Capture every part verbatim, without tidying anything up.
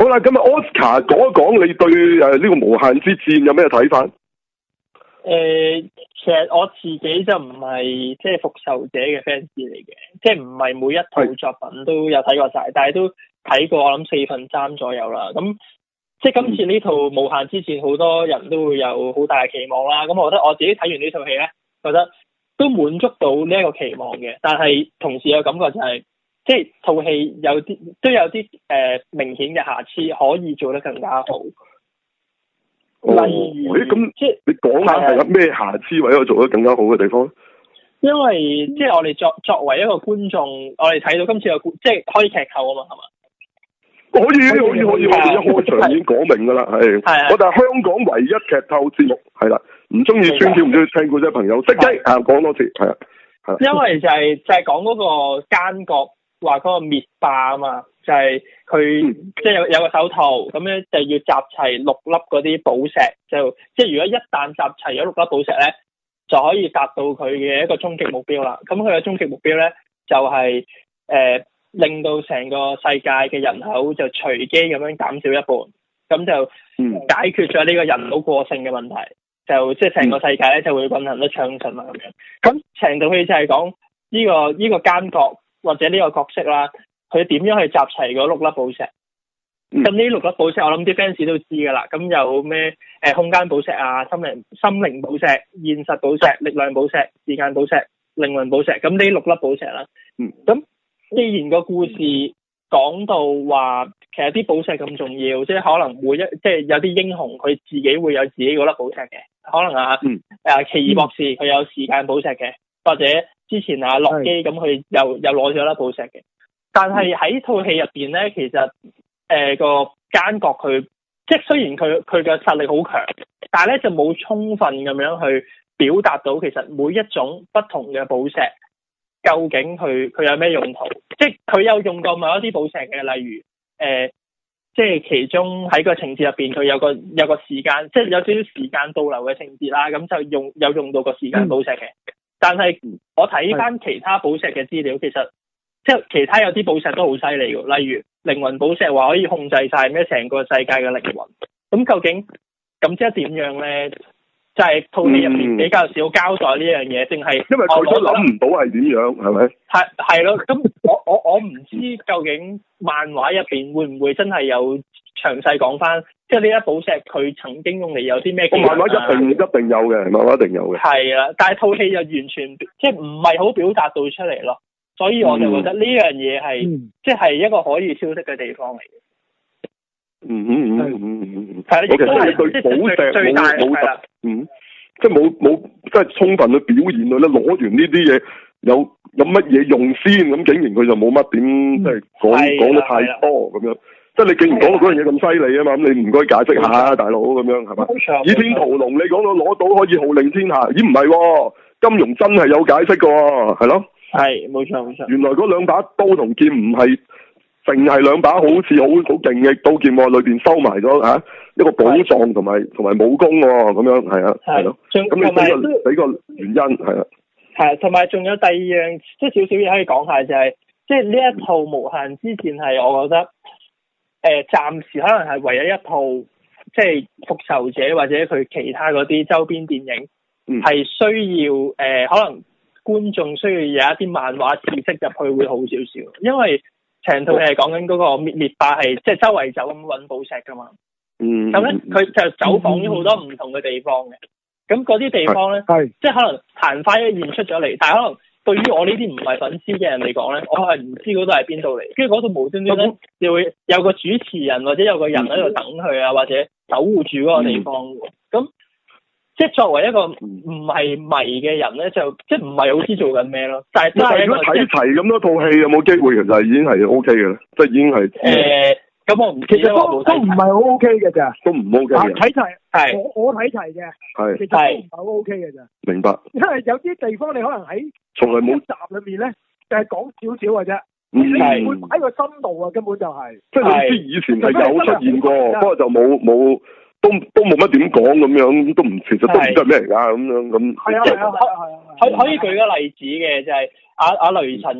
啦，咁啊 Oscar 講一講你對誒呢個無限之戰有咩睇法？ 誒、呃，其實我自己就唔係即係復仇者嘅 fans 嚟嘅，即係唔係每一套作品都有睇過晒，但係都睇過我諗四分三左右啦。咁即係今次呢套無限之戰，好多人都會有好大嘅期望啦。咁我覺得我自己睇完呢套戲咧，覺得都滿足到呢一個期望嘅，但係同時有感覺就係、是。即係套戲有啲都有啲誒、呃、明顯嘅瑕疵，可以做得更加好。 哦、例如，咁即係你講下係有咩瑕疵或者做得更加好嘅地方？ 因為即係我哋作作為一個觀眾，我哋睇到今次嘅即係可以劇透啊嘛，係嘛？可以可以可以，我哋一開場已經講明㗎啦，係。我哋係香港唯一劇透節目，係啦。唔中意穿條唔中意聽故仔朋友，識雞啊講多次，係啊，係。 因為就係、是、就係、是、講嗰個奸角。話嗰個滅霸啊嘛，就係、是、佢、嗯、即係有有個手套咁樣，就要集齊六粒嗰啲寶石，就即係如果一旦集齊咗六粒寶石咧，就可以達到佢嘅一個終極目標啦。咁佢嘅終極目標咧就係、是、誒、呃、令到成個世界嘅人口就隨機咁樣減少一半，咁就解決咗呢個人口過剩嘅問題，就即係成個世界咧就會運行得暢順啦咁樣。咁成套戲就係講呢個呢、這個奸角。或者呢個角色啦，佢點樣去集齊嗰六粒寶石？咁、嗯、呢六粒寶石，我諗啲 fans 都知㗎啦。咁有咩誒空間寶石啊、心靈心靈寶石、現實寶石、力量寶石、時間寶石、靈魂寶石。咁呢六粒寶石啦。嗯。咁既然個故事講到話，其實啲寶石咁重要，即係可能每一即係有啲英雄佢自己會有自己嗰粒寶石嘅，可能啊誒、嗯啊、奇異博士佢有時間寶石嘅，或者。之前啊，洛基咁佢又又攞咗粒寶石嘅，但係喺套戲入邊咧，其實誒、呃、個奸角佢即係雖然佢佢嘅實力好強，但係咧就冇充分咁樣去表達到其實每一種不同嘅寶石究竟佢佢有咩用途，即係佢有用過某一啲寶石嘅，例如誒、呃、即係其中喺個情節入邊佢有個有個時間，即係有少少時間倒流嘅情節啦，咁就用有用到個時間寶石嘅。嗯但係我睇翻其他寶石嘅資料，其實即係其他有啲寶石都好犀利嘅，例如靈魂寶石話可以控制晒咩成個世界嘅靈魂。咁究竟咁即係點樣咧？就係套戲入面比較少交代呢樣嘢，定、嗯、係因為佢都諗唔到係點樣，係咪？係係咯，咁我我我唔知究竟漫畫入邊會唔會真係有詳細講翻。即係呢一寶石，佢曾經用嚟有啲咩？漫畫一定一定有嘅，漫畫一定有嘅。係啊，但係套戲就完全即係唔係好表達到出嚟咯，所以我就覺得呢樣嘢係即係一個可以消息嘅地方嚟嘅。嗯嗯嗯嗯嗯嗯，係啦，亦都係對寶石最大係啦。嗯，即係冇冇即係充分去表現到咧，攞完呢啲嘢有有乜嘢用先？咁竟然佢就冇乜點即係講講得太多咁樣。即係你竟然講到嗰樣嘢咁犀利啊嘛，咁你唔該解釋下，大佬咁樣係嘛？倚天屠龍你講到攞到可以號令天下，咦唔係喎？金庸真係有解釋嘅喎，係咯？係冇錯冇錯。原來嗰兩把刀同劍唔係淨係兩把好似好好勁嘅刀劍喎，裏邊收埋咗嚇一個寶藏同埋同埋武功喎，咁樣係啊，係咯。咁你俾個俾個原因係啊。係，同埋仲有第二樣即係少少嘢可以講下就係、是，即係呢一套無限之戰係我覺得。誒、呃，暫時可能係唯一一套即係復仇者或者佢其他嗰啲周邊電影，係、嗯、需要誒、呃，可能觀眾需要有一啲漫畫知識入去會好少少，因為成套戲係講緊嗰個滅滅霸係即係周圍走咁搵寶石噶嘛。嗯。咁咧，佢就走訪咗好多唔同嘅地方嘅，咁嗰啲地方咧，即係可能曇花一現出咗嚟，但係可能。對於我呢啲唔係粉絲嘅人嚟講咧，我係唔知嗰度係邊度嚟，跟住嗰度無端端咧，就會有個主持人或者有個人喺度等佢啊，或者守護住嗰個地方。咁、嗯、即係作為一個唔係迷嘅人咧，就即係唔係好知做緊咩咯。但係都係如果睇齊咁多套戲，有冇機會其實已經係 O K 嘅咧？即係已經係誒。呃咁我唔，其實都都唔係好 O K 嘅咋，都唔 O K 嘅。睇齊係，我我睇齊嘅，係其實都唔係好 O K 嘅咋。明白。因為有啲地方你可能喺從來冇集裏面咧，就係講少少嘅啫，你唔會擺個深度啊，根本就係。即係你知以前係有出現過，不過就冇冇都都冇乜點講咁樣，都唔其實都唔知係咩嚟㗎咁樣咁。係啊係啊係啊係啊！可可以舉個例子嘅就係阿阿雷神佢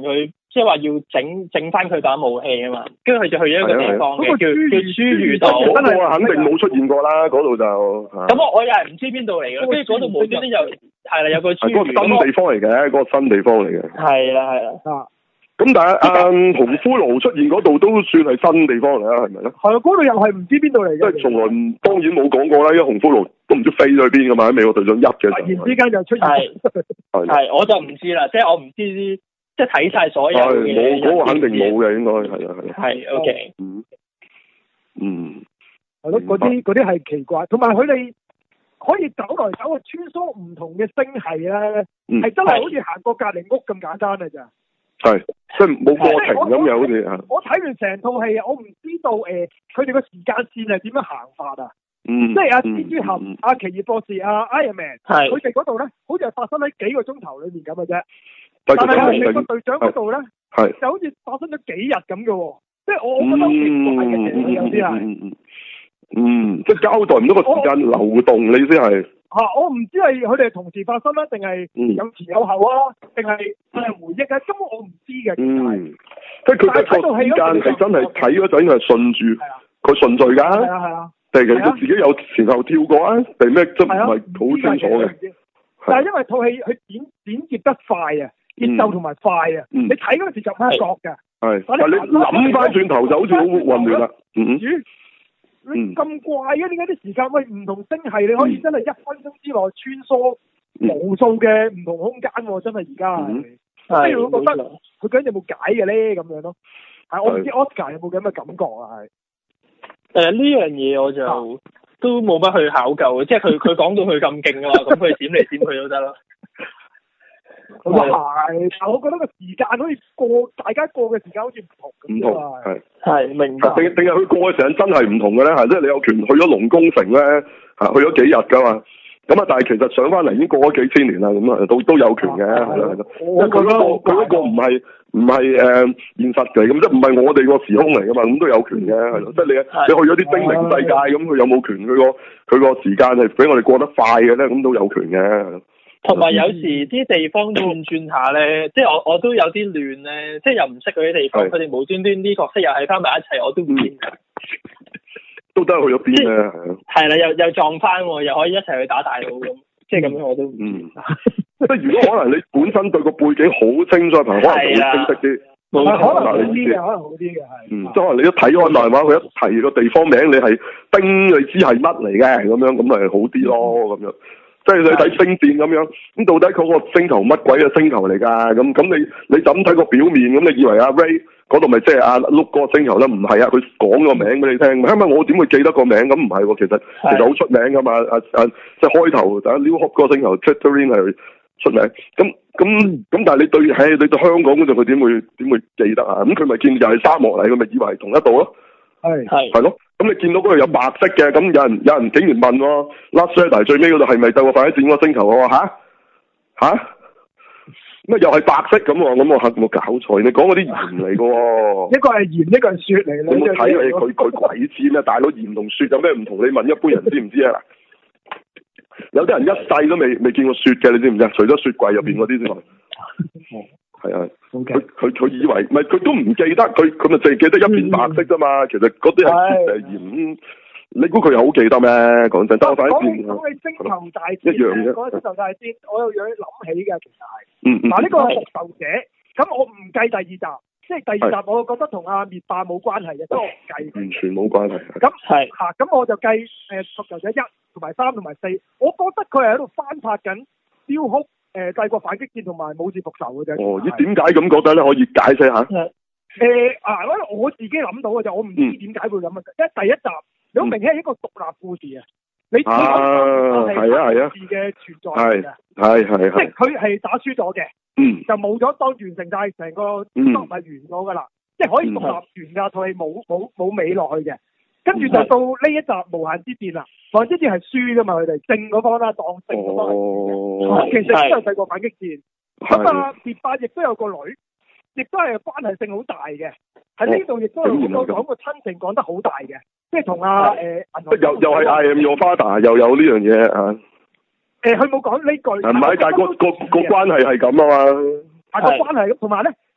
即係話要整整翻佢把武器啊嘛，跟住佢就去咗一個地方嘅，叫叫侏儒島。 嗰個肯定冇出現過啦，嗰度就。 咁我我又係唔知邊度嚟嘅，跟住嗰度無端端又係啦，有個侏儒。 嗰個新地方嚟嘅，嗰個新地方嚟嘅。 係啦係啦。啊。 咁但係阿紅骷髏出現嗰度都算係新地方嚟啦，係咪咧？ 係啊，嗰度又係唔知邊度嚟嘅。 即係從來唔當然冇講過啦，因為紅骷髏都唔知飛咗去邊噶嘛，喺美國隊長一嘅時候。突然之間就出現。 係係，我就唔知啦，即係我唔知啲。即係睇晒所有嘅， 冇嗰個肯定冇嘅，應該係啊係啊。 係 OK。 嗯。嗯。 係咯，嗰啲嗰啲係奇怪，同埋佢哋可以走來走去穿梭唔同嘅星系咧，係、嗯、真係好似行過隔離屋咁簡單嘅咋。係， 即係冇過程咁嘅好似啊。我睇完成套戲，我唔知道誒，佢哋個時間線係點樣行法啊？ 嗯。 即係阿蜘蛛俠、阿奇異博士、阿 Iron Man， 佢哋嗰度咧，好似係發生喺幾個鐘頭裏面咁嘅啫。但係美國隊長嗰度咧，就好似發生咗幾日咁嘅喎，即係我我覺得奇怪嘅嘢有啲係， 嗯嗯，即係交代唔到個時間流動，你先係嚇，我唔知係佢哋同時發生啦，定係有前有後啊，定係係回憶啊，根本我唔知嘅。嗯， 即係佢個時間係真係睇嗰陣係順住佢順序㗎，係啊係啊，定係佢自己有前後跳過啊，定咩真唔係好清楚嘅。但係因為套戲佢剪剪接得快啊。節奏同埋快啊！嗯、你睇嗰陣時就唔係覺㗎，係，但係你諗翻轉頭就好似好混亂啦。嗯，你咁怪嘅點解啲時間喂唔同星系你可以真係一分鐘之內穿梭無數嘅唔同空間喎、啊？真係而家係，即係我覺得佢究竟有冇解嘅咧咁樣咯？係我唔知 Oscar 有冇咁嘅感覺啊？係誒呢樣嘢我就、啊、都冇乜去考究，即係佢佢講到佢咁勁啊嘛，咁佢點嚟點去都得咯。 咁啊係，但係我覺得個時間好似過，大家過嘅時間好似唔同咁。唔同係係明白。 定定係佢過嘅時間真係唔同嘅咧，係即係你有權去咗龍宮城咧，嚇去咗幾日㗎嘛。咁啊，但係其實上翻嚟已經過咗幾千年啦，咁啊都都有權嘅，係咯係咯。因為佢嗰個佢嗰個唔係唔係誒現實嚟，咁即係唔係我哋個時空嚟㗎嘛，咁都有權嘅，係咯。即係你你去咗啲精靈世界，咁佢有冇權？佢個佢個時間係俾我哋過得快嘅咧，咁都有權嘅。 同埋有，有時啲地方轉轉下咧，嗯、即係我我都有啲亂咧，即係又唔識嗰啲地方，佢哋無端端啲角色又係翻埋一齊，我都唔知。 都得去咗邊咧？ 係啦，又又撞翻，又可以一齊去打大佬咁，即係咁樣我都嗯。即係如果可能你本身對個背景好清楚，可能就會清晰啲。 可能好啲嘅，可能好啲嘅係。 嗯，即係可能你一睇開漫畫，佢一提個地方名，你係叮，你知係乜嚟嘅，咁樣咁咪好啲咯，咁樣。即係你睇星戰咁樣，咁到底佢個星球乜鬼嘅星球嚟㗎？咁咁你你就咁睇個表面，咁你以為阿 Ray 嗰度咪即係阿 Luke 嗰個星球咧？唔係啊，佢講個名俾你聽。因為我點會記得個名？咁唔係喎，其實其實好出名㗎嘛。阿阿即係開頭阿 New Hope 嗰個星球 Tatooine 係出名。咁咁咁，但係你對喺你對香港嗰度，佢點會點會記得啊？咁佢咪見又係沙漠嚟，佢咪以為係同一度咯？係係係咯。咁你見到嗰度有白色嘅，咁有人有人竟然問喎 Last Jedi 最尾嗰度係咪就個快啲戰嗰個星球啊？嚇嚇，咁啊又係白色咁喎，咁我嚇冇搞錯，你講嗰啲鹽嚟嘅喎， 一個係鹽，一個係雪嚟嘅。 你冇睇你佢佢鬼知咩？大佬鹽同雪有咩唔同？你問一般人知唔知啊？有啲人一世都未未見過雪嘅，你知唔知啊？除咗雪櫃入邊嗰啲之外。係啊，佢佢佢以為唔係，佢都唔記得，佢佢咪淨係記得一片白色啫嘛。嗯、其實嗰啲係誒鹽，你估佢又好記得咩？講真，得我快啲講講起星球大戰一樣嘅。 講起星球大戰，我有樣諗起嘅，其實係嗯嗯。嗱， 呢個復仇者，咁我唔計第二集，即係第二集，我覺得同阿滅霸冇關係嘅，所以我唔計。完全冇關係。咁係嚇，咁我就計誒復仇者一同埋三同埋四，我覺得佢係喺度翻拍緊雕哭。誒，帝國反擊戰同埋武士復仇嘅啫。 哦，咦？點解咁覺得咧？可以解釋下。誒， 啊，因為我自己諗到嘅就，我唔知點解會咁嘅。因為第一集，你好明顯係一個獨立故事啊。你睇到係係啊係啊。故事嘅存在嚟嘅。係係係。即係佢係打輸咗嘅。嗯。就冇咗當完成晒成個作物完咗噶啦，即係可以獨立完噶，套戲冇冇冇尾落去嘅。跟住就到呢一集無限之戰啦，無限之戰係輸噶嘛，佢哋正嗰方啦，當正嗰方係輸，其實都係帝國反擊戰。咁啊，滅霸亦都有個女，亦都係關係性好大嘅。喺呢度亦都係好多講個親情講得好大嘅，即係同阿誒又又係 I am your father，又有呢樣嘢啊。 誒，佢冇講呢句。 唔係，但係個個個關係係咁啊嘛。 係個關係，同埋咧，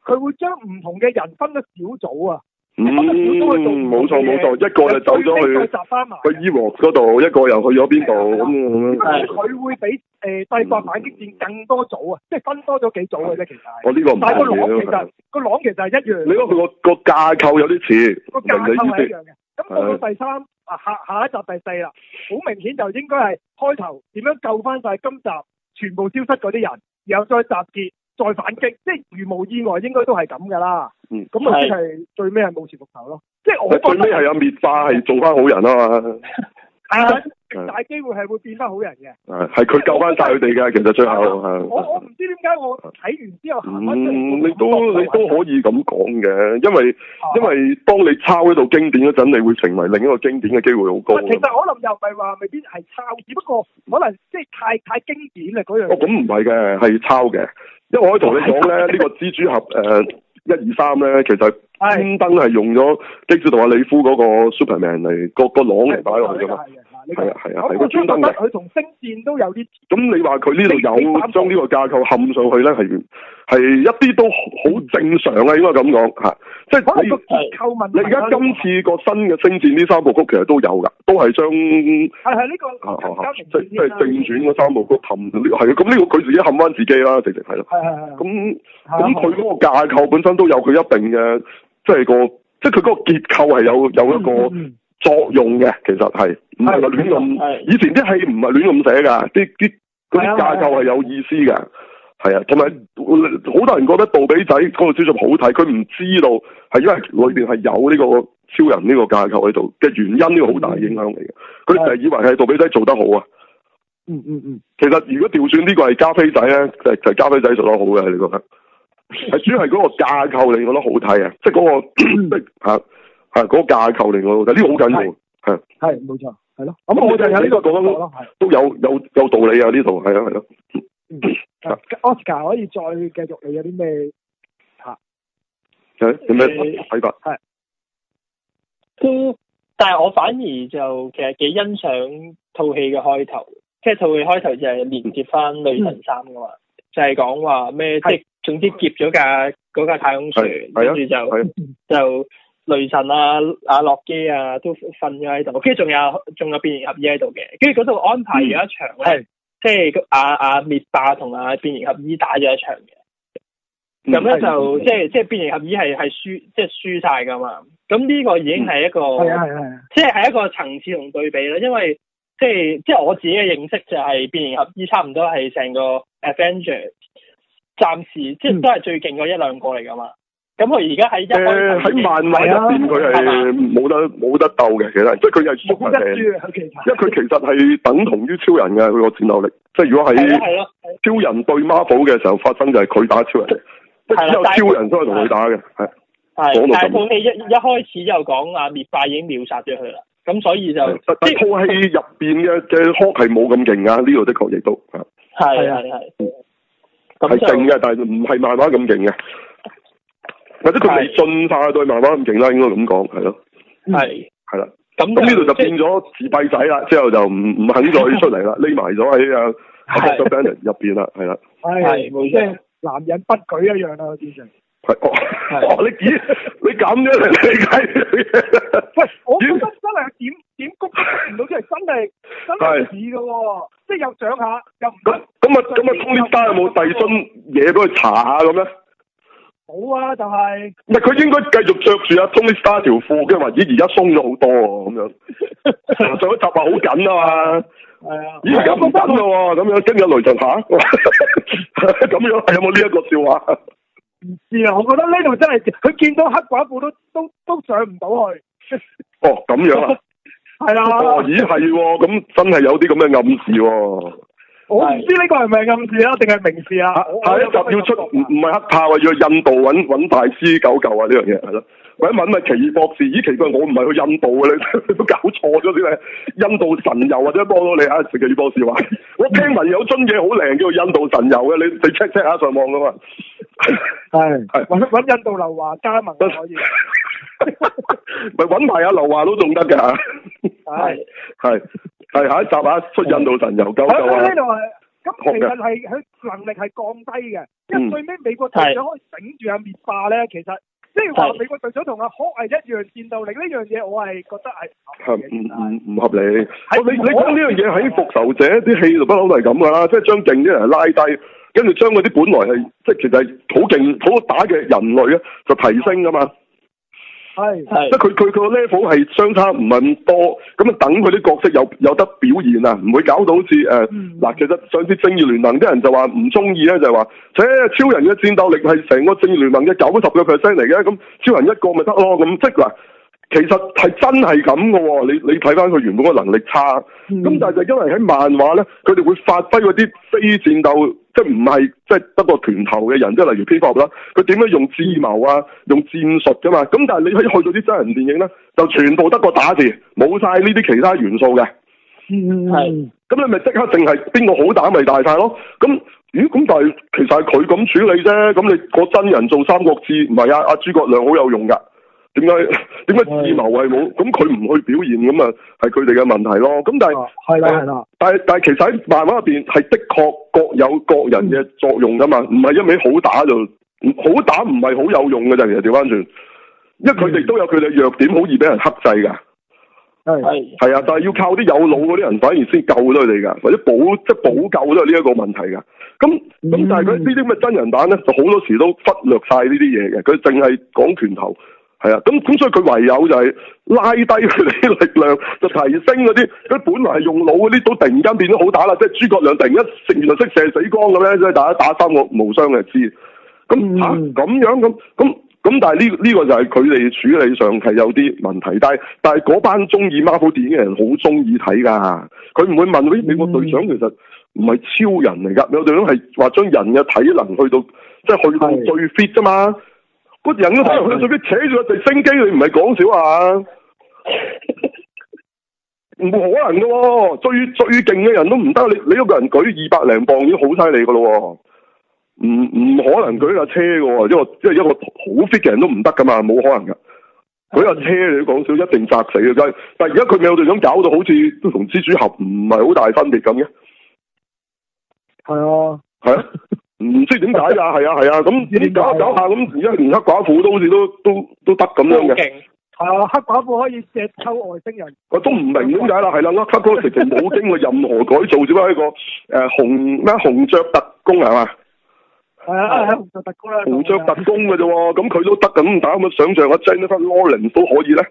佢會將唔同嘅人分咗小組啊。 嗯，冇錯冇錯，一個就走咗去去 Ewoks 嗰度，一個又去咗邊度咁樣。 咁佢會比誒帝國反擊戰更多組啊，即係分多咗幾組嘅啫，其實。 我呢個唔係嘅。 但係個朗其實個朗其實係一樣。 你講佢個個架構有啲似， 個架構係一樣嘅。咁到到第三啊下下一集第四啦，好明顯就應該係開頭點樣救翻晒今集全部消失嗰啲人，然後再集結。再反擊，即係如無意外，應該都係咁噶啦。嗯，咁啊，即係最尾係冇事復頭咯。即係我最尾係有滅霸係做翻好人啊嘛。 係啊，大機會係會變翻好人嘅。 係佢救翻晒佢哋嘅，其實最後係。 我我唔知點解我睇完之後行翻出嚟。 嗯，你都你都可以咁講嘅，因為因為當你抄呢度經典嗰陣，你會成為另一個經典嘅機會好高。 其實可能又唔係話未必係抄，只不過可能即係太太經典啦嗰樣。 哦，咁唔係嘅，係抄嘅。因為我可以同你講咧，呢個蜘蛛俠誒一二三咧，其實專登係用咗基斯同阿里夫嗰個 Superman 嚟個個籠嚟擺落去㗎嘛。係啊係啊係個專登嘅。 佢同星戰都有啲。 咁你話佢呢度有將呢個架構冚上去咧，係係一啲都好正常啊，應該咁講嚇。即係你結構問題。 你而家今次個新嘅星戰呢三部曲其實都有㗎，都係將係係呢個即即係正傳嗰三部曲冚係啊，咁呢個佢自己冚翻自己啦，直直係咯。係係係。咁咁佢嗰個架構本身都有佢一定嘅，即係個即係佢嗰個結構係有有一個作用嘅，其實係唔係話亂咁。以前啲戲唔係亂咁寫㗎，啲啲嗰啲架構係有意思㗎。係啊，同埋好多人覺得杜比仔嗰個小說好睇，佢唔知道係因為裏邊係有呢個超人呢個架構喺度嘅原因，呢個好大影響嚟嘅。佢哋就係以為係杜比仔做得好啊。 嗯嗯嗯。其實如果調轉呢個係加菲仔咧，就係、就係、加菲仔做得好嘅，你覺得？係主要係嗰個架構令我覺得好睇啊，即係嗰個即係吓吓嗰個架構令我覺得呢個好緊要。係係冇錯，係咯。咁我就有呢個講咯， 都有有有道理啊！呢度係啊係咯。 Oscar 可以再繼續，你有啲咩吓？ 有咩睇法？ 係都，但係我反而就其實幾欣賞套戲嘅開頭，即係套戲開頭就係連接翻雷神三噶嘛，嗯、就係講話咩，即係總之劫咗架嗰架太空船，跟住就就雷神啊、阿洛基啊都瞓咗喺度，跟住仲有仲有變形俠醫喺度嘅，跟住嗰度安排咗一場咧。嗯即係阿阿滅霸同阿變形俠醫打咗一場嘅，咁咧、嗯、就即係即係變形俠醫係係輸即係輸晒噶嘛，咁呢個已經係一個係啊係啊，即係係一個層次同對比啦，因為即係即係我自己嘅認識就係變形俠醫差唔多係成個 Avengers 暫時即係都係最勁嗰一兩個嚟噶嘛。咁佢而家喺一誒喺漫畫入邊佢係冇得冇得鬥嘅，其實即係佢係 Superman，因為佢其實係等同於超人嘅佢個戰鬥力，即係如果喺超人對 Marvel 嘅時候發生就係佢打超人，即係只有超人先可以同佢打嘅，係。 係，但係套戲一一開始就講阿滅霸已經秒殺咗佢啦，咁所以就但係套戲入邊嘅嘅 Hulk 係冇咁勁啊，呢度的確亦都係係係係， 係勁嘅，但係唔係漫畫咁勁嘅。或者佢未進化對漫畫咁勁啦，應該咁講係咯。係係啦，咁咁呢度就變咗自閉仔啦，之後就唔唔肯再出嚟啦，匿埋咗喺啊阿 Doctor Banner 入邊啦，係啦。 係冇錯，男人不舉一樣啦，我之前。 係哦，哦你點你咁樣嚟理解？ 喂，我覺得真係點點谷都谷唔到出嚟，真係真係似㗎喎，即係又上下又唔。咁咁啊咁啊，Tony Stark有冇遞樽嘢俾佢查下咁咧？ 好啊，就係、是。唔係佢應該繼續着住阿 Tony Stark 條褲，跟住話咦而家鬆咗好多喎，咁樣。上一集話好緊啊嘛。係啊。咦而家唔緊咯喎，咁樣跟住雷神下。咁樣有冇呢一個笑話？ 唔知啊，我覺得呢度真係佢見到黑寡婦都都都上唔到去。 哦，咁樣啊。係啦。哦，咦係喎，咁真係有啲咁嘅暗示喎。 我唔知呢個係咪暗示啊，定係明示啊？ 下一集要出唔唔係黑豹啊，要去印度揾揾大師救救啊！呢樣嘢係咯，或者問咪奇異博士？咦，奇怪，我唔係去印度嘅，你都搞錯咗先係印度神油或者幫到你啊？奇異博士話：我聽聞有樽嘢好靚，叫做印度神油嘅，你你 check check 下上網噶嘛？ 係係揾揾印度劉華加盟可以， 咪揾埋阿劉華都仲得㗎。係係。係下一集啊，出印度神油救救啊！ 呢度係咁其實係佢能力係降低嘅，因為最尾美國隊長可以頂住阿滅霸咧，其實即係話美國隊長同阿霍係一樣戰鬥力呢樣嘢，我係覺得係唔唔唔合理。你你講呢樣嘢喺復仇者啲戲就不嬲都係咁噶啦，即係將勁啲人拉低，跟住將嗰啲本來係即係其實係好勁好打嘅人類咧，就提升噶嘛。係係，即係佢佢佢個 level 係相差唔係咁多，咁啊等佢啲角色有有得表現啊，唔會搞到好似誒嗱，其實上次正義聯盟啲人就話唔中意咧，就係話，切超人嘅戰鬥力係成個正義聯盟嘅九十個 percent 嚟嘅，咁超人一個咪得咯，咁即係嗱，其實係真係咁嘅喎，你你睇翻佢原本個能力差，咁、嗯、但係就因為喺漫畫咧，佢哋會發揮嗰啲非戰鬥。即係唔係即係得個拳頭嘅人，即係例如蝙蝠俠啦，佢點樣用智謀啊，用戰術噶嘛？咁但係你可以去到啲真人電影咧，就全部得個打字，冇晒呢啲其他元素嘅。嗯，係。咁你咪即刻淨係邊個好打咪大晒咯？咁咦？咁但係其實係佢咁處理啫。咁你個真人做三國志，唔係啊？阿諸葛亮好有用㗎。點解點解智謀係冇？咁佢唔去表現咁啊，係佢哋嘅問題咯。咁但係係啦係啦，但係但係其實喺漫畫入邊係的確各有各人嘅作用噶嘛，唔係一味好打就好打，唔係好有用嘅啫。其實調翻轉，因為佢哋都有佢哋弱點，好易俾人克制噶。係係係啊，但係要靠啲有腦嗰啲人，反而先救咗佢哋噶，或者補即係補救都係呢一個問題噶。咁咁、嗯、但係佢呢啲咁嘅真人版咧，就好多時都忽略晒呢啲嘢嘅，佢淨係講拳頭。係啊，咁咁所以佢唯有就係拉低佢哋啲力量，就提升嗰啲，佢本來係用腦嗰啲，都突然間變咗好打啦。即係諸葛亮突然間食完就識射死光咁咧，即係大家打三國無雙就知。咁嚇咁樣咁咁咁，但係呢呢個就係佢哋處理上係有啲問題。但係但係嗰班中意 Marvel 電影嘅人好中意睇㗎，佢唔會問嗰啲美國隊長其實唔係超人嚟㗎，美國隊長係話將人嘅體能去到即係去到最 fit 啫嘛。個人都可能去到最尾扯住個直升機，你唔係講笑啊？唔可能噶喎，最最勁嘅人都唔得，你你一個人舉二百零磅已經好犀利噶咯，唔唔可能舉架車噶喎，一個即係一個好 fit 嘅人都唔得噶嘛，冇可能噶。舉架車你都講笑，一定砸死嘅。但係但係而家佢美國隊長搞到好似都同蜘蛛俠唔係好大分別咁嘅。係啊，係啊。唔知點解㗎，係啊係啊，咁你搞一搞下咁，而家連黑寡婦都好似都都都得咁樣嘅。係啊，黑寡婦可以隻抽外星人。我都唔明點解啦，係啦，黑寡婦直情冇經過任何改造，只不過係一個誒、呃、紅咩紅雀特工係嘛？係啊，係紅雀特工啦。紅雀特工嘅啫喎，咁佢都得咁打咁想像，阿 Jennifer Lawrence 都可以咧。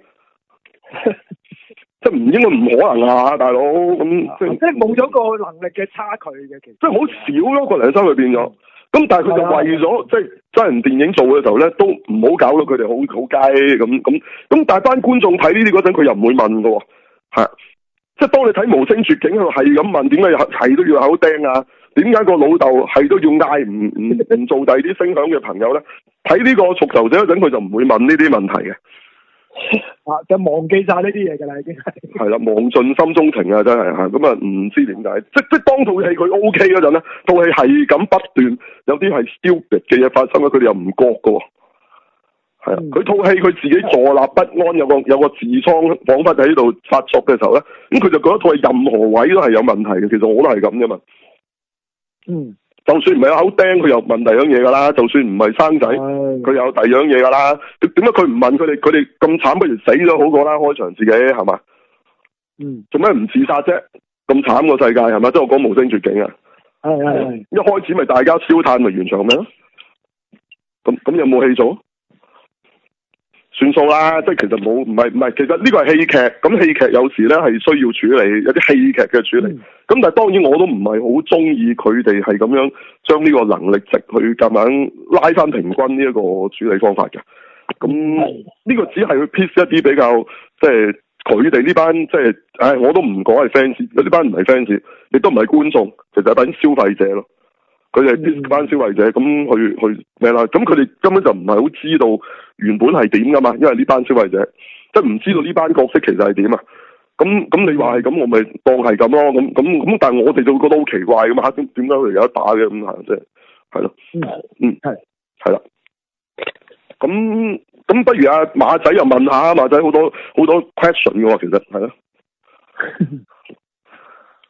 即係唔應該唔可能啊，大佬咁、啊、即係冇咗個能力嘅差距嘅，其實即係好少咯，個零三佢變咗。咁但係佢就為咗即係真人電影做嘅時候咧，都唔好搞到佢哋好好雞咁咁咁。但係班觀眾睇呢啲嗰陣，佢又唔會問㗎喎，係即係當你睇無聲絕境，佢係咁問點解係都要口釘啊？點解個老豆係都要嗌唔唔唔做第二啲聲響嘅朋友咧？睇呢個復仇者嗰陣，佢就唔會問呢啲問題嘅。啊！就忘記晒呢啲嘢㗎啦，已經係係啦，忘盡心中情啊！真係嚇咁啊，唔知點解，即即當套戲佢 O K 嗰陣咧，套戲係咁不斷有啲係 stupid 嘅嘢發生，佢哋又唔覺㗎喎。係啊，佢套戲佢自己坐立不安，有個有個痔瘡，彷彿喺度發作嘅時候咧，咁佢就覺得套戲任何位都係有問題嘅。其實我都係咁啫嘛。嗯。就算唔係有口釘，佢又問第二樣嘢噶啦。就算唔係生仔，佢有第二樣嘢噶啦。點解佢唔問佢哋？佢哋咁慘，不如死咗好過啦！開場自己係嘛？嗯。做咩唔自殺啫？咁慘個世界係咪？即係我講無聲絕境啊！係係係。一開始咪大家燒炭咪完場咩咯？咁咁有冇戲做？算數啦，即係其實冇，唔係唔係，其實呢個係戲劇，咁戲劇有時咧係需要處理，有啲戲劇嘅處理。咁、嗯、但係當然我都唔係好中意佢哋係咁樣將呢個能力值去咁樣拉翻平均呢一個處理方法嘅。咁呢個只係去 piece 一啲比較，即係佢哋呢班即係，唉，我都唔講係 fans，有呢班唔係 fans，亦都唔係觀眾，其實係班消費者咯。佢哋係班消費者，咁去去咩啦？咁佢哋根本就唔係好知道原本係點噶嘛，因為呢班消費者即係唔知道呢班角色其實係點啊。咁咁你話係咁，我咪當係咁咯。咁咁咁，但係我哋就會覺得好奇怪噶嘛。點點解佢哋有得打嘅咁係即係係咯？嗯係係啦。咁咁不如阿馬仔又問下，馬仔好多好多 question 嘅喎，其實係咯。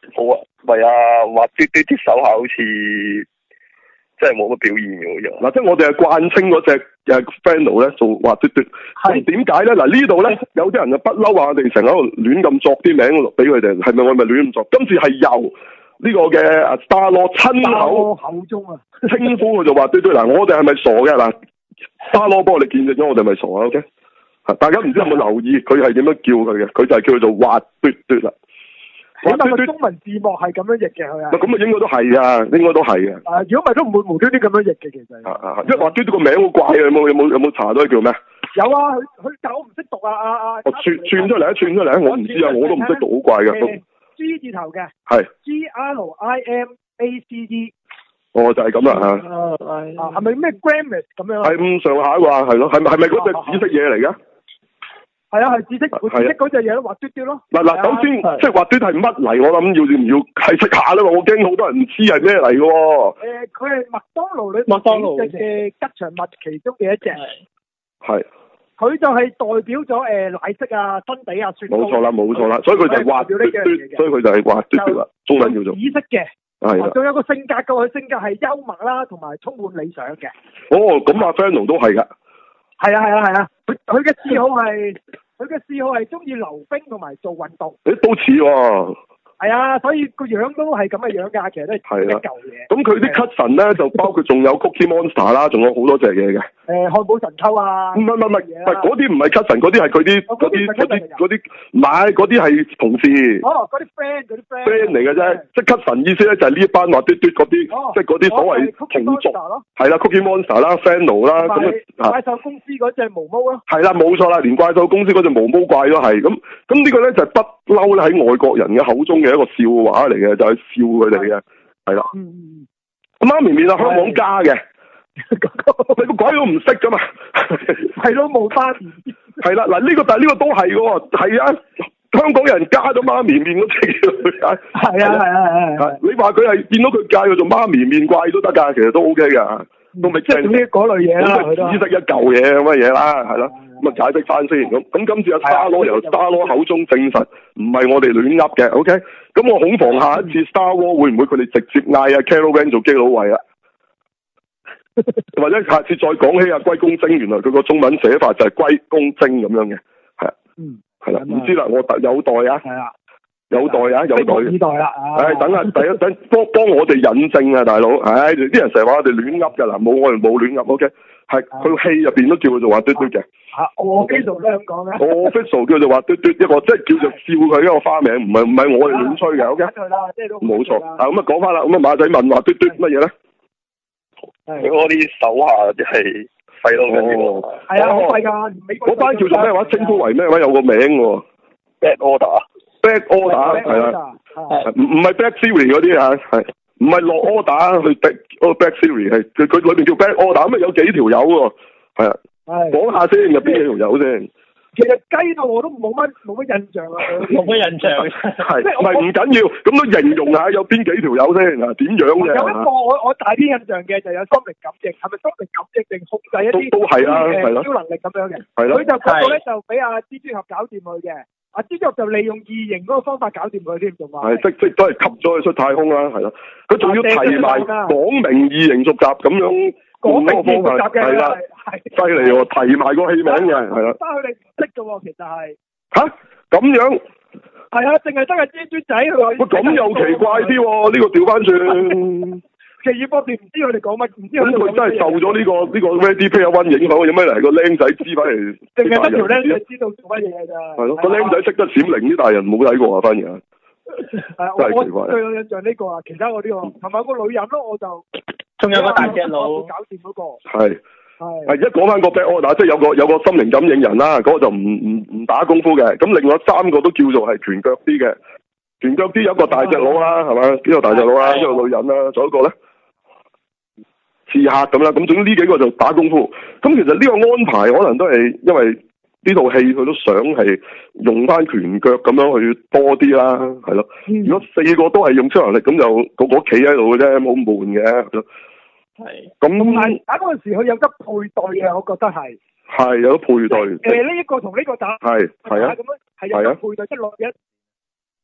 好啊，咪啊，滑嘟嘟啲手下好似真係冇乜表現嘅喎， 嗱，即係我哋係慣稱嗰隻誒 Fennel 咧做滑嘟嘟，咁點解咧？嗱呢度咧有啲人就不嬲話我哋成日喺度亂咁作啲名俾佢哋，係咪我咪亂咁作？今次係由呢個嘅啊 Star-Lord 親口口中啊稱呼佢就滑嘟嘟。嗱，我哋係咪傻嘅嗱 Star-Lord 幫我哋見證咗，我哋係咪傻啊 ？OK， 大家唔知有冇留意佢係點樣叫佢嘅？佢就係叫佢做滑嘟嘟啦。 起碼個中文字幕係咁樣譯嘅佢啊。 咁啊，應該都係啊，應該都係嘅。 啊，如果唔係都唔會無端端咁樣譯嘅其實。 啊啊，因為滑嘟嘟個名好怪啊，有冇有冇有冇查到佢叫咩？ 有啊，佢佢但我唔識讀啊啊啊！ 我串串出嚟一串出嚟，我唔知啊，我都唔識讀，好怪嘅。 G 字頭嘅。 係。 G R I M A C E。 哦，就係咁啦嚇。 啊係。係咪咩 Grammys 咁樣啊？ 係咁上下啩，係咯，係咪係咪嗰隻紫色嘢嚟嘅？ 係啊，係紫色，紫色嗰隻嘢咯，滑嘟嘟咯。嗱嗱，首先即係滑嘟係乜嚟？我諗要唔要解釋下咧？我驚好多人唔知係咩嚟嘅。誒， 佢係麥當勞裏麥當勞嘅嘅吉祥物其中嘅一隻。 係。 佢就係代表咗誒奶昔啊、新地啊、雪糕。 冇錯啦，冇錯啦，所以佢就係滑嘟嘟，所以佢就係滑嘟嘟啦，中文叫做。紫色嘅。係。仲有個性格嘅，佢性格係幽默啦，同埋充滿理想嘅。 哦，咁阿 Fennel 都係㗎。係啊係啊係啊，佢佢嘅嗜好係佢嘅嗜好係中意溜冰同埋做運動。 誒，都似喎。係啊，所以個樣都係咁嘅樣㗎，其實都係一嚿嘢。 咁佢啲 Cushioon 咧就包括仲有 Cookie Monster 啦，仲有好多隻嘢嘅。 誒，漢堡神偷啊！ 唔係唔係唔係，唔係嗰啲唔係 Cushioon，嗰啲係佢啲嗰啲嗰啲嗰啲，唔係嗰啲係同事。 哦，嗰啲 friend 嗰啲 friend。friend 嚟嘅啫，即係 Cushioon 意思咧就係呢一班滑嘟嘟嗰啲，即係嗰啲所謂同族。係啦 ，Cookie Monster 啦 ，Fennel 啦，咁啊。怪獸公司嗰隻毛毛咯。 係啦，冇錯啦，連怪獸公司嗰隻毛毛怪都係咁。咁呢個咧就係不嬲咧喺外國人嘅口中嘅一個笑話嚟嘅，就係笑佢哋嘅，係啦。 嗯。 媽咪麵啊，香港加嘅。你個鬼都唔識噶嘛？ 係咯，冇媽咪。係啦，嗱呢個但係呢個都係喎，係啊，香港人加咗媽咪麵嗰隻叫佢。係啊係啊係啊！你話佢係見到佢介佢做媽咪麵怪都得㗎，其實都 OK 㗎，都咪即係呢嗰類嘢啦， 只識一嚿嘢咁嘅嘢啦，係咯，咁啊解釋翻先咁。咁今次阿 Star-Lord 由 Star-Lord 口中證實唔係我哋亂噏嘅 ，OK？咁我恐防下一次 Star-Lord 會唔會佢哋直接嗌阿 Kylo Ren 做基佬位啊？或者下次再講起阿龜公精，原來佢個中文寫法就係龜公精咁樣嘅，係啊，嗯，係啦，唔知啦，我有待啊，係啊，有待啊，有待，有待啦，唉，等下，第一等幫幫我哋引證啊，大佬，唉，啲人成日話我哋亂噏噶啦，冇我哋冇亂噏 ，OK，係佢戲入邊都叫佢做滑嘟嘟嘅，啊，我 official 都咁講咧，我 official 叫做滑嘟嘟一個，即係叫做笑佢一個花名，唔係唔係我哋亂吹嘅 ，OK，冇錯，啊咁啊講翻啦，咁啊馬仔問滑嘟嘟乜嘢咧？ 我啲手下即係廢到緊要， 係啊，好廢㗎。 嗰班叫做咩話？稱呼為咩話？有個名喎。 Bad Order，Bad Order 係啦，唔唔係 Black Series 嗰啲啊，係唔係落 order 去 Black Black Series 係佢佢裏邊叫 Bad Order 咁啊，有幾條友喎，係啊，講下先，入邊幾條友先。 其實雞到我都冇乜冇乜印象啊， 冇乜印象， 係唔係唔緊要，咁都形容下有邊幾條友先啊？點樣嘅？ 有一個我我大啲印象嘅就有心靈感應，係咪心靈感應定控制一啲都都係啊，係咯， 超能力咁樣嘅， 係咯， 佢就嗰個咧就俾阿蜘蛛俠搞掂佢嘅，阿蜘蛛俠就利用異形嗰個方法搞掂佢添，仲話係即即都係吸咗佢出太空啦，係咯，佢仲要提埋講明異形續集咁樣。講明異形續集嘅係啦，係犀利喎，提埋個戲名嘅係啦。但佢哋唔識嘅喎，其實係吓咁樣。係啊，淨係得個蜘蛛仔佢話。喂，咁又奇怪啲喎，呢個調翻轉。奇異博士唔知佢哋講乜，唔知佢。咁佢真係受咗呢個呢個 Ready Player One影響，有咩嚟？個僆仔知翻嚟。淨係得條僆仔知道做乜嘢咋。係咯，個僆仔識得閃靈，啲大人冇睇過啊，反而。係真係奇怪。最有印象呢個啊，其他我呢個同埋個女人咯，我就。仲有個大隻佬搞掂嗰個，係係係一講翻個 Bad Order，即係有個有個心靈感應人啦，嗰、那個就唔唔唔打功夫嘅，咁另外三個都叫做係拳腳啲嘅，拳腳啲有一個大隻佬啦，係嘛？呢個大隻佬啦，一個女人啦，仲有一個咧刺客咁啦，咁總之呢幾個就打功夫。咁其實呢個安排可能都係因為呢套戲佢都想係用翻拳腳咁樣去多啲啦，係咯、嗯。如果四個都係用超能力，咁就個個企喺度嘅啫，冇咁悶嘅。係，咁係打嗰陣時佢有得配對嘅，我覺得係係有得配對。誒，呢一個同呢個打係係啊，咁樣係有得配對，即係落一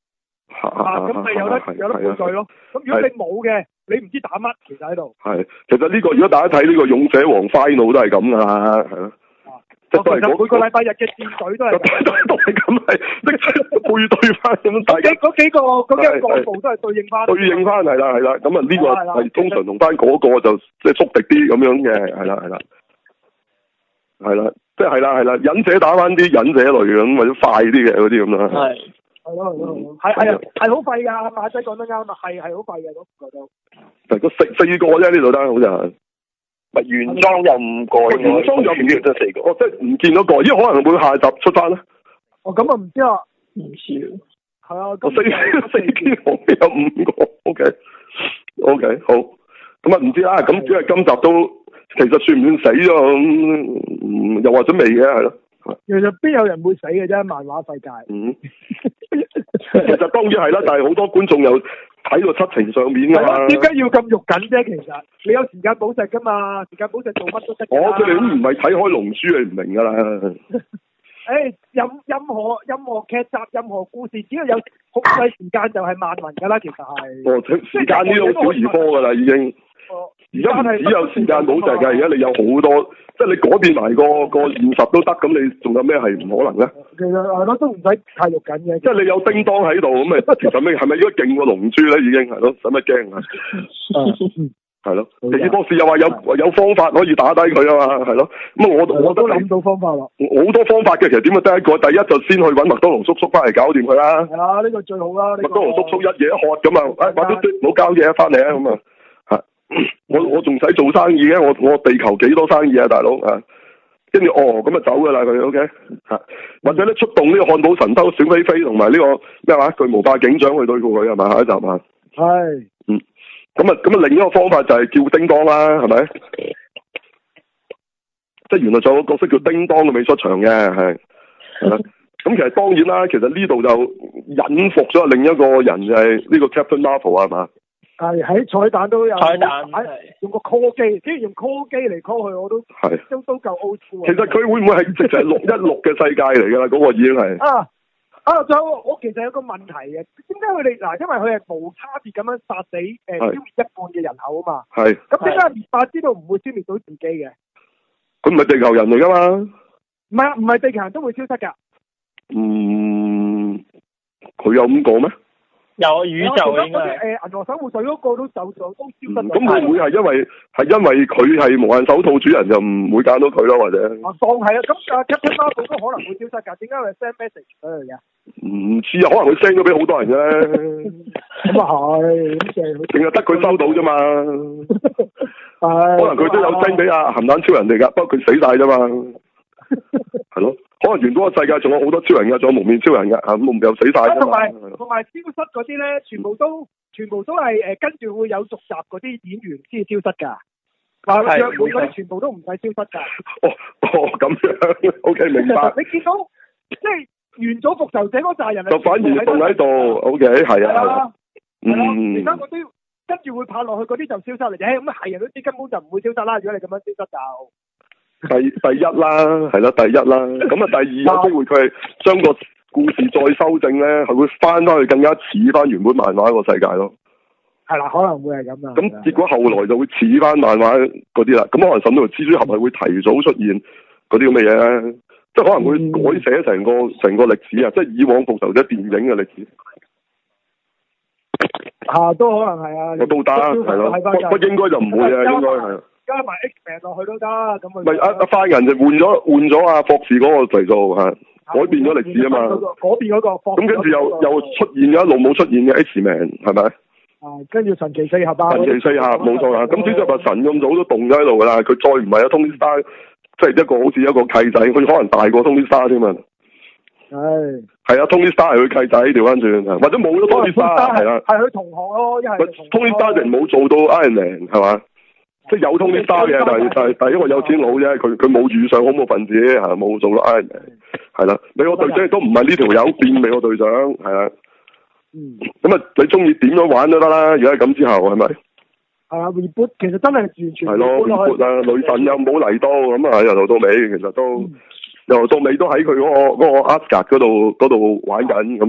啊，咁咪有得有得配對咯。咁如果你冇嘅，你唔知打乜，其實喺度。係， 其實呢個如果大家睇呢個勇者王 Final 都係咁噶啦，係咯。即係都係每個禮拜日嘅戰隊都係都係咁，係即係配對翻咁。 嗰幾嗰幾個嗰幾個幹部都係對應翻。對應翻係啦係啦，咁啊呢個係通常同翻嗰個就即係縮敵啲咁樣嘅，係啦係啦，係啦，即係係啦係啦，忍者打翻啲忍者類咁或者快啲嘅嗰啲咁啦。係。 係咯係咯，係係啊係好廢㗎，馬仔講得啱啊，係係好廢嘅嗰個都。 就個四四個啫，呢度得好似係。 咪原裝又五個， 原裝有唔見得四個，哦，即係唔見到個，因為可能會下集出翻咧。 哦，咁啊唔知啊， 唔知係啊， 四四件可有五個 ，OK OK 好，咁啊唔知啦，咁只係今集都其實算唔算死咗？嗯，又或者未嘅係咯。 其實邊有人會死嘅啫？漫畫世界。嗯。 其實當然係啦，但係好多觀眾又睇到七情上面㗎嘛。 點解要咁肉緊啫？其實你有時間寶石㗎嘛，時間寶石做乜都得。 我佢哋都唔係睇開龍珠，你唔明㗎啦。誒、 欸，任任何任何劇集、任何故事，只要有控制時間就係漫畫㗎啦。其實係。哦，時間呢都小兒科㗎啦，已經。而家唔只有時間寶石㗎，而家你有好多，即係你改變埋個個現實都得，咁你仲有咩係唔可能咧？其實係咯，都唔使太肉緊嘅。即係你有叮當喺度，咁咪其實咩係咪應該勁過龍珠咧？已經係咯，使乜驚啊？係咯，奇異博士又話有有方法可以打低佢啊嘛，係咯。咁啊，我我都諗到方法啦。好多方法嘅，其實點啊得一個，第一就先去揾麥當勞叔叔翻嚟搞掂佢啦。係啊，呢個最好啦。麥當勞叔叔一嘢一喝咁啊，哎，快啲唔好交嘢翻嚟啊咁啊。我我仲使做生意嘅，我我地球幾多生意啊，大佬啊！跟住哦，咁啊走噶啦佢 ，OK 吓，或者咧出動呢個漢堡神偷小飛飛同埋呢個咩話巨無霸警長去對付佢係咪？下一集啊，係，嗯，咁啊咁啊另一個方法就係叫叮當啦，係咪？即係原來仲有個角色叫叮當嘅未出場嘅，係，係啦。咁其實當然啦，其實呢度就引服咗另一個人就係呢個 Captain Marvel 係嘛？係喺彩蛋都有彩蛋，用個 call 機，即係用 call 機嚟 call 佢，我都係都都夠 old school。其實佢會唔會係直情係六一六嘅世界嚟㗎啦？嗰、嗰個已經係啊啊！仲有我其實有個問題嘅，點解佢哋嗱？因為佢係無差別咁樣殺死誒、呃、消滅一半嘅人口啊嘛。係。咁點解滅霸知道唔會消滅到自己嘅？佢唔係地球人嚟㗎嘛？唔係啊，唔係地球人都會消失㗎。嗯，佢有咁講咩？有宇宙應該誒銀河守護隊嗰個都受咗都消失咗。咁、嗯、會唔會係因為係因為佢係無限手套主人就唔會揀到佢咯？或者啊當係啊，咁啊 Captain Marvel 都可能會消失㗎。點解佢 send message 俾佢嘅？唔知啊，可能佢 send 咗俾好多人嘅。咁啊係，淨係得佢收到啫嘛。可能佢都有 send 俾阿鹹蛋超人哋㗎，不過佢死晒啫嘛。係咯，可能原本個世界仲有好多超人㗎，仲有蒙面超人㗎，嚇咁又死晒。同埋同埋消失嗰啲咧，全部都全部都係誒、呃、跟住會有續集嗰啲演員先消失㗎。嗱，約會嗰啲全部都唔使消失㗎。哦哦，咁樣 OK 明白。你見到即係元祖復仇者嗰扎人就反而仲喺度 OK 係啊。係啊，嗯，其他嗰啲跟住會拍落去嗰啲就消失嚟嘅，咁係人都知根本就唔會消失啦。如果你咁樣消失就。第第一啦，係啦，第一啦，咁啊，第二有機會佢係將個故事再修正咧，係會翻翻去更加似翻原本漫畫個世界咯。係啦，可能會係咁啊。咁結果後來就會似翻漫畫嗰啲啦，咁可能甚至乎蜘蛛俠係會提早出現嗰啲咁嘅嘢咧，即係可能會改寫成個成個歷史啊，即係以往復仇者電影嘅歷史。啊，都可能係啊。我都得，係咯，不不應該就唔會啊，應該係。加埋 X-Men 落去都得，咁佢。唔係阿阿快人就換咗換咗阿博士嗰個嚟做嚇，改變咗歷史啊嘛。嗰邊嗰個。咁跟住又又出現咗一路冇出現嘅 X-Men 係咪？啊，跟住神奇四俠啊。神奇四俠冇錯啦，咁只就話神咁早都動咗喺度㗎啦，佢再唔係啊 Tony Stark，即係一個好似一個契仔，佢可能大過 Tony Stark 添嘛。係。係啊 Tony Stark 係佢契仔調翻轉，或者冇咗 Tony Stark 係啦。係佢同學咯，一係。Tony Stark 就冇做到 Iron Man 係嘛？即係有通啲沙嘅，但係但係但係因為有錢佬啫，佢佢冇遇上恐怖分子嚇，冇做到 Iron Man，係啦。美國隊長亦都唔係呢條友變美國隊長，係啦。嗯。咁啊，你中意點樣玩都得啦。如果係咁之後，係咪？係啊 reboot 其實真係完全係咯 reboot 啊，女神又冇嚟到，咁啊由頭到尾其實都、嗯、由頭到尾都喺佢嗰個嗰個 Asgard 嗰度嗰度玩緊咁樣。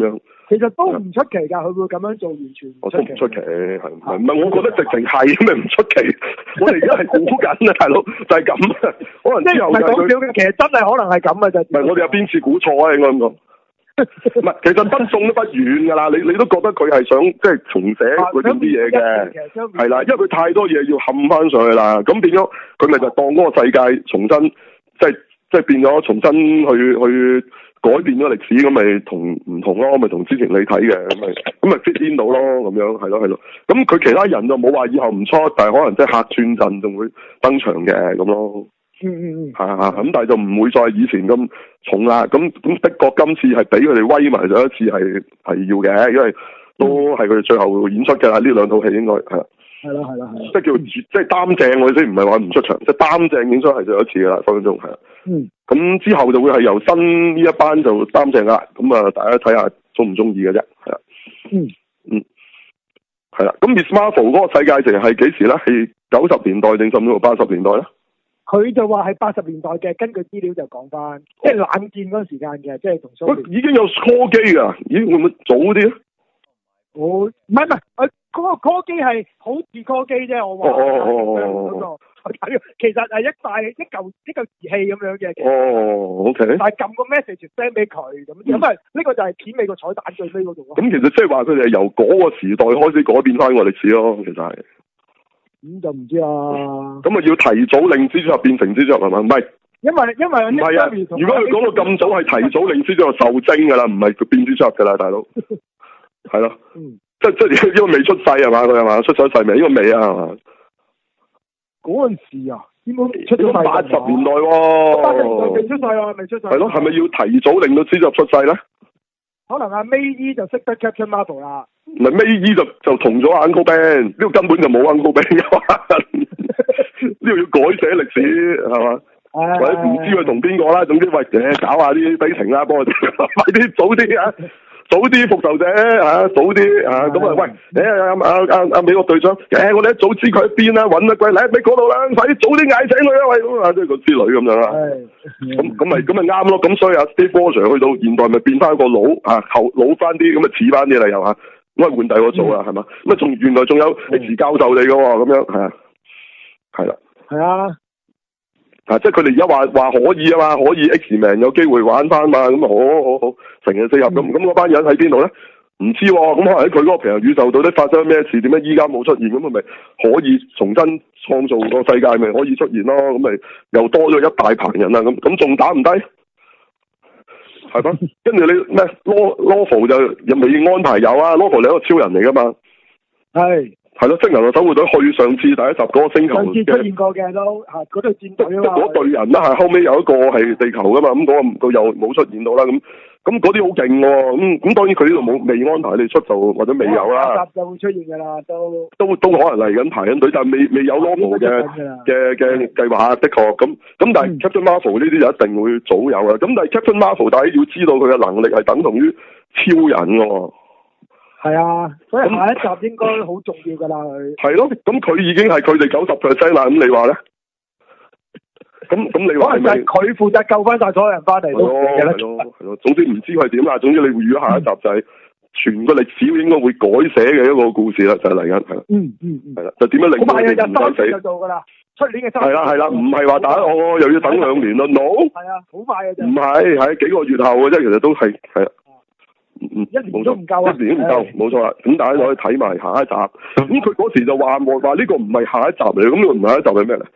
其實都唔出奇㗎，佢會咁樣做，完全唔出奇。 我都唔出奇，係唔係？唔係，我覺得直情係咁咪唔出奇。我哋而家係估緊啊，大佬就係咁啊。可能之後唔係講笑嘅，其實真係可能係咁啊，就唔係我哋有邊次估錯啊？應該咁講。唔係，其實不中都不遠㗎啦。你你都覺得佢係想即係重寫嗰啲嘢嘅，係啦，因為佢太多嘢要冚翻上去啦。咁變咗佢咪就當嗰個世界重新即係即係變咗重新去去。改變咗歷史咁咪同唔同咯，咪同之前你睇嘅咁咪咁咪 fit in 到咯，咁樣係咯係咯。咁佢其他人就冇話以後唔出，但係可能即係客串陣仲會登場嘅咁咯。 嗯嗯嗯。 係啊，咁但係就唔會再以前咁重啦。咁咁的確今次係俾佢哋威埋咗一次係係要嘅，因為都係佢哋最後演出嘅啦。呢兩套戲應該係。係咯係咯係。 即係叫即係擔正我哋先，唔係話唔出場，即係擔正演出係最後一次噶啦，分分鐘係。嗯。咁之後就會係由新呢一班就擔正啦，咁啊大家睇下中唔中意嘅啫，係啦。嗯嗯，係啦。咁 Miss Marvel 嗰個世界淨係幾時咧？係九十年代定甚至乎八十年代咧？佢就話係八十年代嘅，根據資料就講翻，哦、即係冷戰嗰個時間嘅，即係同蘇聯。 已經有 call 機㗎，咦會唔會早啲咧？ 我唔係唔係，誒嗰個 call 機係好似 call 機啫，我話。哦哦哦哦。其實係一大一嚿一嚿儀器咁樣嘅。 哦 ，OK。但係撳個 message send 俾佢咁，咁啊呢個就係片尾個彩蛋最尾嗰度咯。 咁其實即係話佢哋係由嗰個時代開始改變翻個歷史咯，其實係。 咁、嗯、就唔知啊。 咁啊要提早令蜘蛛俠變成蜘蛛俠係咪？唔係。 因為因為唔係啊，如果佢講到咁早係提早令蜘蛛俠受精噶啦，唔係佢變蜘蛛俠噶啦，大佬。係咯。嗯。即即係因為未出世係嘛？佢係嘛？出咗世未？呢個未啊係嘛？ 嗰陣時啊，點解出咗世？ 八十年代喎， 八十年代未出世啊，未出世。 係咯，係咪要提早令到蜘蛛俠出世咧？ 可能阿 May 姨就識得 Captain Marvel 啦。 唔係 May 姨就就同咗 Uncle Ben，呢個根本就冇 Uncle Ben 嘅嘛。呢個要改寫歷史係嘛？或者唔知佢同邊個啦，總之喂誒搞下啲悲情啦，幫我哋快啲早啲啊！早啲復仇者嚇，早啲嚇咁啊！喂，誒阿阿阿阿美國隊長，誒我哋一早知佢喺邊啦，揾得鬼嚟喺嗰度啦，快啲早啲嗌醒佢啊！喂，咁啊即係個之類咁樣啦。咁咁咪咁咪啱咯。咁所以阿 Steve Rogers 去到現代咪變翻個老啊後老翻啲，咁啊似翻啲啦又嚇，咁啊換第二個組啦係嘛？咁啊仲原來仲有 X 教授嚟嘅喎，咁樣係啊，係啦。 係啊。 啊！即係佢哋而家話話可以啊嘛，可以 X-Men 有機會玩翻嘛，咁啊好好好成日四合咁，咁嗰班人喺邊度咧？唔知喎、哦，咁可能喺佢嗰個平行宇宙到底發生咩事？點解依家冇出現？咁咪可以重新創造個世界，咪可以出現咯？咁咪又多咗一大棚人啦！咁咁仲打唔低？係嘛？跟住你咩 Law 就又未安排有啊 Law 你係一個超人嚟噶嘛？係。係咯，精靈嘅守護隊去上次第一集嗰個星球嘅，上次出現過嘅都嚇嗰隊戰隊啊嘛，嗰隊人啦係後尾有一個係地球噶嘛，咁、那、嗰個又冇出現到啦，咁咁嗰啲好勁喎，咁咁當然佢呢度冇未安排你出就或者未有啦，下集就會出現㗎啦，都都都可能嚟緊排緊隊，但係未未有 Marvel 嘅嘅嘅計劃嚇，的確咁咁，但係 Captain Marvel 呢啲就一定會早有啊，咁但係 Captain Marvel 大家要知道佢嘅能力係等同於超人喎。係啊，所以下一集應該好重要噶啦佢。係咯，咁佢已經係佢哋九十 percent 啦，咁你話咧？咁咁你話係咪？佢負責救翻晒所有人翻嚟咯，係咯，係咯，總之唔知佢係點啦。總之你預咗下一集就係全個歷史應該會改寫嘅一個故事啦，就係嚟緊係啦。嗯嗯嗯。係啦，就點樣令到佢哋唔使死？就做噶啦，出年嘅。係啦係啦，唔係話打我又要等兩年咯 ，no。係啊，好快嘅啫。唔係，係幾個月後嘅啫，其實都係係啊。嗯，一年都唔夠啊！一年都唔夠，冇錯啦。咁大家可以睇埋下一集。咁佢嗰時就話話呢個唔係下一集嚟，咁呢個唔係下一集係咩嚟？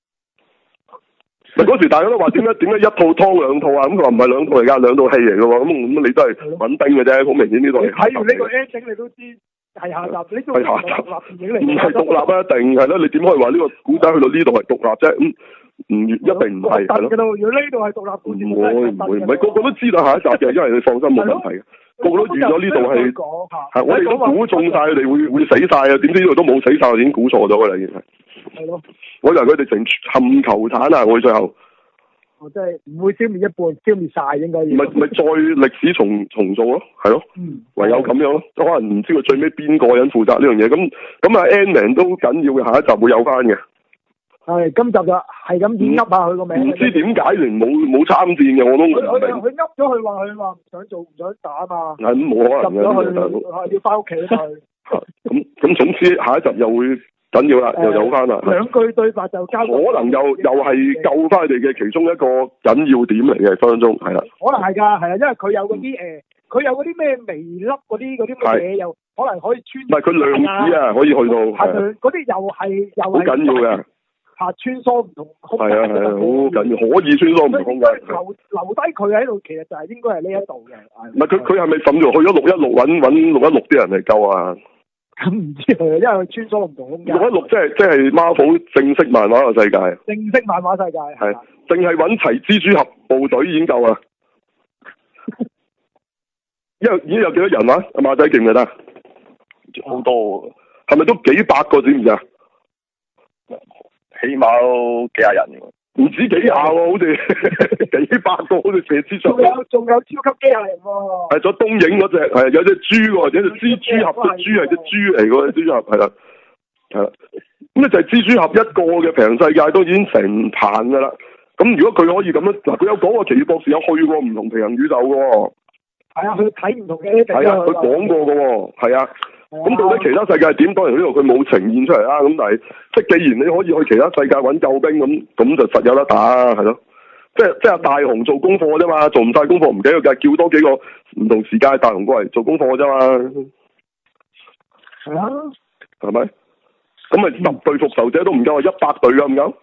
咪嗰時大家都話點解點解一套湯兩套啊？咁佢話唔係兩套嚟㗎，兩套戲嚟㗎喎。咁咁你都係穩定嘅啫，好明顯呢度。睇完呢個 ending 你都知係下集，呢個係下集獨立電影嚟。唔係獨立啊，一定係啦。你點可以話呢個古仔去到呢度係獨立啫？咁唔一定唔係係咯。如果呢度係獨立故事，唔會唔會唔係個個都知道下一集嘅，因為你放心冇問題嘅。個個都預咗呢度係係，我哋都估中晒佢哋會會死晒啊！點知呢度都冇死晒，已經估錯咗噶啦，已經係。係咯。我以為佢哋成冚球產啊！我最後。我真係唔會消滅一半，消滅晒應該要。咪咪再歷史重重做咯，係咯。嗯。唯有咁樣咯，可能唔知佢最尾邊個人負責呢樣嘢。咁咁啊 Ant-Man 都緊要嘅，下一集會有翻嘅。 係今集就係咁演噏下佢個名。 唔知點解連冇冇參戰嘅我都唔明。 佢佢佢噏咗佢話佢話唔想做唔想打啊嘛。 係咁冇可能嘅。 入咗去要翻屋企佢。 咁咁總之下一集又會緊要啦，又有翻啦。 兩句對白就交。可能又又係救翻佢哋嘅其中一個緊要點嚟嘅分分鐘係啦。 可能係㗎，係啊，因為佢有嗰啲誒，佢有嗰啲咩微粒嗰啲嗰啲乜嘢，又可能可以穿。 唔係佢量子啊，可以去到。 係嗰啲又係又係。好緊要嘅。嚇！穿梭唔同空間。係啊係啊，好緊要，可以穿梭唔同空間。留留低佢喺度，其實就係應該係呢一度嘅。 唔係佢佢係咪甚至去咗六一六揾揾六一六啲人嚟救啊？ 咁唔知佢，因為佢穿梭唔同空間。六一六即係即係 Marvel 正式漫畫嘅世界。正式漫畫世界係。淨係揾齊蜘蛛俠部隊已經夠啦。因為已經有幾多人啊？阿馬仔記唔記得？好多，係咪都幾百個知唔知啊？起碼都幾廿人嘅，唔止幾廿喎，好似幾百個，好似射蜘蛛。仲有仲有超級機械人喎。係咗東映嗰隻，係有隻豬喎，有隻蜘蛛俠，隻豬係隻豬嚟嘅，蜘蛛俠係啦，係啦。咁咧就係蜘蛛俠一個嘅平行世界都已經成棚噶啦。咁如果佢可以咁樣，嗱佢有講過奇異博士有去過唔同平行宇宙嘅。係啊，佢睇唔同嘅。係啊，佢講過嘅喎，係啊。咁到底其他世界係點？當然呢度佢冇呈現出嚟啦。咁但係，即係既然你可以去其他世界揾救兵，咁咁就實有得打，係咯。即係即係大雄做功課啫嘛，做唔晒功課唔緊要嘅，叫多幾個唔同時間大雄過嚟做功課啫嘛。係啊，係咪？咁咪十隊復仇者都唔夠，一百隊㗎唔夠。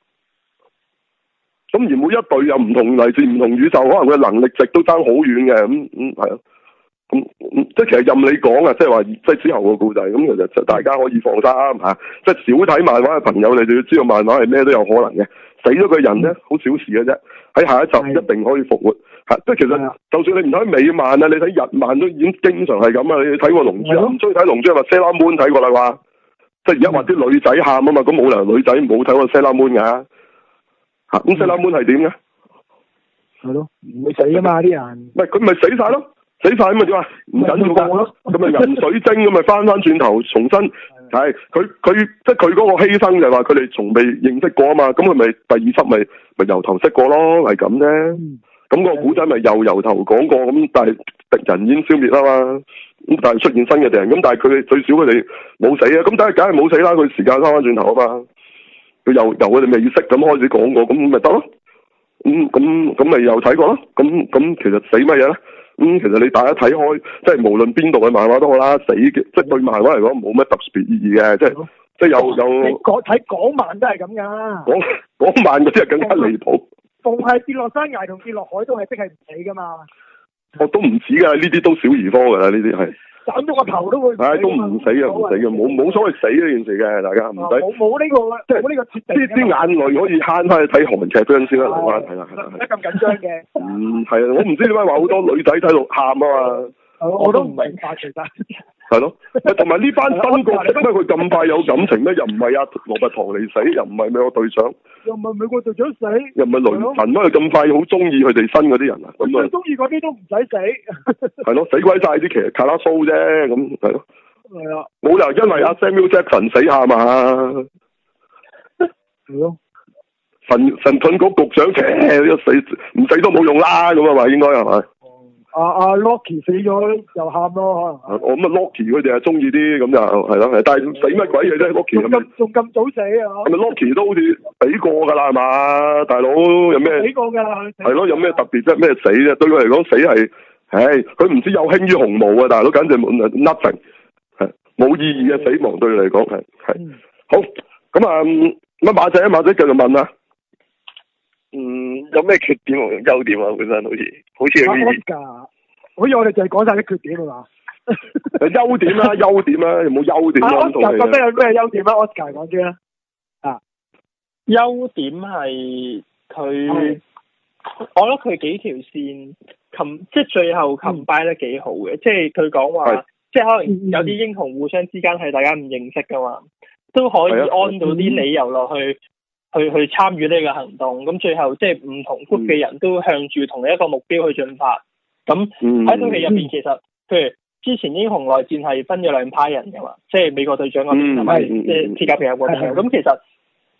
咁而每一隊有唔同嚟自唔同宇宙，可能佢能力值都爭好遠嘅。咁咁係啊。咁、嗯、即係其實任你講啊，即係話即係之後個故仔，咁其實就大家可以放心嚇。即係少睇漫畫嘅朋友，你就要知道漫畫係咩都有可能嘅。死咗個人咧，好小事嘅啫。喺下一集一定可以復活嚇。即係其實就算你唔睇美漫啊，你睇日漫都已經經常係咁啊。你睇過龍珠，唔中意睇龍珠，話 Sailor Moon 睇過啦啩？即係而家話啲女仔喊啊嘛，咁冇理由女仔冇睇過 Sailor Moon 㗎嚇。咁 Sailor Moon 係點嘅？係咯，唔會死啊嘛啲人。唔係佢咪死晒咯？死晒咁咪點啊？唔緊要㗎，咁咪人水晶咁咪翻翻轉頭重新係佢佢即係佢嗰個犧牲就係話佢哋從未認識過啊嘛，咁佢咪第二輯咪咪由頭識過咯，係咁啫。咁、嗯、個古仔咪又由頭講過，咁但係敵人已經消滅啦嘛，咁但係出現新嘅敵人，咁但係佢哋最少佢哋冇死啊，咁但係梗係冇死啦，佢時間翻翻轉頭啊嘛，佢又由佢哋未識咁開始講過，咁咪得咯。咁咁咁咪又睇過咯，咁咁其實死乜嘢咧？咁、嗯、其實你大家睇開，即係無論邊度嘅漫畫都好啦，死嘅即係對漫畫嚟講冇乜特別意義嘅，即係即係有有。你講睇港漫都係咁噶。港港漫嗰啲係更加離譜。逢係跌落山崖同跌落海都係即係唔死噶嘛。我都唔止噶，呢啲都小兒科噶啦，呢啲係。斬咗個頭都會。唉，都唔死嘅，唔死嘅，冇冇所謂死呢件事嘅，大家唔使。冇冇呢個，即係冇呢個設定。啲啲眼淚可以慳翻去睇韓劇嗰陣先啦，係嘛？係啦係啦。唔使咁緊張嘅。嗯，係啊，我唔知點解話好多女仔睇到喊啊嘛。我都唔明白其實。係咯，同埋呢班新角色咩？佢咁快有感情咩？又唔係阿羅拔唐尼死，又唔係美國隊長，又唔係美國隊長死，又唔係雷神，乜咁快好中意佢哋新嗰啲人啊？咁啊，最中意嗰啲都唔使死。係咯，死鬼晒啲其實卡拉蘇啫，咁係咯。係啊，冇理由因為阿 Samuel Jackson 死下嘛。係咯。神神盾局局長，其實死唔死都冇用啦，咁啊嘛，應該係咪？阿阿 Loki 死咗又喊咯，可能。我咁啊 Loki 佢哋係中意啲咁就係咯，但係死乜鬼嘢啫 Loki 咁。咁仲咁早死啊？係咪 Loki 都好似死過㗎啦係嘛？大佬有咩？死過㗎啦。係咯，有咩特別啫？咩死啫？對佢嚟講死係，唉，佢唔知有輕於鴻毛啊！大佬簡直冇 nothing，係冇意義嘅死亡對佢嚟講係係。好咁啊，乜馬仔馬仔繼續問啊？嗯，有咩缺點同優點啊？本身好似好似有啲㗎，好似我哋就係講晒啲缺點啊嘛。優點啦，優點啦，有冇優點啊？Oscar覺得有咩優點啊 ？Oscar 講先啦。啊， 優點係佢，我覺得佢幾條線冚，即係最後冚擺得幾好嘅。即係佢講話，即係可能有啲英雄互相之間係大家唔認識㗎嘛，都可以按到啲理由落去。去去參與呢個行動，咁最後即係唔同 group 嘅人都向住同一個目標去進發。咁喺套戲入邊，其實譬如之前英雄內戰係分咗兩派人嘅嘛，即係美國隊長嗰邊同埋即係鐵甲平友嗰邊。咁其實即係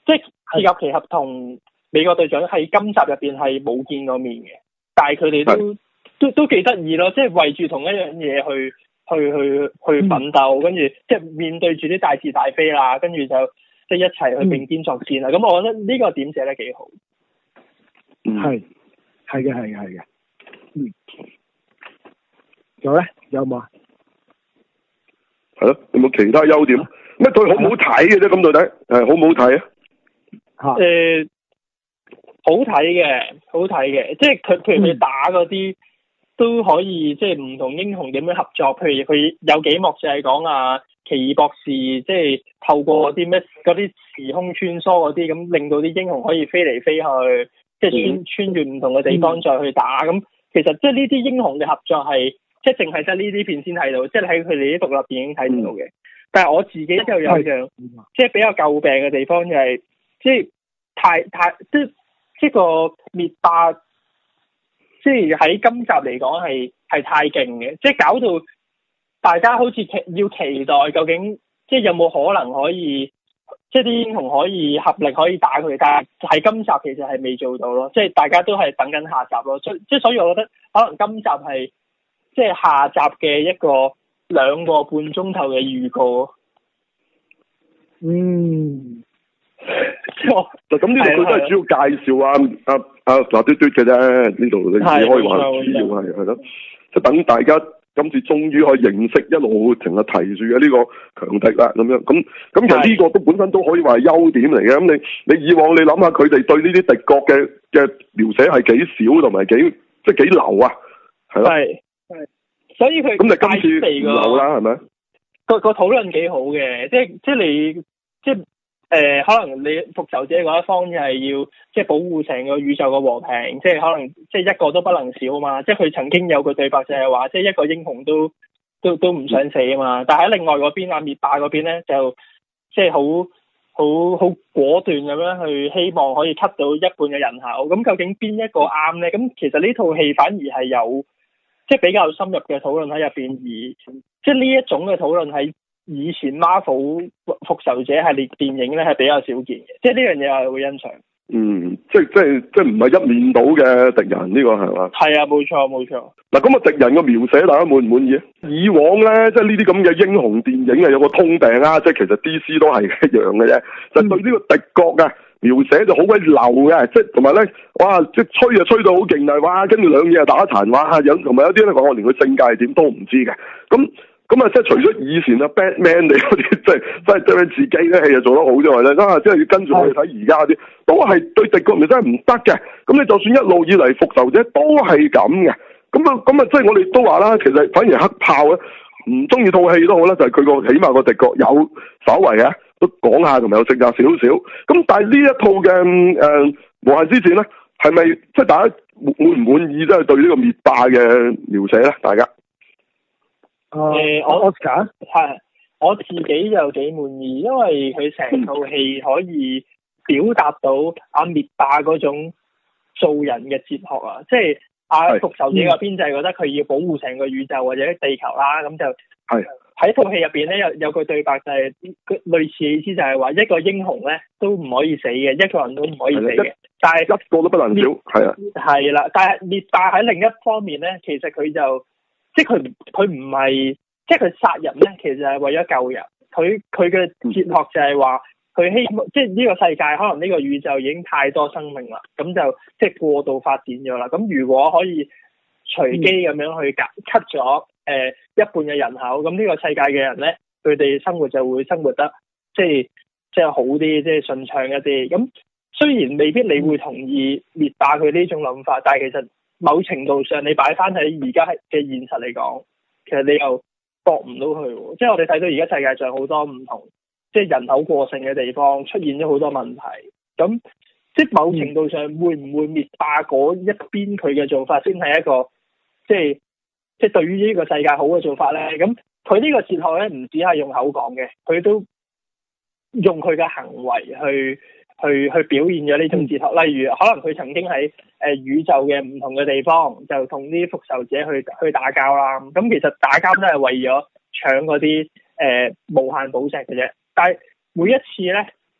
鐵甲奇俠同美國隊長喺今集入邊係冇見過面嘅，但係佢哋都都都幾得意咯，即係為住同一樣嘢去去去去奮鬥，跟住即係面對住啲大是大非啦，跟住就即係一齊去並肩作戰啦。咁、嗯、我覺得呢個點寫得幾好。 係係嘅係嘅係嘅。嗯。有咧？有冇啊？ 係咯，有冇其他優點？乜佢好唔好睇嘅啫？咁到底係好唔好睇啊？ 誒、呃，好睇嘅，好睇嘅，即係佢譬如佢打嗰啲、嗯、都可以，即係唔同英雄點樣合作。譬如佢有幾幕就係講啊，奇異博士即係透過啲咩嗰啲時空穿梭嗰啲，咁令到啲英雄可以飛嚟飛去，即係穿、嗯、穿越唔同嘅地方再去打。咁、嗯、其實即係呢啲英雄嘅合作係，即係淨係得呢啲片先睇到，即係喺佢哋啲獨立電影睇唔到嘅。但係我自己就有樣，即係比較詬病嘅地方就係、是。即係太太即係即個滅霸，即係喺今集嚟講係係太勁嘅，即係搞到大家好似期要期待究竟即係有冇可能可以即係啲英雄可以合力可以打佢，但係喺今集其實係未做到咯，即係大家都係等緊下集咯，所以即係所以我覺得可能今集係即係下集嘅一個兩個半鐘頭嘅預告。 嗯。 就咁呢度佢都係主要介紹啊啊啊嗱嘟嘟嘅啫，呢度你只可以話主要係係咯，即係等大家今次終於可以認識一路成日提住嘅呢個強敵啦咁樣，咁咁其實呢個都本身都可以話係優點嚟嘅。咁你你以往你諗下佢哋對呢啲敵國嘅嘅描寫係幾少同埋幾即係幾流啊，係咯， 係係，所以佢咁你今次唔流啦係咪？ 個個討論幾好嘅，即係即係你即係。誒、呃，可能你復仇者嗰一方就係要即係保護成個宇宙嘅和平，即係可能即係一個都不能少啊嘛。即係佢曾經有個對白就係話，即係一個英雄都都都唔想死啊嘛。但係喺另外嗰邊啊，滅霸嗰邊咧就即係好好好果斷咁樣去希望可以 cut 到一半嘅人口。咁究竟邊一個啱咧？咁其實呢套戲反而係有即係比較深入嘅討論喺入邊，而即係呢一種嘅討論喺以前 Marvel 復仇者系列電影咧係比較少見嘅，即係呢樣嘢我係會欣賞。嗯， 即係即係即係唔係一面倒嘅敵人呢、呢個係嘛？係啊，冇錯冇錯。嗱咁啊，敵人嘅描寫大家滿唔滿意啊？以往咧，即係呢啲咁嘅英雄電影啊，有個通病啊，即係其實 D C 都係一樣嘅啫，就係、對呢個敵國嘅描寫就好鬼流嘅，即係同埋咧，哇，即係吹啊吹到好勁啊，哇，跟住兩嘢啊打殘，哇，有同埋有啲咧講我連佢性格係點都唔知嘅，咁。咁啊，即係除咗以前啊 Batman 你嗰啲，即係即係即係自己咧戲又做得好之外咧，啊，即係要跟住我哋睇而家嗰啲，都係對敵國咪真係唔得嘅。咁你就算一路以嚟復仇者都係咁嘅。咁啊，咁啊，即係我哋都話啦，其實反而黑豹咧唔中意套戲都好啦，就係佢個起碼個敵國有稍為啊，都講下同埋有性格少少。咁但係呢一套嘅誒、呃、無限之戰咧，係咪即係大家滿唔滿意？即係對呢個滅霸嘅描寫咧，大家？ 誒、呃，我我揀係我自己就幾滿意，因為佢成套戲可以表達到阿滅霸嗰種做人嘅哲學啊，即係阿復仇者嗰邊就係覺得佢要保護成個宇宙或者地球啦，咁就係喺套戲入邊咧有有句對白就係、是、類似嘅意思，就係話一個英雄咧都唔可以死嘅，一個人都唔可以死嘅，但係一個都不能少，係啊， 係啦，但係滅霸喺另一方面咧，其實佢就。即係佢佢唔係，即係佢殺人咧，其實係為咗救人。佢佢嘅哲學就係話，佢希望即係呢個世界可能呢個宇宙已經太多生命啦，咁就即係過度發展咗啦。咁如果可以隨機咁樣去 cut 咗誒一半嘅人口，咁呢個世界嘅人咧，佢哋生活就會生活得即係即係好啲，即係順暢一啲。咁雖然未必你會同意滅霸佢呢種諗法，但係其實。某程度上，你擺翻喺而家嘅現實嚟講，其實你又駁唔到佢。即係我哋睇到而家世界上好多唔同，即係人口過剩嘅地方出現咗好多問題。咁即係某程度上，會唔會滅霸嗰一邊佢嘅做法先係一個，即係即係對於呢個世界好嘅做法咧？咁佢呢個哲學咧，唔止係用口講嘅，佢都用佢嘅行為去。去去表現咗呢種哲學，例如可能佢曾經喺誒、呃、宇宙嘅唔同嘅地方，就同啲復仇者去去打交啦。咁其實打交都係為咗搶嗰啲誒無限寶石嘅啫。但係每一次咧，誒、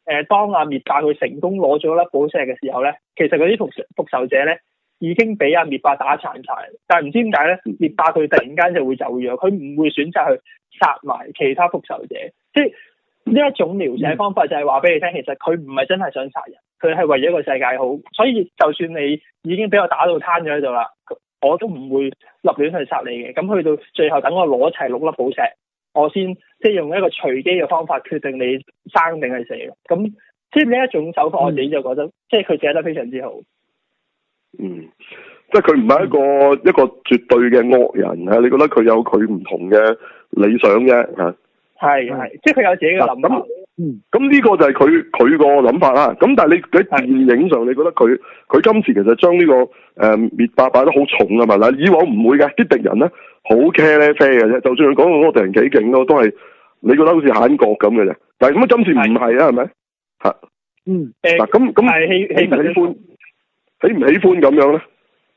誒當阿滅霸佢成功攞咗粒寶石嘅時候咧，其實嗰啲復復仇者咧已經俾阿滅霸打殘晒，但係唔知點解咧，滅霸佢突然間就會走咗，佢唔會選擇去殺埋其他復仇者，即係呢一種描寫方法就係話俾你聽，其實佢唔係真係想殺人，佢係為咗個世界好，所以就算你已經俾我打到攤咗喺度啦，我都唔會立亂去殺你嘅。咁去到最後等我攞齊六粒寶石，我先即係用一個隨機嘅方法決定你生定係死咯。咁即係呢一種手法，我自己就覺得、嗯、即係佢寫得非常之好。 嗯，即係佢唔係一個、嗯、一個絕對嘅惡人啊！你覺得佢有佢唔同嘅理想啫嚇。係係，即係佢有自己嘅諗法。 嗯，咁呢個就係佢佢個諗法啦。咁但係你喺電影上，你覺得佢佢今次其實將呢、這個誒、呃、滅霸擺得好重啊嘛？嗱，以往唔會嘅，啲敵人咧好茄喱啡嘅啫。就算佢講到嗰個敵人幾勁咯，都係你覺得好似眼角咁嘅啫。但係咁啊，今次唔係啊，係咪？嚇， 嗯， 嗱咁咁喜喜唔喜歡？喜唔喜歡咁樣咧？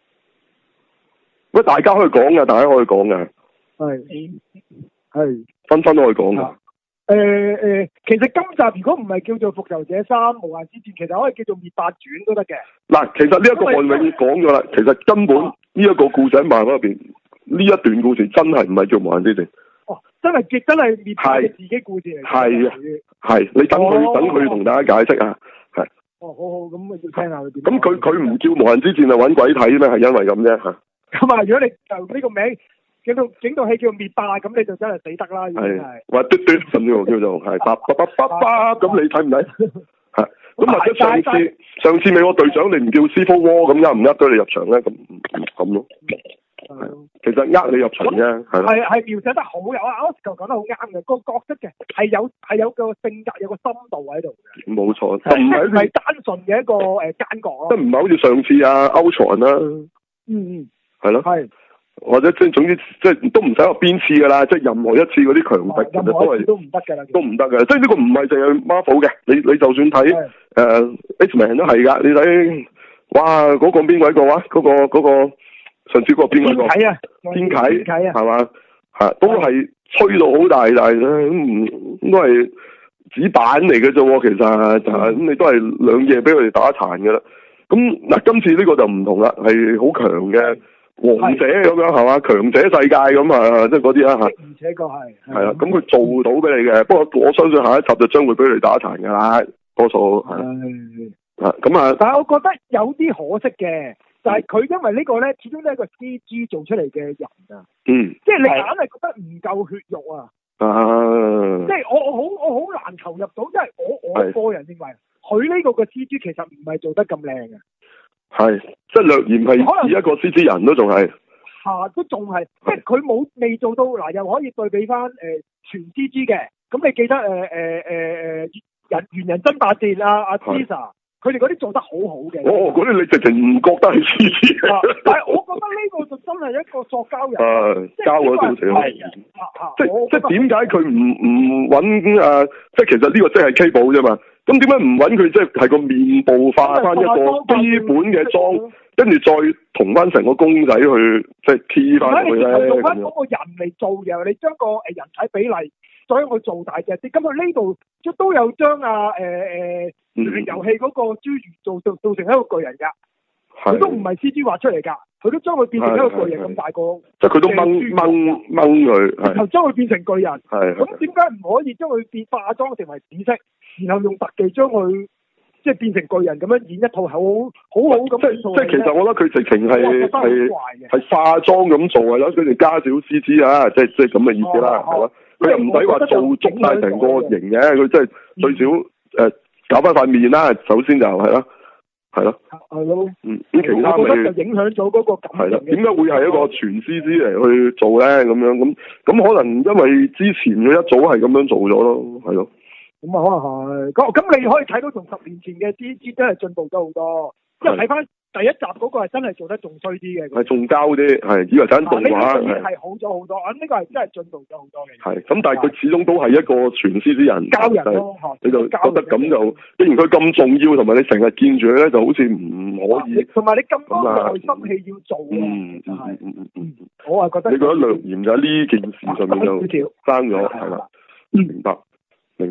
喂，大家可以講嘅，大家可以講嘅。 係係， 分分都可以講嘅。 誒誒，其實今集如果唔係叫做復仇者三無限之戰，其實可以叫做滅霸傳都得嘅。嗱， 其實呢一個我已經講咗啦，其實根本呢一個故仔漫畫入邊呢一段故事真係唔係叫無限之戰。 哦，真係極真係滅霸嘅自己故事嚟。 係啊，係你等佢、哦、等佢同大家解釋啊，係。 哦，好好，咁我要聽下佢點。 咁佢佢唔叫無限之戰啊，搵鬼睇咩？係因為咁啫吓。 咁啊，如果你就呢個名整到整到戲叫滅霸，咁你就真係死得啦，已經係。或嘟嘟甚至乎叫做係叭叭叭叭叭，咁你睇唔睇？係。咁或者上次上次美國隊長你唔叫 Civil War，咁呃唔呃到你入場咧？咁咁咯。係。其實呃你入場啫，係。係係描寫得好，有啊 Oscar 講得好啱嘅，個角色嘅係有係有個性格，有個深度喺度嘅。冇錯，就唔係唔係單純嘅一個誒奸角咯。即係唔係好似上次啊歐財啦。嗯嗯。係咯。係。或者即係總之即係都唔使話邊次噶啦，即係任何一次嗰啲強敵其實都係都唔得噶啦，都唔得噶。即係呢個唔係淨係 Marvel 嘅，你你就算睇誒 X-Men 都係噶，你睇哇嗰、嗰個邊位個話嗰個嗰、嗰個上次嗰個邊位個邊啟啊邊啟係嘛吓都係吹到好大，但係咧唔都係紙板嚟嘅啫，其實就係咁你都係兩嘢俾佢哋打殘噶啦。咁嗱今次呢個就唔同啦，係好強嘅。王者咁樣係嘛，強者世界咁啊，即係嗰啲啦吓。而且確係係啦，咁佢做到俾你嘅，不過我相信下一集就將會俾你打殘噶啦，多數係啊咁啊。但係我覺得有啲可惜嘅，就係、是、佢因為這個呢個咧，始終都係一個 C G 做出嚟嘅人啊。嗯。即係你硬係覺得唔夠血肉啊。啊。即係我我好我好難投入到，因為我我個人認為佢呢個嘅 C G 其實唔係做得咁靚嘅。係，即係略嫌係以一個 C G 人都仲係，吓都仲係，即係佢冇未做到嗱，又可以對比翻誒全 C G 嘅，咁你記得誒誒誒誒人猿人爭霸戰啊阿 Tisa，佢哋嗰啲做得好好嘅。哦，嗰啲你直情唔覺得係 C G 嘅，但係我覺得呢個就真係一個塑膠人，誒膠嗰種成，即係即係點解佢唔唔搵啊？即係其實呢個即係 K 寶啫嘛。咁點解唔揾佢即係係個面部化翻一個基本嘅妝，跟住再同翻成個公仔去即係 key 翻佢咧？你用翻嗰個人嚟做嘢，你將個誒人體比例再將佢做大隻啲，咁佢呢度都都有將啊誒誒遊戲嗰個侏儒做做做成一個巨人㗎，佢都唔係 C G 畫出嚟㗎，佢都將佢變成一個巨人咁大個，即係佢都掹掹掹佢，然後將佢變成巨人。係咁點解唔可以將佢變化妝成為紫色？然後用特技將佢即係變成巨人咁樣演一套好好好咁。即即係其實我覺得佢直情係係係化妝咁做啊，有佢哋加少 C G 啊，即係即係咁嘅意思啦，係咯。佢又唔使話做足晒成個型嘅，佢即係最少誒、嗯呃、搞翻塊面啦，首先就係咯，係咯。係咯。嗯，咁其他咪就影響咗嗰個感覺。係啦，點解會係一個全 C G 嚟去做咧？咁樣咁咁可能因為之前佢一早係咁樣做咗咯，係咯。咁啊，可能係，咁咁你可以睇到同十年前嘅 C G 真係進步咗好多，因為睇翻第一集嗰個係真係做得仲衰啲嘅，係仲膠啲，係以為睇緊動畫，係係好咗好多，啊呢、這個係真係進步咗好多嘅。係，咁但係佢始終都係一個全 C G 人，膠人咯，你就覺得咁就，既然佢咁重要，同埋你成日見住佢咧，就好似唔可以，同埋你咁多內心戲要做啊，嗯嗯嗯嗯嗯，我係覺得，你覺得略嫌就喺呢件事上面就爭咗，係啦，明白明白。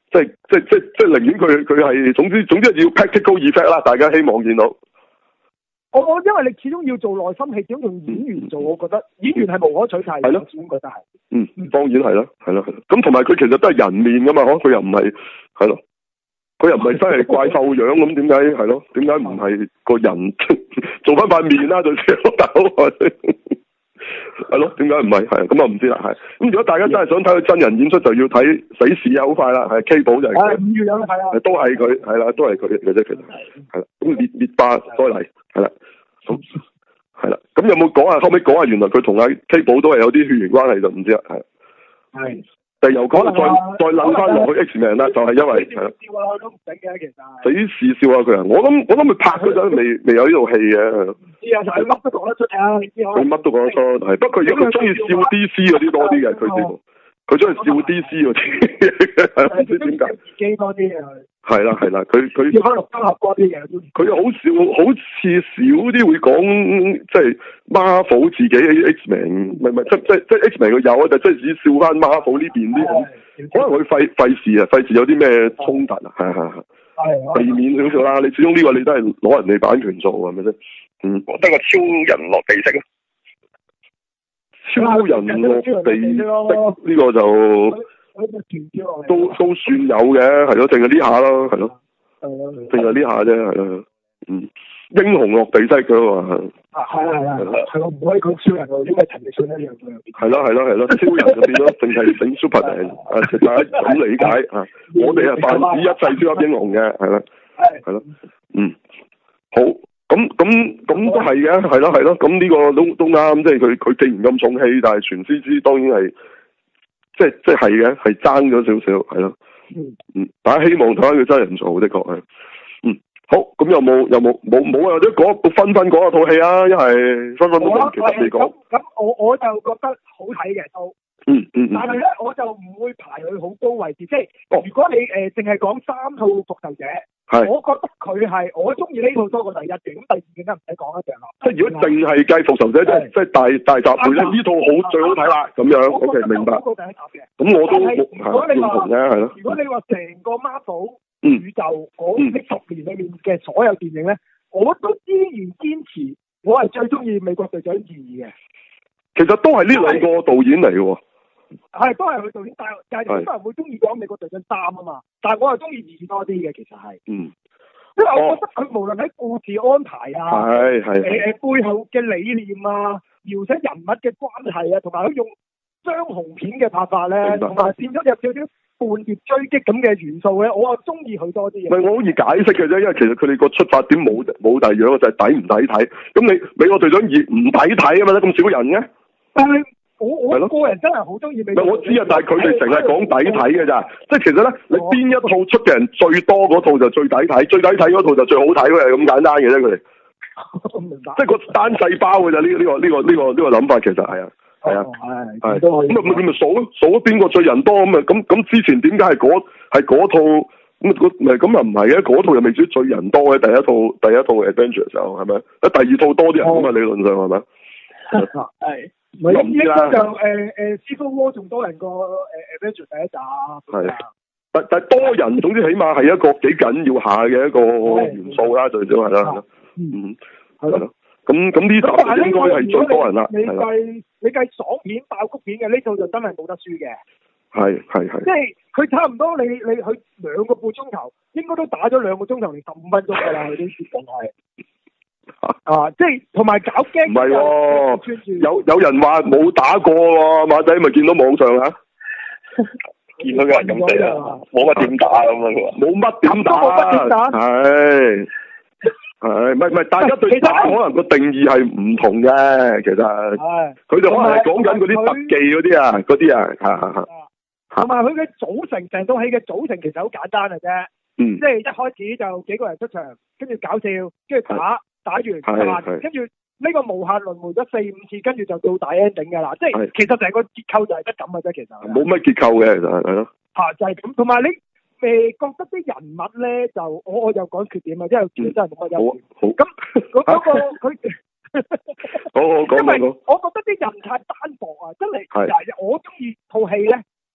即係即係即係即係寧願佢佢係總之總之要 practical effect 啦，大家希望見到。 我我因為你始終要做內心戲，點用演員做？我覺得演員係無可取替嘅。係咯，始終覺得係。 嗯，當然係啦，係啦，係啦。咁同埋佢其實都係人面噶嘛，嗬？佢又唔係係咯，佢又唔係真係怪獸樣咁，點解係咯？點解唔係個人做翻塊面啦？最少大佬係咯？點解唔係？係咁啊？唔知啦，係。咁如果大家真係想睇佢真人演出，就要睇死侍啊！好快啦，係 K 寶就係。係五月有睇啊。都係佢，係啦，都係佢嘅啫，其實係啦。咁滅滅霸再嚟，係啦。咁係啦，咁有冇講啊？後尾講下，原來佢同阿 K 寶都係有啲血緣關係，就唔知啦，係。係。就由嗰再再諗翻落去 X-Men 啦，就係因為係啦。笑啊，都唔整嘅，其實。死侍笑下佢啊！我諗我諗佢拍嗰陣未未有呢套戲嘅。唔知啊，就係乜都講得出啊！你知我。佢乜都講得出，係不過如果佢中意笑 D C 嗰啲多啲嘅，佢哋佢中意笑 D C 嗰啲，唔知點解。自己多啲啊！係啦係啦，佢佢要翻綠燈俠多啲嘅，佢好少好似少啲會講即係 Marvel 自己嘅 X-Men，唔係唔係即即即 X-Men 佢有啊，就即係只笑翻 Marvel 呢邊啲，可能佢費費事啊，費事有啲咩衝突啊，係係係，避免少少啦。你始終呢個你都係攞人哋版權做係咪先？嗯，我得個超人落地式啊，超人落地式呢個就。都都算有嘅，係咯，淨係呢下咯，係咯，淨係呢下啫，係咯，嗯，英雄落地式嘅嘛，啊係係係，係咯，唔可以講超人喎，因為陳奕迅一樣嘅，係咯係咯係咯，超人就變咗淨係整 Superman，啊，大家咁理解啊，我哋係泛指一切超級英雄嘅，係啦，係咯，嗯，好，咁咁咁都係嘅，係咯係咯，咁呢個都都啱，即係佢佢既然咁重戲，但係全 C G 當然係。即係即係係嘅，係爭咗少少，係咯，嗯嗯，大家希望睇下佢真人做，的確係，嗯，好，咁有冇有冇冇冇啊？或者講分分講一套戲啊，一係分分都冇其他未講。咁我我就覺得好睇嘅都，嗯嗯，但係咧我就唔會排佢好高位置，即係如果你誒淨係講三套復仇者。係，我覺得佢係我中意呢套多過第一嘅，咁第二嘅唔使講一樣啦。即係如果淨係計復仇者，即係即係大大集會咧，呢套好最好睇啦，咁樣，O K 明白。好過第一集嘅。咁我都係認同嘅，係咯。如果你話成個 Marvel 宇宙嗰呢十年裏面嘅所有電影咧，我都依然堅持我係最中意美國隊長二嘅。其實都係呢兩個導演嚟嘅。係都係佢導演，但係但係好多人會中意講美國隊長三啊嘛，但係我係中意二多啲嘅，其實係，嗯，因為我覺得佢無論喺故事安排啊，係係誒誒背後嘅理念啊，描寫人物嘅關係啊，同埋佢用雙雄片嘅拍法咧，同埋變咗有少少叛諜追擊咁嘅元素咧，我啊中意佢多啲嘅。唔係我好易解釋嘅啫，因為其實佢哋個出發點冇冇第二樣，就係抵唔抵睇。咁你美國隊長二唔抵睇啊嘛，咁少人嘅。但係我我個人真係好中意美國。我知啊，但係佢哋成日講抵睇嘅咋，即係其實咧，你邊一套出嘅人最多嗰套就最抵睇，最抵睇嗰套就最好睇嘅，係咁簡單嘅啫，佢哋。我明白。即係個單細胞嘅咋，呢呢個呢個呢個呢個諗法其實係啊。係啊，係係咁啊！咪你咪數咯，數邊個最人多咁啊？咁咁之前點解係嗰係嗰套咁啊？咁啊唔係嘅，嗰套又未至最人多嘅第一套第一套 Adventure 就係咪？啊第二套多啲人咁啊？理論上係咪？係，唔知啦。就誒誒 Civil War 仲多人過誒 Adventure 第一集。係，但但多人，總之起碼係一個幾緊要下嘅一個元素啦，最少係啦。嗯，係咯。咁咁呢集應該係最多人啦。你計你計爽片爆谷片嘅呢套就真係冇得輸嘅。係係係。即係佢差唔多你你佢兩個半鐘頭，應該都打咗兩個鐘頭零十五分鐘㗎啦，佢啲節目係。啊！即係同埋搞驚。唔係喎，有有人話冇打過喎，馬仔咪見到網上嚇。見到有人咁地啊，冇乜點打咁啊！佢話冇乜點打。冇乜點打。係。係，唔係唔係，大家對打可能個定義係唔同嘅，其實係，佢就可能係講緊嗰啲特技嗰啲啊，嗰啲啊，吓吓吓，同埋佢嘅組成，成套戲嘅組成其實好簡單嘅啫，嗯，即係一開始就幾個人出場，跟住搞笑，跟住打打完，跟住呢個無限輪迴咗四五次，跟住就到大 ending 噶啦，即係其實成個結構就係得咁嘅啫，其實冇乜結構嘅，其實係咯，吓就係咁，同埋你。誒，覺得啲人物咧就我我又講缺點啊，因為真係冇乜優點。好，咁嗰嗰個佢，好好講講。因為我覺得啲人太單薄啊，真係。係。我中意套戲咧，即係我講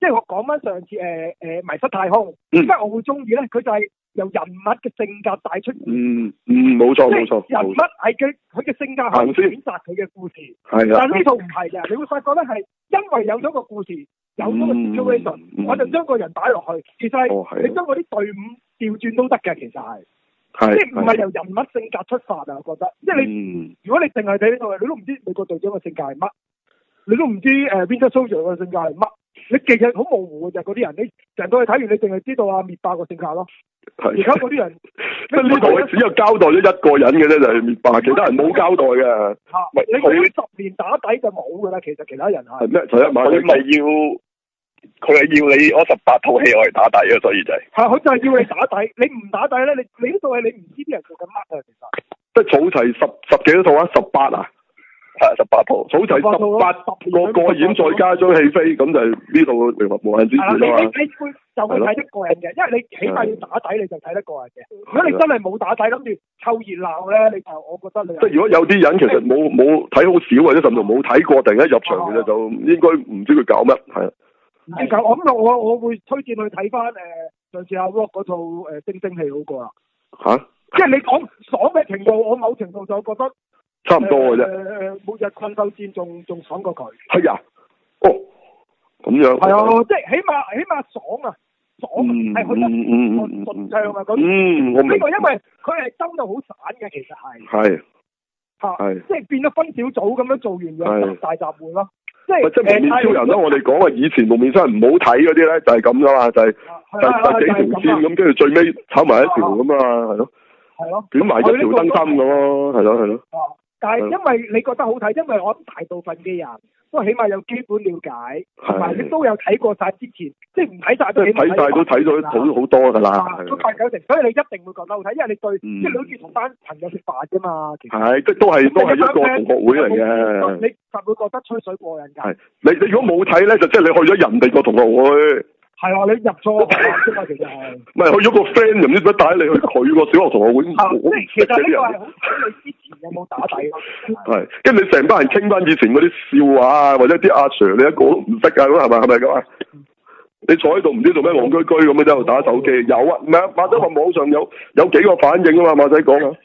翻上次誒誒、呃、迷失太空， 嗯點解我會中意咧？佢就係由人物嘅性格帶出。 嗯嗯，冇錯冇錯。 人物係嘅，佢嘅性格係選擇佢嘅故事。 係啊。 但呢套唔係嘅，你會發覺咧係因為有咗個故事，有咗個 situation，、嗯、我就將個人擺落去。其實係、哦、你將嗰啲隊伍調轉都得嘅，其實係。係。即係唔係由人物性格出發啊？我覺得，即係你、嗯，如果你淨係睇呢套，你都唔知美國隊長嘅性格係乜。你都唔知誒 Winter Soldier 嘅性格係乜？你其實好模糊嘅就嗰啲人，你成套去睇完，你淨係知道阿滅霸個性格咯。而家嗰啲人，即係呢套只有交代咗一個人嘅啫，就係滅霸，其他人冇交代嘅。嚇、啊！你佢十年打底就冇㗎啦，其實其他人係。係咩？就一晚佢咪要佢係要你嗰十八套戲我嚟打底啊，所以就係、是。係，佢就係要你打底，你唔打底咧，你你呢套係你唔知啲人做緊乜啊，其實。即係儲齊十十幾多套啊？十八啊？係十八套，儲齊十八個個演，再加張戲飛，咁就呢度無限之處啦。你你你會就會睇得過癮嘅，因為你起碼要打底，你就睇得過癮嘅。如果你真係冇打底，諗住湊熱鬧咧，你就我覺得你即係如果有啲人其實冇冇睇好少，或者甚至冇睇過，突然間入場嘅就應該唔知佢搞乜，係啊。唔知搞，我咁我我會推薦去睇翻誒上次阿 Rock 嗰套誒星星戲好過啦。嚇！即係你講爽嘅程度，我某程度就覺得。差唔多嘅啫。誒、呃、末日困獸戰仲仲爽過佢。係啊。哦。咁樣。係啊，即係起碼起碼爽啊，爽係佢得順順暢啊嗰啲。嗯，我明。呢個因為佢係兜到好散嘅，其實係。係。嚇、啊。係。即係變咗分小組咁樣做完嘅大集會咯。即係。即係幪面超人啦！我哋講啊，以前幪面超人唔好睇嗰啲咧，就係咁噶嘛，就係就係幾條線咁，跟住最尾炒埋一條咁啊，係咯。係咯。捲埋一條燈芯咁咯，係咯係咯。但係因為你覺得好睇，因為我諗大部分嘅人都起碼有基本了解，同埋你都有睇過晒之前，即係唔睇晒都睇晒都睇咗好好多㗎啦，都八九成，所以你一定會覺得好睇，因為你對，嗯、即係你好似同班朋友食飯啫嘛，其實係即都係都係一個同學會嚟嘅，你實會覺得吹水過癮㗎。係你你如果冇睇咧，就即係你去咗人哋個同學會。係啊，你入錯啫嘛，其實係。唔係去咗個 friend，唔知點解帶你去佢個小學同學會。即係其實呢個係好睇你之前有冇打底咯。係，跟住你成班人傾翻以前嗰啲笑話啊，或者啲阿 Sir 你一個都唔識啊，咁係咪係咪咁啊？你坐喺度唔知做咩戇居居咁樣喺度打手機，有啊，唔係啊，馬仔話網上有有幾個反應啊嘛，馬仔講啊。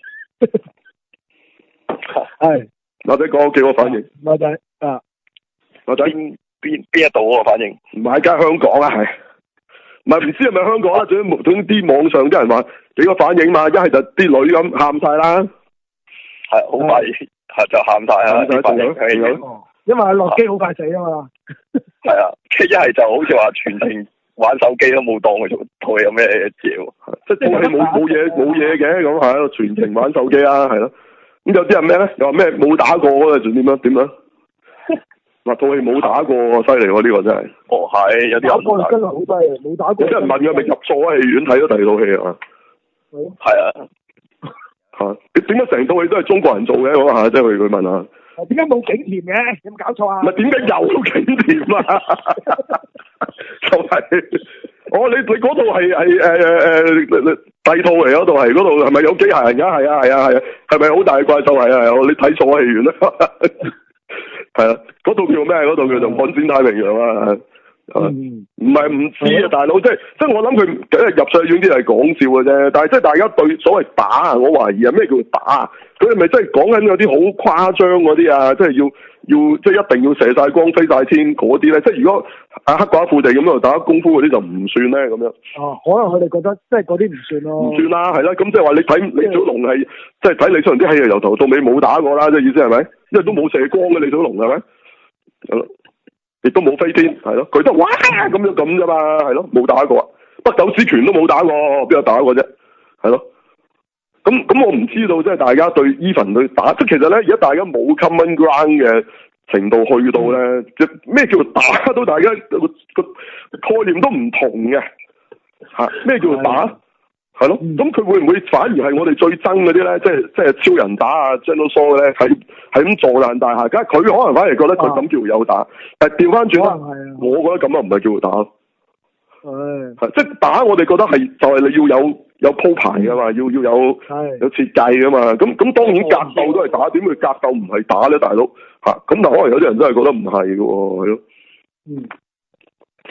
係。馬仔講有幾個反應。馬仔啊。馬仔邊邊一度嗰個反應？唔係，梗係香港啊，係。唔係唔知係咪香港啦，總之總之啲網上啲人話幾個反應嘛，一係就啲女咁喊晒啦，係好快係就喊晒啦，啲反應係因為阿洛基好快死啊嘛，係啊，一係就好似話全程玩手機都冇當佢做套戲有咩嘢，即係套戲冇冇嘢冇嘢嘅咁係喺度全程玩手機啊，係咯，咁有啲人咩咧？又話咩冇打過啊？仲點樣點樣？嗱，套戲冇打過，犀利喎！呢、這個真係。哦，係有啲打過真係好犀利，冇打過。有啲人問嘅咪入錯戲院睇咗第二套戲啊？係啊。嚇！點解成套戲都係中國人做嘅？我下即係佢佢問下。點解冇景甜嘅？有冇搞錯啊？唔係點解有景甜啊？就係、是，哦，你你嗰套係係誒誒誒第二套嚟嗰度係嗰度係咪有機械人㗎？係啊係啊係啊，係咪好大怪獸？係啊係啊，你睇錯戲院啦。係啊，嗰度叫咩？嗰度叫做《悍戰太平洋》啊，唔係唔知啊，大佬，即係即係我諗佢入上院啲係講笑嘅啫，但係即係大家對所謂打啊，我懷疑啊，咩叫打？佢係咪真係講緊有啲好誇張嗰啲啊？即係要要即係一定要射晒光飛晒天嗰啲咧？即係如果啊黑寡婦地咁樣打功夫嗰啲就唔算咧咁樣。哦，可能佢哋覺得即係嗰啲唔算咯。唔算啦，係啦，咁即係話你睇李小龍係即係睇李小龍啲戲啊，由頭到尾冇打過啦，即係意思係咪？因為都冇射光嘅李小龍係咪？係咯，亦都冇飛天，係咯，佢都哇咁樣咁啫嘛，係咯，冇打過，北斗之拳都冇打過，邊有打過啫？係咯，咁咁我唔知道，即係大家對 Even 對打，即係其實咧，而家大家冇 common ground 嘅程度去到咧，即咩叫打到大家個個概念都唔同嘅吓，咩叫打？係咯，咁佢會唔會反而係我哋最憎嗰啲咧？即係即係超人打啊 General Shaw 咧，係係咁坐爛大廈。梗係佢可能反而覺得佢咁叫有打，啊、但係調翻轉啦，我覺得咁啊唔係叫打。係，即係打我哋覺得係就係、是、你要有有鋪排噶嘛，要要有有設計噶嘛。咁咁當然格鬥都係打，點會格鬥唔係打咧，大佬吓？咁但可能有啲人真係覺得唔係嘅喎，係咯。嗯。即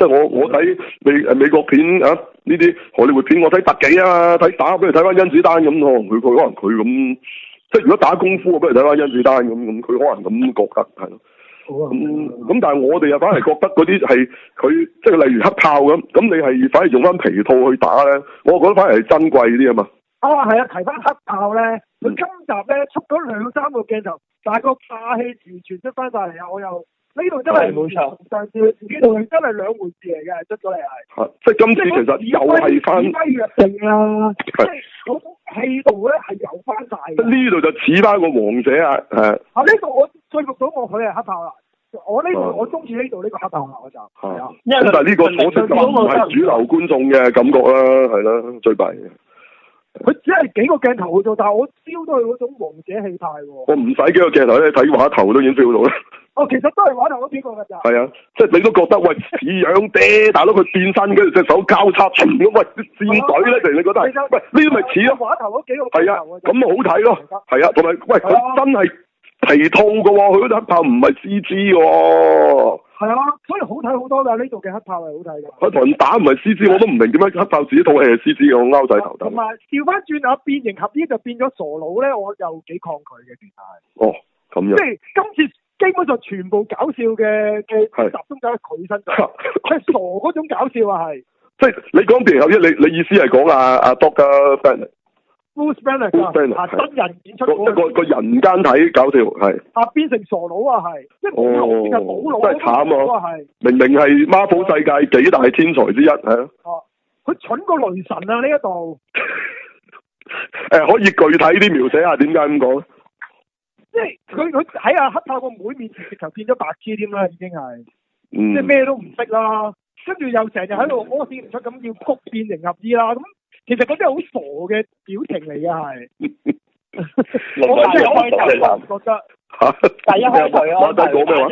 係我我睇美誒美國片啊呢啲荷里活片，我睇特技啊嘛，睇打不如睇翻甄子丹咁咯。佢佢可能佢咁，即係如果打功夫，不如睇翻甄子丹咁咁，佢可能咁覺得係咯。咁咁，但係我哋又反而覺得嗰啲係佢，即係例如黑豹咁，咁你係反而用翻皮套去打咧，我覺得反而係珍貴啲啊嘛。 啊，係啊，提翻黑豹咧，佢今集咧出咗兩三個鏡頭，但係個霸氣完全出翻晒嚟啊！我又呢度真係冇錯，上次呢度真係兩回事嚟嘅，出咗嚟係。即係今次其實又係翻指揮若定啊，即係嗰種氣度咧係有翻晒。 呢度就似翻個王者啊，係。 啊，呢度我說服到我佢係黑豹啦。我呢度、啊、我中意呢度呢個黑豹啦，我就係啊。 咁但係呢個我就唔係主流觀眾嘅感覺啦，係啦，最弊嘅。 佢只係幾個鏡頭去做，但係我 feel 到佢嗰種王者氣派喎。我唔使幾個鏡頭咧，睇畫頭都已經 feel 到啦。 哦，其實都係畫頭嗰幾個㗎咋。係啊，即係你都覺得喂似樣爹，大佬佢變身跟住隻手交叉，全咁喂戰隊咧，你覺得係？喂呢啲咪似咯？ 畫頭嗰幾個係啊，咁咪好睇咯。係啊，同埋喂佢真係皮套㗎喎，佢嗰啲黑豹唔係 C G 喎。係啊，所以好睇好多㗎，呢度嘅黑豹係好睇㗎。 佢同人打唔係 C G，我都唔明點解黑豹自己套戲係 C G 嘅，我勾仔頭。 同埋調翻轉啊，變形俠醫就變咗傻佬咧，我又幾抗拒嘅其實係。 哦，咁樣。即係今次基本上全部搞笑嘅嘅集中喺佢身上，係傻嗰種搞笑啊係。即係你講變形俠醫，你你意思係講啊啊 Doctor Bruce Banner 啊，真人演出嗰個個人間體搞笑係啊，變成傻佬啊係，即係冇腦變係冇腦， 真係慘啊係，明明係 Marvel 世界幾大天才之一係啊， 哦，佢蠢過雷神啊呢一度， 誒可以具體啲描寫下點解咁講？ 即係佢佢喺阿黑豹個妹面前直頭變咗白痴添啦，已經係， 嗯、 即係咩都唔識啦，跟住又成日喺度屙屎唔出咁要谷變形俠醫啦咁。其實嗰啲好傻嘅表情嚟嘅係，我真係開頭覺得，第一開頭啊，馬仔講咩話？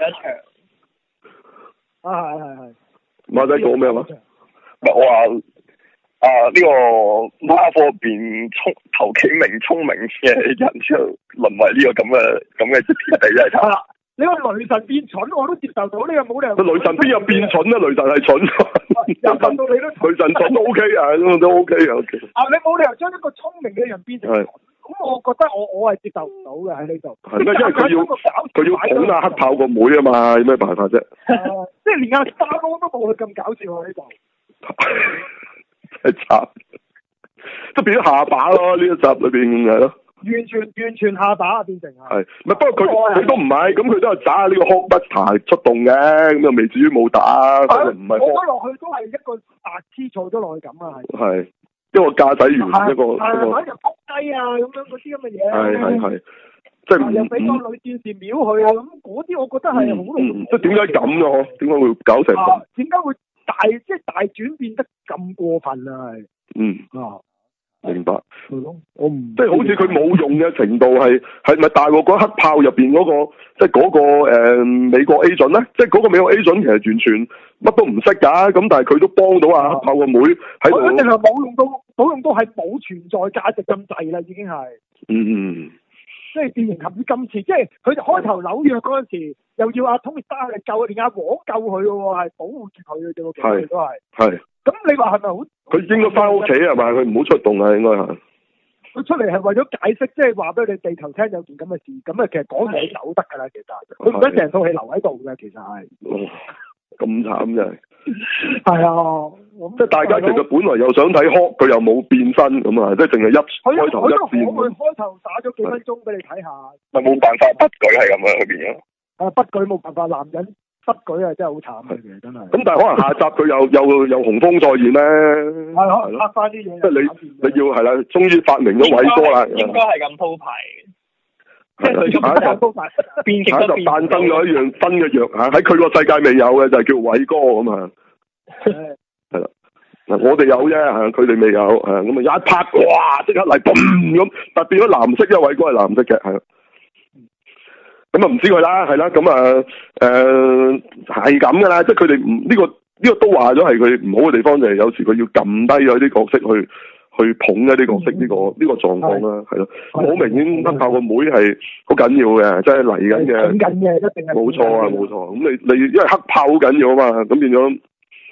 啊係係係， 馬仔講咩話？ 唔係我話啊呢個 Marvel 入邊聰頭幾名聰明嘅人之後淪為呢個咁嘅咁嘅田地真係慘。 你話雷神變蠢我都接受到，呢個冇理由。 雷神邊有變蠢啊？雷神係蠢， 又蠢到你都。 雷神蠢都 OK 啊，咁都 OK 啊。 啊，你冇理由將一個聰明嘅人變成蠢，咁我覺得我我係接受唔到嘅喺呢度。 係因為佢要佢要捧下黑豹個妹啊嘛，有咩辦法啫？ 即係連阿沙哥都冇佢咁搞笑喺呢度。 真係慘，即係變咗下巴咯，呢一集裏邊係咯。 完全完全下巴啊，變成係。係， 唔係不過佢佢都唔係，咁佢都係打下呢個 Hulkbuster 出動嘅，咁又未至於冇打，唔係。 我落去都係一個白痴坐咗落去咁啊，係。係， 一個駕駛員，一個係係，反正撲低啊咁樣嗰啲咁嘅嘢。 係係係，即係又俾個女戰士秒佢啊，咁嗰啲我覺得係好即係點解咁啊？點解會搞成咁？ 點解會大即係大轉變得咁過分啊？係。嗯啊。 明白， 我唔即係好似佢冇用嘅程度係係咪大過嗰黑豹入邊嗰個即係嗰個誒、呃、美國 agent 咧？即係嗰個美國 agent 其實完全乜都唔識㗎，咁但係佢都幫到阿黑豹個妹喺度。 佢一定係冇用到，冇用到係冇存在價值咁滯啦，已經係。嗯嗯。即係變形俠醫今次，即係佢開頭紐約嗰陣時，又要阿 Tony Stark 嚟救，連阿黃救佢嘅喎，係保護住佢嘅啫喎，其實都係。係。咁你話係咪好？佢應該翻屋企係嘛？佢唔好出動啊，應該係。 佢出嚟係為咗解釋，即係話俾你地球聽有件咁嘅事，咁啊其實講嘢走得㗎啦，其實。佢唔使成套戲留喺度嘅，其實係。 咁慘真係。 係啊， 即係大家其實本來又想睇 Hulk，佢又冇變身咁啊，即係淨係一開頭一線。 佢開頭打咗幾分鐘俾你睇下。 咪冇辦法，不舉係咁樣佢變咗。 啊，不舉冇辦法，男人。不舉啊，真係好慘嘅，其實真係。 咁但係可能下集佢又又又紅風再現咧。 係可能拍翻啲嘢。 即係你你要係啦，終於發明咗偉哥啦。 應該係咁鋪排嘅。 即係佢下一集鋪排，變極下一集誕生咗一樣新嘅藥嚇，喺佢個世界未有嘅就係叫偉哥咁啊。係啦，嗱我哋有啫嚇，佢哋未有嚇，咁啊一拍哇即刻嚟嘣咁，但變咗藍色，因為偉哥係藍色嘅係。咁啊唔知佢啦，係啦，咁啊誒係咁噶啦，即係佢哋唔呢個呢、呢個都話咗係佢唔好嘅地方，就係有時佢要撳低咗啲角色去去捧一啲角色呢、呢個呢、呢個狀況啦，係咯，好明顯黑豹個妹係好緊要嘅，即係嚟緊嘅， 緊嘅一定係冇錯啊冇錯，咁你你因為黑豹好緊要啊嘛，咁變咗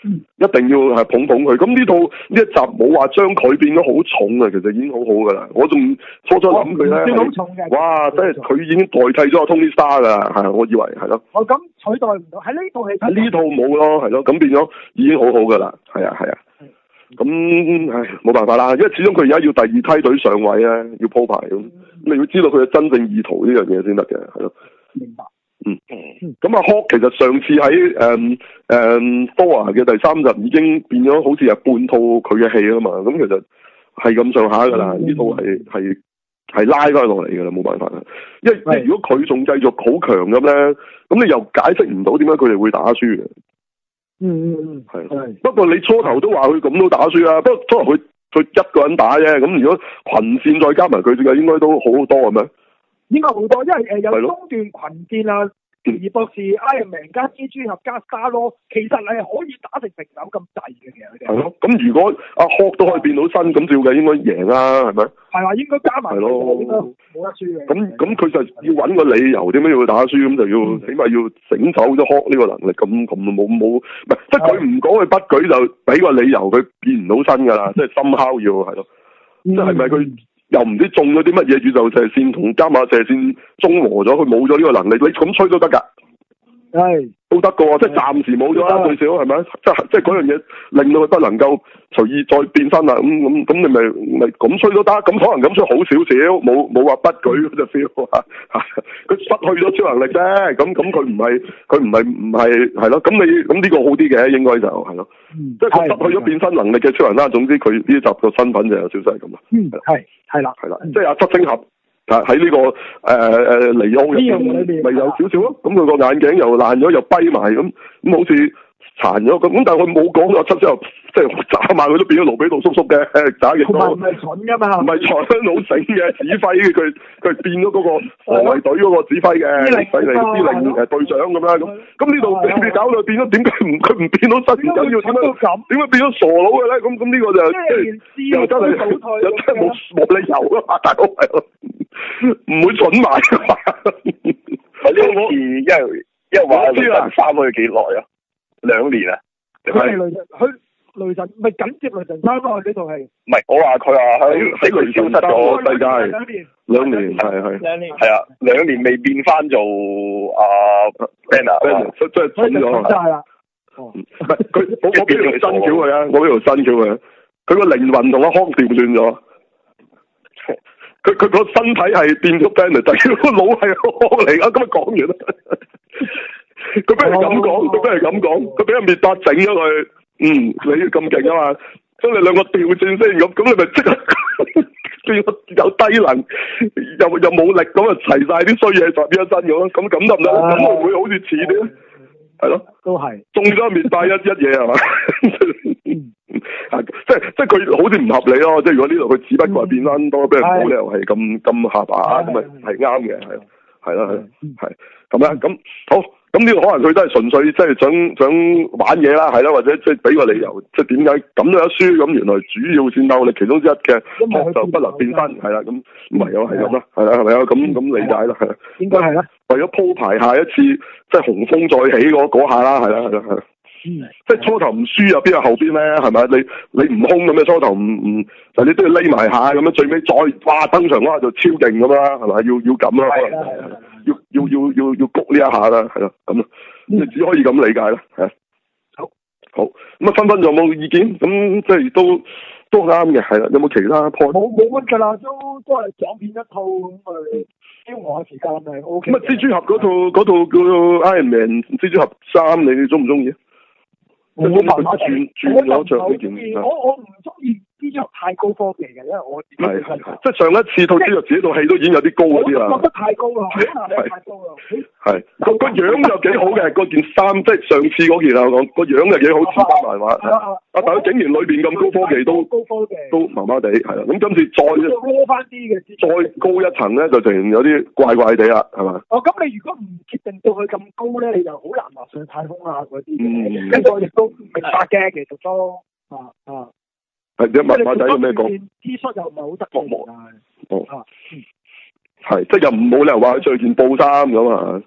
嗯、 一定要係捧捧佢。咁呢套呢一集冇話將佢變得好重啊，其實已經好好噶啦。我仲初初諗佢咧， 好重嘅， 哇！即係佢已經代替咗阿 Tony Stark 噶啦，係我以為係咯。 我咁取代唔到喺呢套戲， 呢套冇咯，係咯，咁變咗已經好好噶啦，係啊，係啊。咁唉，冇辦法啦，因為始終佢而家要第二梯隊上位啊，要鋪排咁，嗯、你要知道佢嘅真正意圖呢樣嘢先得嘅，係咯。 明白。 嗯。咁阿 Hulk 其實上次喺誒誒 Thor 嘅第三集已經變咗，好似係半套佢嘅戲啊嘛。咁其實係咁上下噶啦，呢、嗯、套係係係拉翻落嚟噶啦，冇辦法啦。因為的如果佢仲繼續好強咁咧，咁你又解釋唔到點解佢哋會打輸嘅。嗯嗯嗯，係係。不過你初頭都話佢咁都打輸啊，不過初頭佢佢一個人打啫。咁如果群戰再加埋佢，應該都好好多係咪？應該好多，因為誒有中段群戰啊，奇異博士、Iron Man 加蜘蛛俠加 Star-Lord，其實係可以打成平手咁滯嘅，其實佢哋。係咯，咁如果阿 Hulk 都可以變到身，咁照計應該贏啦，係咪？係啊，應該加埋。係咯，應該冇得輸嘅。咁咁佢就要揾個理由，點解要佢打輸？咁就要、嗯、起碼要整走咗 Hulk 呢個能力。咁咁冇冇，唔係即係佢唔講佢不舉，就俾個理由佢變唔到身㗎啦。即係深敲要係咯，即係咪佢？又唔知中咗啲乜嘢宇宙射線同伽馬射線中和咗，佢冇咗呢個能力，你咁吹都得㗎，係都得㗎喎，即係暫時冇咗啦，最少係咪？即係即係嗰樣嘢令到佢不能夠隨意再變身啦，咁咁咁你咪咪咁吹都得，咁可能咁吹好少少，冇冇話不舉嗰隻 feel 啊，佢失去咗超能力啫，咁咁佢唔係佢唔係唔係係咯，咁你咁呢個好啲嘅應該就係咯，即係佢失去咗變身能力嘅超人啦，總之佢呢集個身份就有少少係咁啦，嗯係。係啦，係啦，即係阿七星俠啊喺呢個誒誒尼奧入邊咪有少少咯，咁佢個眼鏡又爛咗，又跛埋咁，咁好似殘咗咁，咁但係佢冇講到七星俠即係打埋佢都變咗盧比杜叔叔嘅打嘅，唔係蠢噶嘛，唔係蠢好醒嘅指揮嘅，佢佢變咗嗰個防衛隊嗰個指揮嘅，犀利司令誒隊長咁樣咁，咁呢度你搞到變咗點解唔佢唔變到身，點解要點樣點解變咗傻佬嘅咧？咁咁呢個就又真係又真係冇冇理由啊嘛，大佬係咯，唔會蠢埋噶嘛。呢次因為因為話雷神三去幾耐啊？兩年啊？係雷神佢。雷神咪緊接雷神三咯，呢套戲。唔係，我話佢話喺喺佢消失咗世界兩年，兩年係係兩年係啊，兩年未變翻做阿 Banner，即係蠢咗。真係啦。唔係佢，我我俾條新橋佢啊，我俾條新橋佢啊，佢個靈魂同阿 Hulk 調轉咗。佢佢個身體係變咗 Banner，但係個腦係 Hulk 嚟啊！咁啊講完啦。佢俾人咁講，佢俾人咁講，佢俾人滅霸整咗佢。嗯，你咁勁啊嘛，將你兩個調轉先咁，咁你咪即刻變個有低能，又又冇力咁啊，齊晒啲衰嘢集於一身咁咯，咁咁得唔得？咁會唔會好似似啲？係咯，都係中咗滅霸一一嘢係嘛？即係即係佢好似唔合理咯，即係如果呢度佢只不過係變翻多，俾人冇理由係咁咁下巴，咁咪係啱嘅，係係啦係係咁啦，咁好。咁呢個可能佢都係純粹即係想想玩嘢啦，係啦，或者即係俾個理由，即係點解咁都有輸咁？原來主要戰鬥力其中之一嘅學就不能變身，係啦，咁唯有係咁啦，係啦，係咪啊？咁咁理解啦，係啦，應該係啦。為咗鋪排下一次即係雄風再起嗰嗰下啦，係啦，係啦，係啦。嗯，即係初頭唔輸啊，邊有後邊咧？係咪？你你悟空咁嘅初頭唔唔，但你都要匿埋下咁樣，最尾再哇登場嗰下就超勁咁啦，係咪？要要咁啦，可能要要要要要谷呢一下啦，係咯，咁咯，你只可以咁理解啦，係啊。好，好，咁啊，分分仲有冇意見？咁即係都都啱嘅，係啦。有冇其他 point？冇冇乜㗎啦，都都係講片一套咁啊，消磨下時間係 O K。咁啊，蜘蛛俠嗰套嗰套叫做 Iron Man 蜘蛛俠三，你中唔中意啊？我冇辦法轉轉咗着呢件，我我唔中意蜘蛛俠太高科技嘅，因為我係係即係上一次套蜘蛛俠自己套戲都已經有啲高嗰啲啦，我覺得太高啦，係太高啦，係個個樣就幾好嘅，嗰件衫即係上次嗰件啊，我講個樣就幾好，似翻漫畫，啊但係竟然裏邊咁高科技都高科技都麻麻地，係啦，咁今次再攞翻啲嘅，再高一層咧就突然有啲怪怪地啦，係嘛？哦，咁你如果唔決定到佢咁高咧，你就好難話上太空啊嗰啲嘅，跟住我亦都明白嘅，其實都啊啊。係啲麻麻仔有咩講 ？T 恤又唔係好得嘅，哦，係，即係又唔冇理由話佢着件布衫咁啊！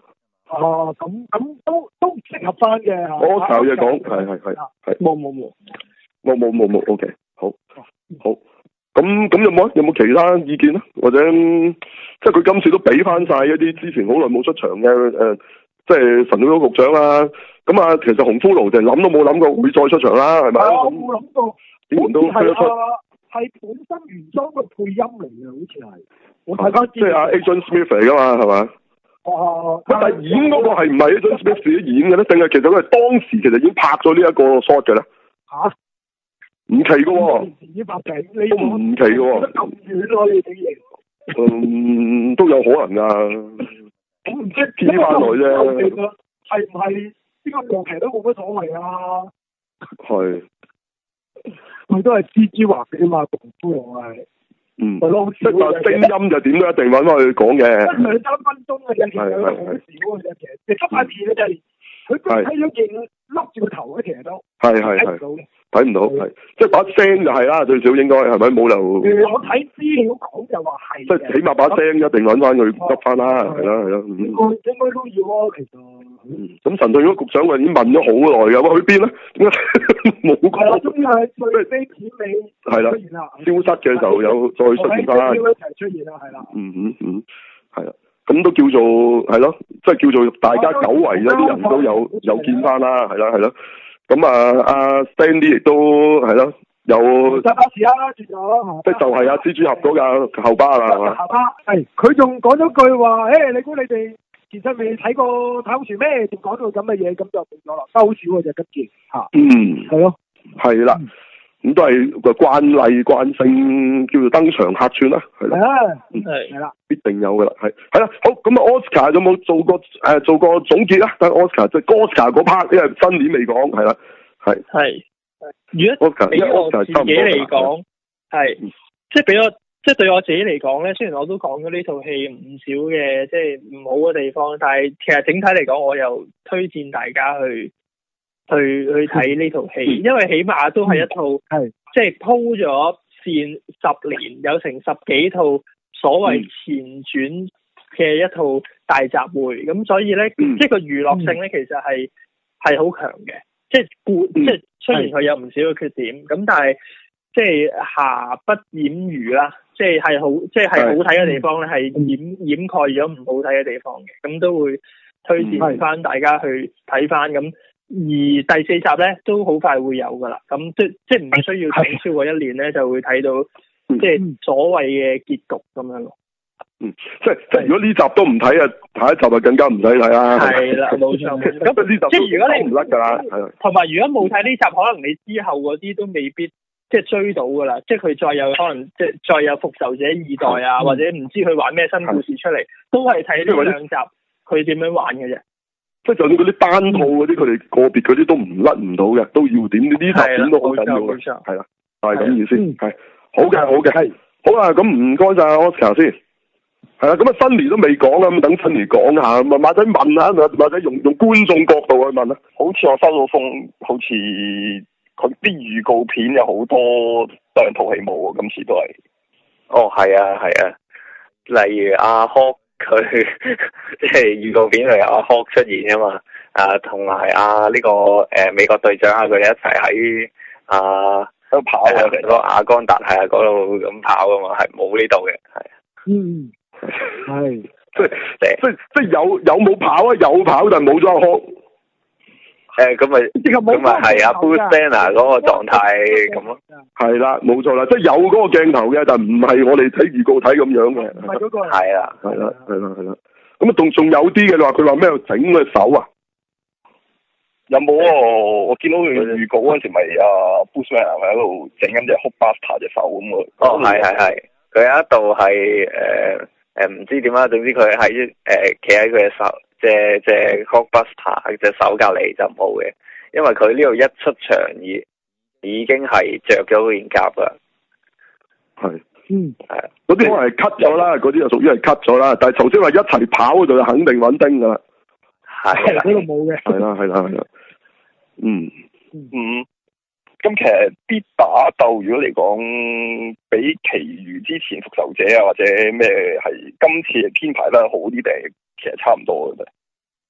啊，咁咁都都適合翻嘅。 我頭嘢講，係係係係。 冇冇冇冇冇冇冇 ，OK，好，好。咁咁有冇有冇其他意見咧？或者即係佢今次都俾翻晒一啲之前好耐冇出場嘅誒、呃，即係神盾局局長啦。咁啊，其實紅骷髏就諗都冇諗過會再出場啦，係咪？ 我冇諗過， 竟然都推得出。 係本身原裝嘅配音嚟嘅，好似係。我睇翻。即係阿 Agent Smith 嚟噶嘛，係嘛？哦。但係演嗰個係唔係 Agent Smith 自己演嘅咧？定係其實佢係當時其實已經拍咗呢一個 shot 嘅咧？吓、啊？唔奇嘅喎，都唔奇嘅喎，咁遠咯你竟然，嗯，都有可能噶，我唔知點翻來啫，係唔係呢個過期都冇乜所謂啊？係，佢都係 C G 畫嘅嘛，功夫又係，嗯，係咯，即係聲音就點都一定揾翻佢講嘅，兩三分鐘嘅啫，其實好少嘅啫，其實你執下片咧就係，佢睇咗鏡笠住個頭咧，其實都係係係。睇唔到，係即係把聲就係啦，最少應該係咪冇留？我睇資料講就話係，即係起碼把聲一定揾翻佢執翻啦，係啦係啦。應該應該都要啊，其實。咁神盾局局長我已經問咗好耐㗎，喂去邊咧？點解冇講？係啦，終於係最尾片尾係啦，消失嘅時候有再出現翻。一齊出現啦，係啦。嗯嗯嗯，係啦，咁都叫做係咯，即係叫做大家久違咗啲人都有有見翻啦，係啦係啦。咁啊，阿 Stanley 亦都係咯，有揸巴士啦，轉咗，即係就係阿蜘蛛俠嗰架後巴啦，係嘛？後巴係，佢仲講咗句話，誒，你估你哋其實未睇過太空船咩？仲講到咁嘅嘢，咁就變咗啦，收少嘅就跟住吓，嗯，係咯，係啦，咁都係個慣例慣性叫做登場客串啦，係啦，係係啦，必定有噶啦，係係啦，好，咁啊，Oscar 有冇做過誒做過總結啊？但係 Oscar 即係 Oscar 嗰 part，因為新年未講，係啦，係係，如果俾我自己嚟講，係即係俾我即係對我自己嚟講咧，雖然我都講咗呢套戲唔少嘅即係唔好嘅地方，但係其實整體嚟講，我又推薦大家去。去去睇呢套戲，嗯、因為起碼都係一套，係、嗯、即係鋪咗線十年，有成十幾套所謂前傳嘅一套大集會，咁、嗯、所以咧，嗯、即係個娛樂性咧，其實係係好強嘅，即係故，嗯、即係雖然佢有唔少嘅缺點，咁、嗯、但係即係瑕不掩瑜啦，即係係好，即係係好睇嘅地方咧，係、嗯、掩掩蓋咗唔好睇嘅地方嘅，咁都會推薦翻大家去睇翻咁。而第四集咧都好快會有噶啦，咁即即唔需要等超過一年咧，就會睇到、嗯、即係所謂嘅結局咁樣咯。嗯，即即如果呢集都唔睇啊，下一集就更加唔使睇啦。係啦，冇錯。咁呢集即係如果你唔甩噶啦，係同埋如果冇睇呢集，可能你之後嗰啲都未必即係追到噶啦，即係佢再有可能即係再有復仇者二代啊，嗯、或者唔知佢玩咩新故事出嚟，都係睇呢兩集佢點樣玩嘅啫。即係就算嗰啲單套嗰啲，佢哋、嗯、個別嗰啲都唔甩唔到嘅，都要點呢集點都好緊要嘅，係啦，係咁意思，係好嘅，好嘅，係好啦，咁唔該晒 Oscar 先，係啦，咁啊新年都未講啊，咁等新年講下，咁啊或者問下，或者用用觀眾角度去問啊，好似我收到風，好似佢啲預告片有好多兩套戲冇啊，今次都係，哦係啊係啊，例如阿 Hulk。佢即係預告片嚟，阿 Hulk 出現啊嘛，啊同埋啊呢個誒、呃、美國隊長啊，佢哋一齊喺啊都跑啊，嗰個亞干達係啊嗰度咁跑噶嘛，係冇呢度嘅，係嗯係即係即係即係有有冇跑啊？有跑但係冇咗阿 Hulk。誒，咁咪咁咪係啊 Bruce Banner 嗰個狀態咁咯，係啦，冇錯啦，即係有嗰個鏡頭嘅，但唔係我哋睇預告睇咁樣嘅，唔係嗰個，係啦，係啦，係啦，係啦，咁啊，仲仲有啲嘅，你話佢話咩整嘅手啊？有冇啊？我見到佢預告嗰陣時，咪啊 Bruce Banner 喺度整緊隻 Hulkbuster 隻手咁啊？哦，係係係，佢有一度係誒誒唔知點啊，總之佢喺誒企喺佢嘅手。隻隻 Hulkbuster 隻手隔離就冇嘅，因為佢呢度一出場已已經係着咗件甲啦。係，嗯，係，嗰啲係 cut 咗啦，嗰啲就屬於係 cut 咗啦。但係頭先話一齊跑嗰度就肯定穩丁噶啦。係啦，嗰度冇嘅。係啦，係啦，係啦。嗯嗯，咁其實啲打鬥如果嚟講，比其餘之前復仇者啊或者咩係今次嘅編排得好啲定？其實差唔多嘅啫。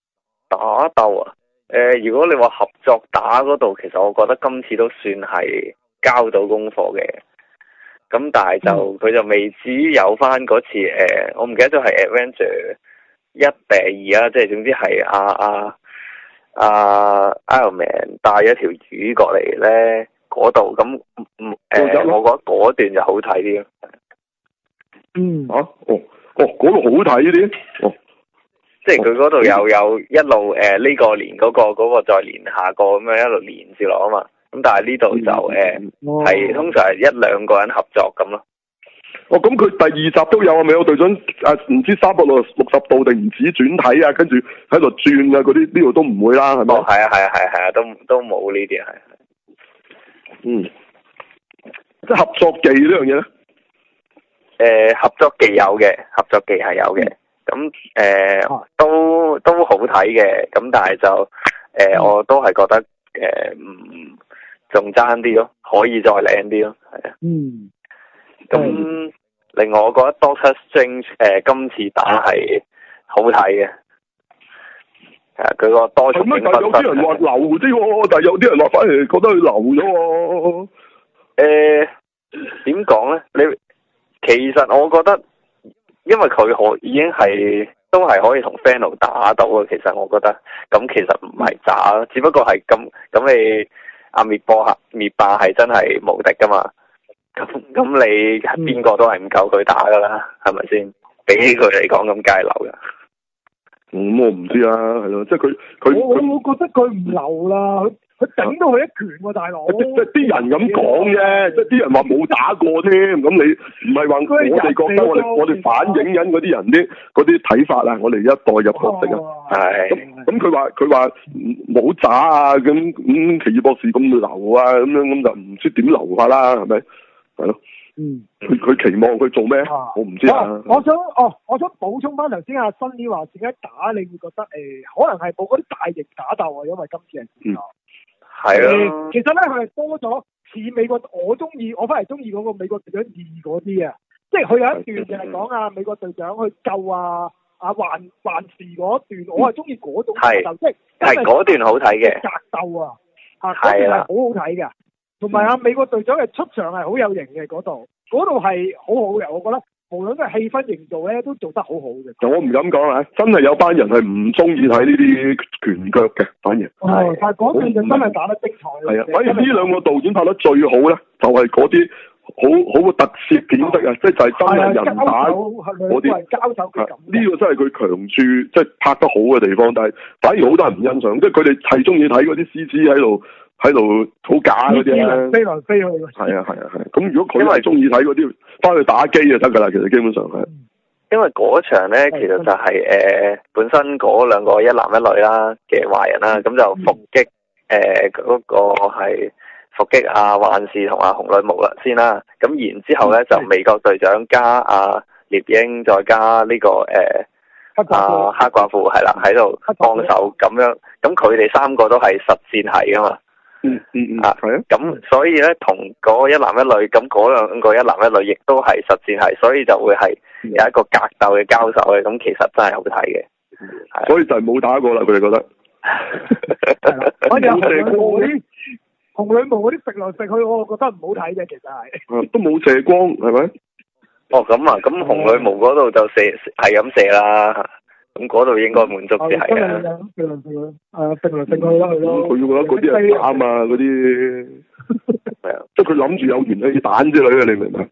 打鬥啊，誒、呃，如果你話合作打嗰度，其實我覺得今次都算係交到功課嘅。咁但係就佢、嗯、就未至於有翻嗰次誒、呃，我唔記得咗係 Avenger 一定二啊，即係總之係阿阿阿 Iron Man 帶咗條魚過嚟咧嗰度，咁誒，我覺得嗰段就好睇啲咯。 嗯， 啊，哦，哦，嗰度好睇啲，哦， 即係佢嗰度又有一路誒呢、呃這個連嗰、那個嗰、那個再連下個咁樣一路連住落啊嘛。咁但係呢度就誒係、 嗯哦、 通常係一兩個人合作咁咯。 哦，咁佢第二集都有啊，美國隊長啊，唔知三百六十度定唔止轉體啊，跟住喺度轉啊，嗰啲呢度都唔會啦，係咪？ 哦，係啊，係啊，係係啊，都都冇呢啲係。 嗯，即係合作技呢樣嘢咧？誒、 呃，合作技有嘅，合作技係有嘅。咁、嗯、誒、呃啊、都都好睇嘅，咁但係就誒、呃嗯、我都係覺得誒唔仲爭啲咯，可以再靚啲咯，係啊。嗯。咁、嗯、另外我覺得 Doctor Strange 誒、呃、今次打係好睇嘅，係啊，佢個多重影分身。有啲人話流啲，但係有啲人話反而覺得佢流咗。誒點講咧？你其實我覺得，因為佢可已經係都係可以同 Thanos 打到嘅。其實我覺得，咁其實唔係渣，只不過係咁咁你阿滅霸嚇滅霸係真係無敵噶嘛。咁咁你邊個都係唔夠佢打噶啦，係咪先？比起佢嚟講，咁梗係流噶。咁、嗯、我唔知啊，係咯，即係佢佢我我覺得佢唔流啦，佢佢頂到佢一拳喎、啊，大佬。即係啲人咁講啫，即係啲人話冇打過添。咁你唔係話我哋覺得我哋我哋反映緊嗰啲人啲嗰啲睇法啊，我哋一代入角色啊。係。咁咁佢話佢話冇打啊，咁咁奇異博士咁流啊，咁樣咁就唔知點流法啦，係咪？係咯，嗯，佢佢期望佢做咩、啊？我唔知啊。啊我想哦，我想補充翻頭先阿新啲話，點解打你會覺得誒、呃，可能係冇嗰啲大型打鬥啊，因為今次係嗯，係啊、呃。其實咧，佢係多咗似美國，我中意，我反而中意嗰個美國隊長二嗰啲啊，即係佢有一段就係講啊美國隊長去救啊啊幻幻視嗰段，我係中意嗰種打鬥，即係係嗰段好睇嘅格鬥啊，啊嗰段係好好睇嘅。同埋啊，美國隊長嘅出場係好有型嘅，嗰度，嗰度係好好嘅，我覺得無論係氣氛營造咧，都做得好好嘅。我唔敢講啊，真係有班人係唔中意睇呢啲拳腳嘅，反而。哦，但係嗰段就真係打得精彩。係啊，反而呢兩個導演拍得最好咧，就係嗰啲好好嘅特攝片式啊，即係就係真係人打嗰啲交手嘅感。呢個真係佢強處，即係拍得好嘅地方。但係反而好多人唔欣賞，即係佢哋係中意睇嗰啲 C G 喺度。喺度好假嗰啲咧，飛來飛去。係啊係啊係。咁如果佢係中意睇嗰啲，翻去打機就得噶啦。其實基本上係。因為嗰場咧，其實就係、是、誒、呃、本身嗰兩個一男一女啦嘅壞人啦，咁就伏擊誒嗰個係伏擊阿幻視同阿紅女巫啦先啦。咁然之後咧就美國隊長加阿獵鷹，再加呢、這個誒。呃啊，黑寡婦係啦，喺度幫手咁樣，咁佢哋三個都係實戰係噶嘛，嗯嗯嗯，啊係啊，咁所以咧同嗰一男一女，咁嗰兩個一男一女亦都係實戰係，所以就會係有一個格鬥嘅交手嘅，咁其實真係好睇嘅，係，所以就係冇打過啦，佢哋覺得，係啦，我哋紅女巫嗰啲紅女巫嗰啲食來食去，我覺得唔好睇嘅，其實係，都冇射光係咪？哦，咁啊，咁紅女巫嗰度就射係咁射啦，咁嗰度應該滿足啲係嘅。射嚟射去，誒，射嚟射去啦，係咯。佢覺得嗰啲係膽啊，嗰啲係啊，即係佢諗住有元氣彈之類嘅，你明唔明？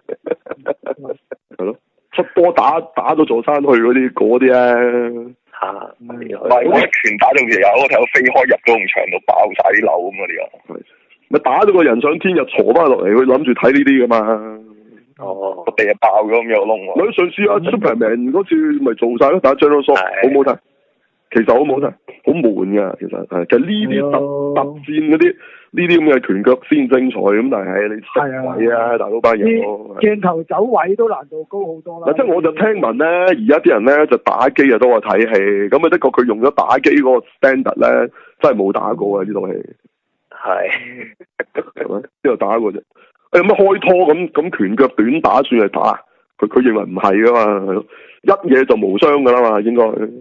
係咯，出波打打到座山去嗰啲，嗰啲啊。吓，唔係嗰啲拳打到其實有，我睇到飛開入咗埲牆度爆晒啲樓咁嗰啲啊。咪打到個人上天又坐翻落嚟，佢諗住睇呢啲噶嘛。哦，個地啊爆咗咁有窿喎！你上次啊 Superman 嗰次咪做晒咯，打 General Zod 好唔好睇？其實好唔好睇？好悶噶，其實係其實呢啲特特戰嗰啲呢啲咁嘅拳腳先精彩咁，但係你識位啊，大佬班人鏡頭走位都難度高好多啦。嗱，即係我就聽聞咧，而家啲人咧就打機啊多過睇戲，咁啊的確佢用咗打機嗰個 standard 咧，真係冇打過啊呢套戲。係係咪？邊度打過啫？有乜開拖咁咁拳腳短打算係打？佢佢認為唔係噶嘛，係咯，一嘢就無傷噶啦嘛，應該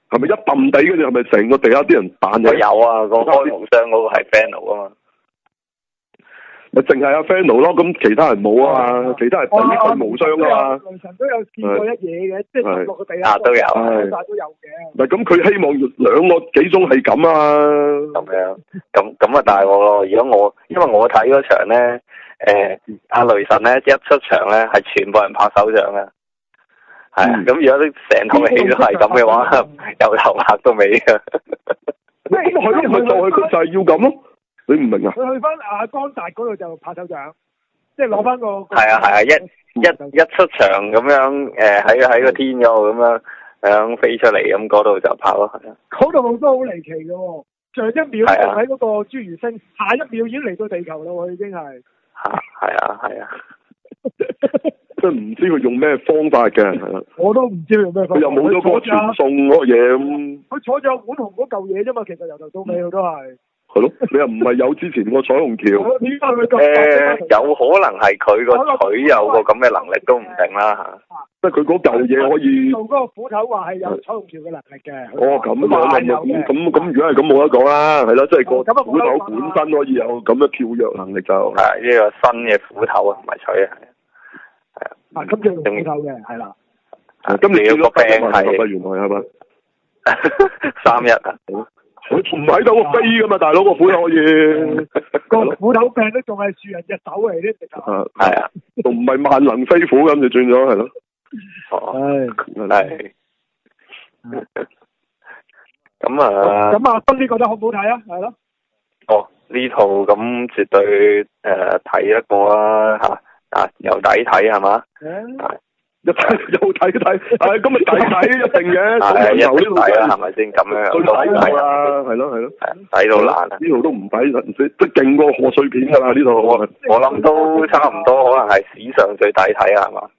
係咪一揼地跟住係咪成個地下啲人彈嘅？ 有啊，個開無雙嗰個係 Fennel 啊嘛。 咪淨係阿 Fennel 咯，咁其他人冇啊嘛，其他人抵佢無雙啊嘛。 雷神都有見過一嘢嘅，即係落個地下。 啊，都有， 都有嘅。 唔係咁，佢希望兩個幾鐘係咁啊。 咁樣，咁咁啊大鑊咯！如果我，因為我睇嗰場咧，誒，阿雷神咧一出場咧係全部人拍手掌嘅。係啊，咁如果成套戲都係咁嘅話，由頭拍到尾嘅。 咁係咯，咪就係佢就係要咁咯。你唔明啊？ 佢去翻阿江達嗰度就拍手掌，即係攞翻個。係啊係啊，一一一出場咁樣，誒喺喺個天嗰度咁樣，響飛出嚟咁嗰度就拍咯，係啊。嗰度都好離奇嘅喎，上一秒仲喺嗰個侏儒星，下一秒已經嚟到地球啦喎，已經係。 嚇係啊係啊！ 即係唔知佢用咩方法嘅，係啦。 我都唔知佢用咩方法。佢又冇咗個傳送嗰個嘢咁。 佢坐咗碗紅嗰嚿嘢啫嘛，其實由頭到尾佢都係。 係咯，你又唔係有之前個彩虹橋？ 誒、呃，有可能係佢個腿有個咁嘅能力都唔定啦嚇。 即係佢嗰嚿嘢可以做嗰個斧頭，話係有彩虹橋嘅能力嘅。 哦，咁樣咁咁咁，如果係咁冇得講啦，係咯，即係個斧頭本身可以有咁嘅跳躍能力就係呢個新嘅斧頭啊，唔係錘啊，係啊。 啊，今次用斧頭嘅係啦。 今年個病係原來係嘛？ 三一啊！ 佢唔喺度飛噶嘛，大佬個斧頭可以。 個斧頭柄都仲係樹人隻手嚟啲，直頭。 係啊， 仲唔係萬能飛斧咁就轉咗係咯。 哦， 係。 咁啊。 咁阿斌呢覺得好唔好睇啊？係咯。 哦，呢套咁絕對誒睇得過啦嚇，啊又抵睇係嘛？係。 又睇又睇睇，係咁咪抵睇一定嘅， 係一定抵啦，係咪先咁樣？ 最抵睇啦，係咯係咯， 抵到爛啊！ 呢套都唔抵，唔知都勁過賀歲片㗎啦呢套。 我諗都差唔多，可能係史上最抵睇啊，係嘛？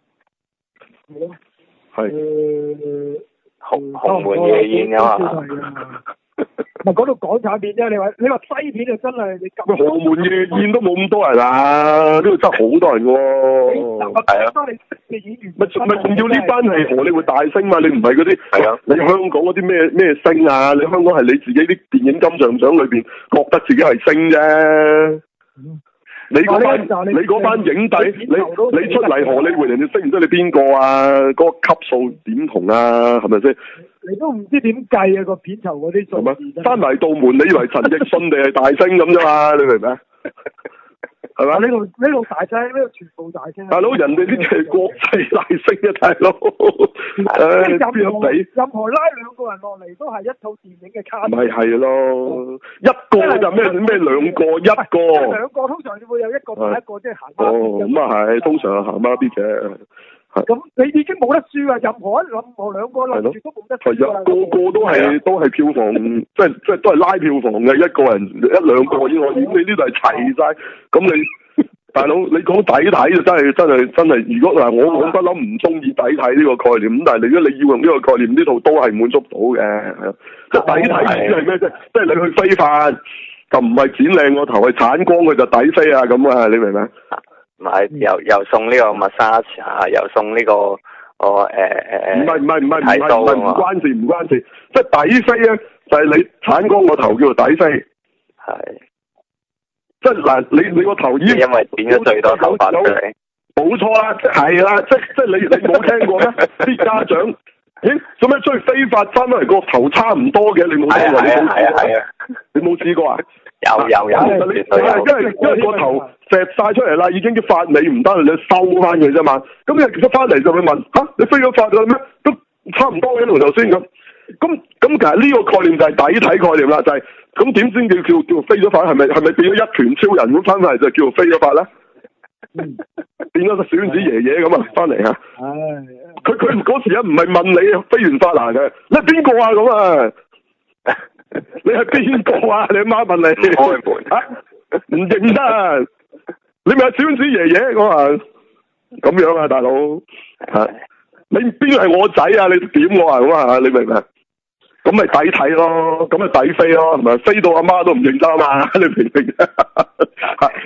係。 鴻鴻門夜宴啊嘛。 唔係講到港產片啫，你話你話西片就真係你咁。 鴻門夜宴都冇咁多人啊，呢度真係好多人嘅喎。 係啊。嘅演員。 咪咪仲要呢班係荷里活大星嘛？你唔係嗰啲。係啊。你香港嗰啲咩咩星啊？你香港係你自己啲電影金像獎裏邊覺得自己係星啫。嗯。你嗰班你嗰班影帝，你你出嚟荷里活，人哋識唔識你邊個啊？嗰個級數點同啊？係咪先？ 你都唔知點計啊！個片酬嗰啲數字， 閂埋道門，你以為陳奕迅定係大星咁啫嘛？你明唔明啊？係嘛？ 呢度呢度大星，呢度全部大星。 大佬，人哋呢啲係國際大星啊，大佬。誒，邊有比？ 任何拉兩個人落嚟都係一套電影嘅卡。 咪係咯，一個就咩咩兩個，一個。兩個通常會有一個打一個，即係行孖。 哦，咁啊係，通常係行孖啲嘅。 咁你已經冇得輸啊！任何一任何兩個諗住都冇得輸啊！ 個個都係都係票房，即係即係都係拉票房嘅，一個人一兩個已經可以。你呢度係齊晒，咁你大佬你講抵睇就真係真係真係。如果嗱我我不嬲唔中意抵睇呢個概念，咁但係如果你要用呢個概念，呢套都係滿足到嘅。即係抵睇意思係咩啫？即係你去飛法就唔係剪靚個頭，係鏟光佢就抵飛啊咁啊！你明唔明？ 買又又送呢個 massage 啊，又送呢個哦誒誒， 唔係唔係唔係唔係唔係唔關事唔關事，即係抵飛咧就係你鏟光個頭叫做抵飛， 係， 即係嗱你你個頭已經因為剪咗最多頭髮出嚟， 冇錯啦，係啦，即即係你你冇聽過咩？啲家長咦做咩出去飛髮翻嚟個頭差唔多嘅？你冇聽過？ 係啊係啊係啊， 你冇試過啊？ 有有有， 因為因為因為個頭石晒出嚟啦，已經啲髮尾唔得，你收翻佢啫嘛。咁你其實翻嚟就會問吓、啊，你飛咗髮咗咩？都差唔多嘅同頭先咁。咁咁其實呢個概念就係抵睇概念啦，就係咁點先叫叫叫飛咗髮？係咪係咪變咗一拳超人咁翻嚟就叫做飛咗髮咧？嗯、變咗個小丸子爺爺咁啊，翻嚟啊！佢佢嗰時啊唔係問你飛完髮啦嘅，你係邊個啊咁啊？你係邊個啊？你阿媽問你開門啊？唔認得啊？你咪係小丸子爺爺我話咁樣啊，大佬吓、啊、你邊係我仔啊？你點我啊？咁啊？你明唔明？咁咪抵睇咯，咁咪抵飛咯，係咪？飛到阿媽都唔認得啊嘛？你明唔明？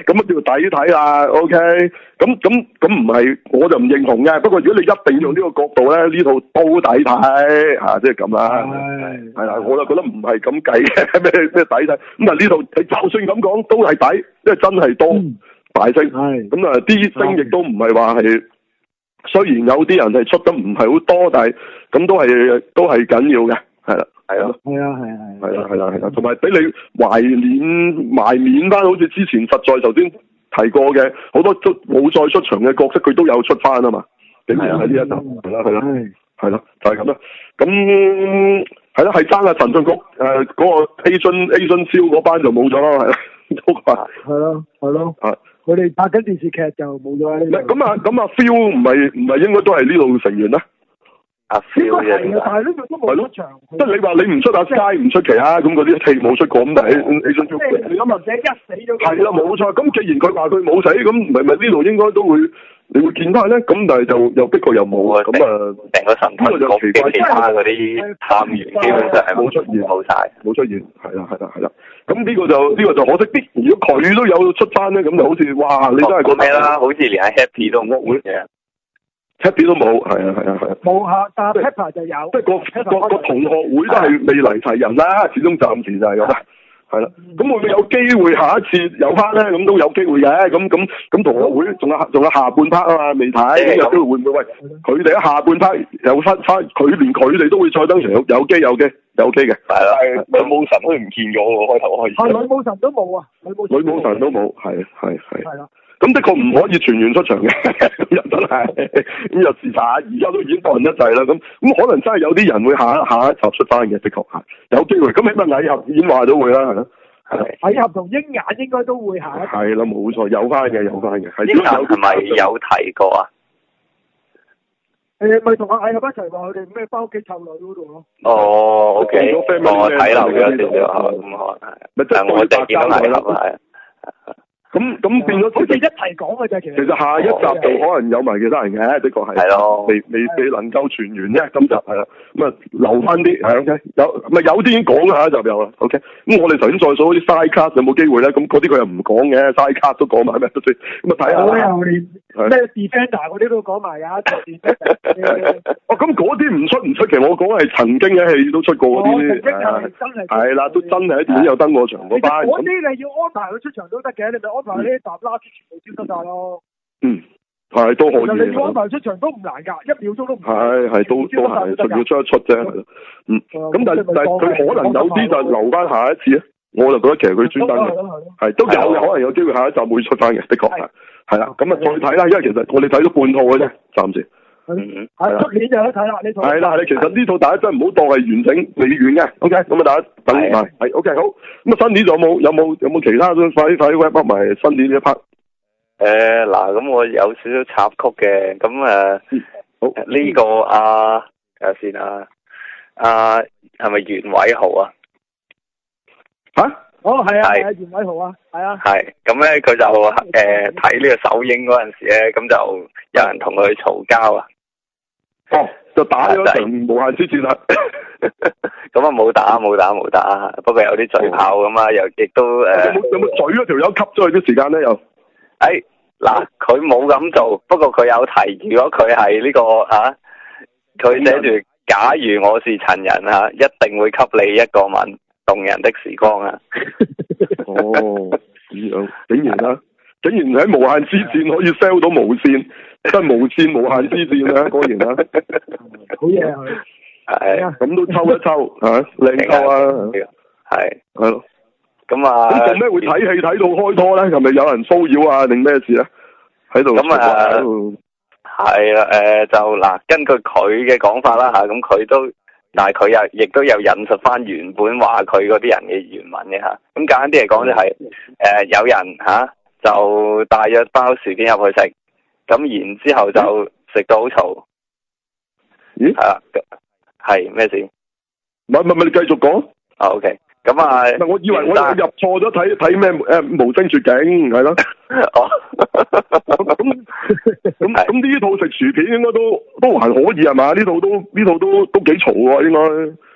咁啊叫抵睇啦。OK，咁咁咁唔係，我就唔認同嘅。不過如果你一定用呢個角度咧，呢套都抵睇嚇，即係咁啦。係係啦，我就覺得唔係咁計嘅，咩咩抵睇。咁啊呢套你就算咁講都係抵，因為真係多、嗯、大星。係咁啊，啲星亦都唔係話係。雖然有啲人係出得唔係好多，但係咁都係都係緊要嘅，係啦，係咯， 係啊，係啊，係，係啦，係啦，係啦，同埋俾你懷緬懷緬翻，好似之前實在頭先提過嘅好多都冇再出場嘅角色，佢都有出翻啊嘛，竟然喺呢一集，係啦，係啦，係啦，就係咁啦，咁係啦，係爭阿陳俊菊誒嗰個 Asian Asian 超嗰班就冇咗啦，係啦，都話係咯，係咯， 啊。 佢哋拍緊電視劇就冇咗呢度。 咁啊，咁啊 ，Phil 唔係唔係應該都係呢度成員咧？ 阿 Phil 嘅，但係呢度都冇出場。 即係你話你唔出阿 Sky 唔出奇啊，咁嗰啲戲冇出過咁，但係 Asian 即係林文姐一死咗。 係啦，冇錯。咁既然佢話佢冇死，咁唔係咪呢度應該都會你會見翻咧？咁但係就又的確又冇啊。咁啊， 成個神盾局嘅其他嗰啲探員基本上係冇出現，冇晒，冇出現。 係啦，係啦，係啦。咁呢個就呢、呢個就可惜啲。如果佢都有出翻咧，咁就好似哇，你真係覺得咩啦？好似連阿 Happy 都冇嘅 ，Happy 都冇，係啊係啊係啊。 冇下，但 Pepper 就有。即係個個個同學會都係未嚟齊人啦，始終暫時就係咁。係啦，咁會唔會有機會下一次有翻咧？咁都有機會嘅。咁咁咁同學會仲有仲有下半 part 啊嘛，未睇。咁有機會會唔會喂佢哋喺下半 part 有翻翻？佢連佢哋都會再登場，有有機有機。有 OK 嘅，係啦， 女武神都唔見咗喎，開頭開始。 係女武神都冇啊，女武神。 女武神都冇，係係係。 係啦。 咁的確唔可以全員出場嘅，咁又真係，咁又是但，而家都已經多人一滯啦，咁咁可能真係有啲人會下下一集出翻嘅，的確係有機會。咁起碼蟻俠演話都會啦，係咯。係。蟻俠同鷹眼應該都會下一集。係啦，冇錯，有翻嘅，有翻嘅。 鷹眼係咪有提過啊？ 誒，咪同阿蟻俠一齊話佢哋咩翻屋企湊女嗰度咯。 哦 ，OK，我睇漏咗少少，咁可能係。咪即係我哋見到蟻俠係。 咁咁變咗， 好似一齊講嘅啫，其實。 其實下一集就可能有埋其他人嘅，的確係。係咯。未未未能夠全員啫，今集係啦。咁啊，留翻啲係 OK，有咪有啲已經講啦，下一集有啦 OK。咁我哋頭先再數啲 side cast 有冇機會咧？咁嗰啲佢又唔講嘅 side cast 都講埋咩？咁啊睇下。我又連咩 defender 嗰啲都講埋㗎。哦，咁嗰啲唔出唔出奇，我講係曾經嘅戲都出過嗰啲。曾經係真係。係啦，都真係喺電影有登過場嗰班。 嗰啲你要安排佢出場都得嘅，你咪安排呢一集啦，全部消失晒咯。嗯， 係都可以。 其實你要安排出場都唔難㗎，一秒鐘都唔。 係係都都係，仲要出一出啫，係咯。嗯，咁但係但係佢可能有啲就留翻下一次啊。我就覺得其實佢專登嘅，係都有嘅，可能有機會下一集會出翻嘅，的確係。係啦，咁啊再睇啦，因為其實我哋睇咗半套嘅啫，暫時。 嗯，係出年就有得睇啦呢套。係啦，你其實呢套大家真係唔好當係完整未完嘅 ，OK，咁啊大家等埋，係 OK 好。咁啊新年仲有冇有冇有冇其他都快啲快啲 wrap up 埋新年呢一 part？ 誒嗱，咁我有少少插曲嘅，咁誒，好呢個啊，睇下先啊，啊係咪袁偉豪啊？ 吓？ 哦係啊係啊，袁偉豪啊，係啊。係， 咁咧佢就誒睇呢個首映嗰陣時咧，咁就有人同佢嘈交啊。 哦，就打咗場無限之戰啦。 咁啊冇打冇打冇打，不過有啲嘴炮咁啊，又亦都誒。有冇有冇嘴嗰條友吸咗佢啲時間咧？又？ 誒嗱，佢冇咁做，不過佢有提，如果佢係呢個啊，佢寫住假如我是陳人啊，一定會給你一個吻，動人的時光啊。 哦，咁樣竟然啦，竟然喺無限之戰可以 sell 到無線，真係無線無限之戰啊！果然啊， 好嘢啊！ 係， 咁都抽一抽吓，靚抽啊！ 係， 係咯。 咁啊， 咁做咩會睇戲睇到開拖咧？係咪有人騷擾啊？定咩事咧？喺度咁啊，係啊，誒，就嗱，根據佢嘅講法啦吓，咁佢都，但係佢又亦都有引述翻原本話佢嗰啲人嘅原文嘅吓。咁簡單啲嚟講就係，誒，有人吓就帶咗包薯片入去食，咁然之後就食到好嘈。 咦？ 係啦，係咩事？ 唔係唔係，你繼續講。 啊 OK。咁啊， 我以為我入錯咗睇睇咩誒無聲絕境係咯。 哦， 咁咁咁咁呢套食薯片應該都都還可以係嘛？呢套都呢套都都幾嘈喎應該。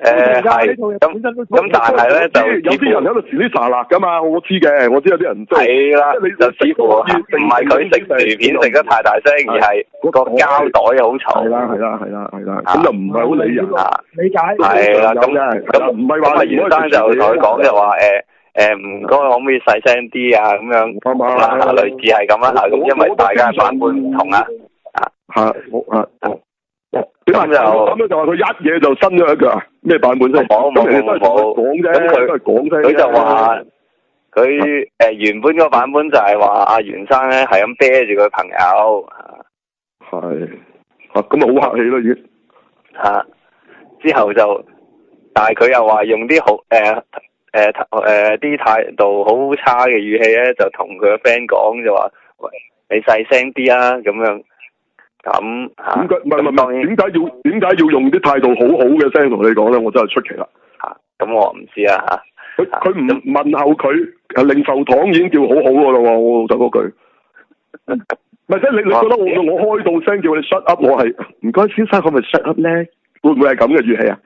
誒係咁咁，但係咧就有啲人喺度時啲沙辣噶嘛，我知嘅，我知有啲人係啦，你就似乎唔係佢食薯片食得太大聲，而係個膠袋好嘈。係啦係啦係啦係啦，咁就唔係好理人啊。理解係啦，咁咁唔係話阿袁生就同佢講就話誒誒唔該，可唔可以細聲啲啊？咁樣啦，類似係咁啦嚇，咁因為大家版本唔同啊嚇嚇我啊。 點解就咁樣就話佢一嘢就伸咗一腳咩版本先？ 冇冇冇冇講啫， 咁佢講啫。 佢就話佢誒原本個版本就係話阿袁生咧係咁啤住佢朋友， 係啊咁啊好客氣咯已經嚇。之後就，但係佢又話用啲好誒誒誒啲態度好差嘅語氣咧，就同佢個 friend 講就話：喂，你細聲啲啊咁樣。咁點解唔係唔係點解要點解要用啲態度好好嘅聲同你講咧？我真係出奇啦！ 嚇，咁我唔知啊嚇。佢佢唔問候佢，係零售堂已經叫好好㗎啦喎！我老實嗰句，唔係即係你你覺得我我開到聲叫你 shut up， 我係唔該先生，可唔可以 shut up 咧？會唔會係咁嘅語氣啊？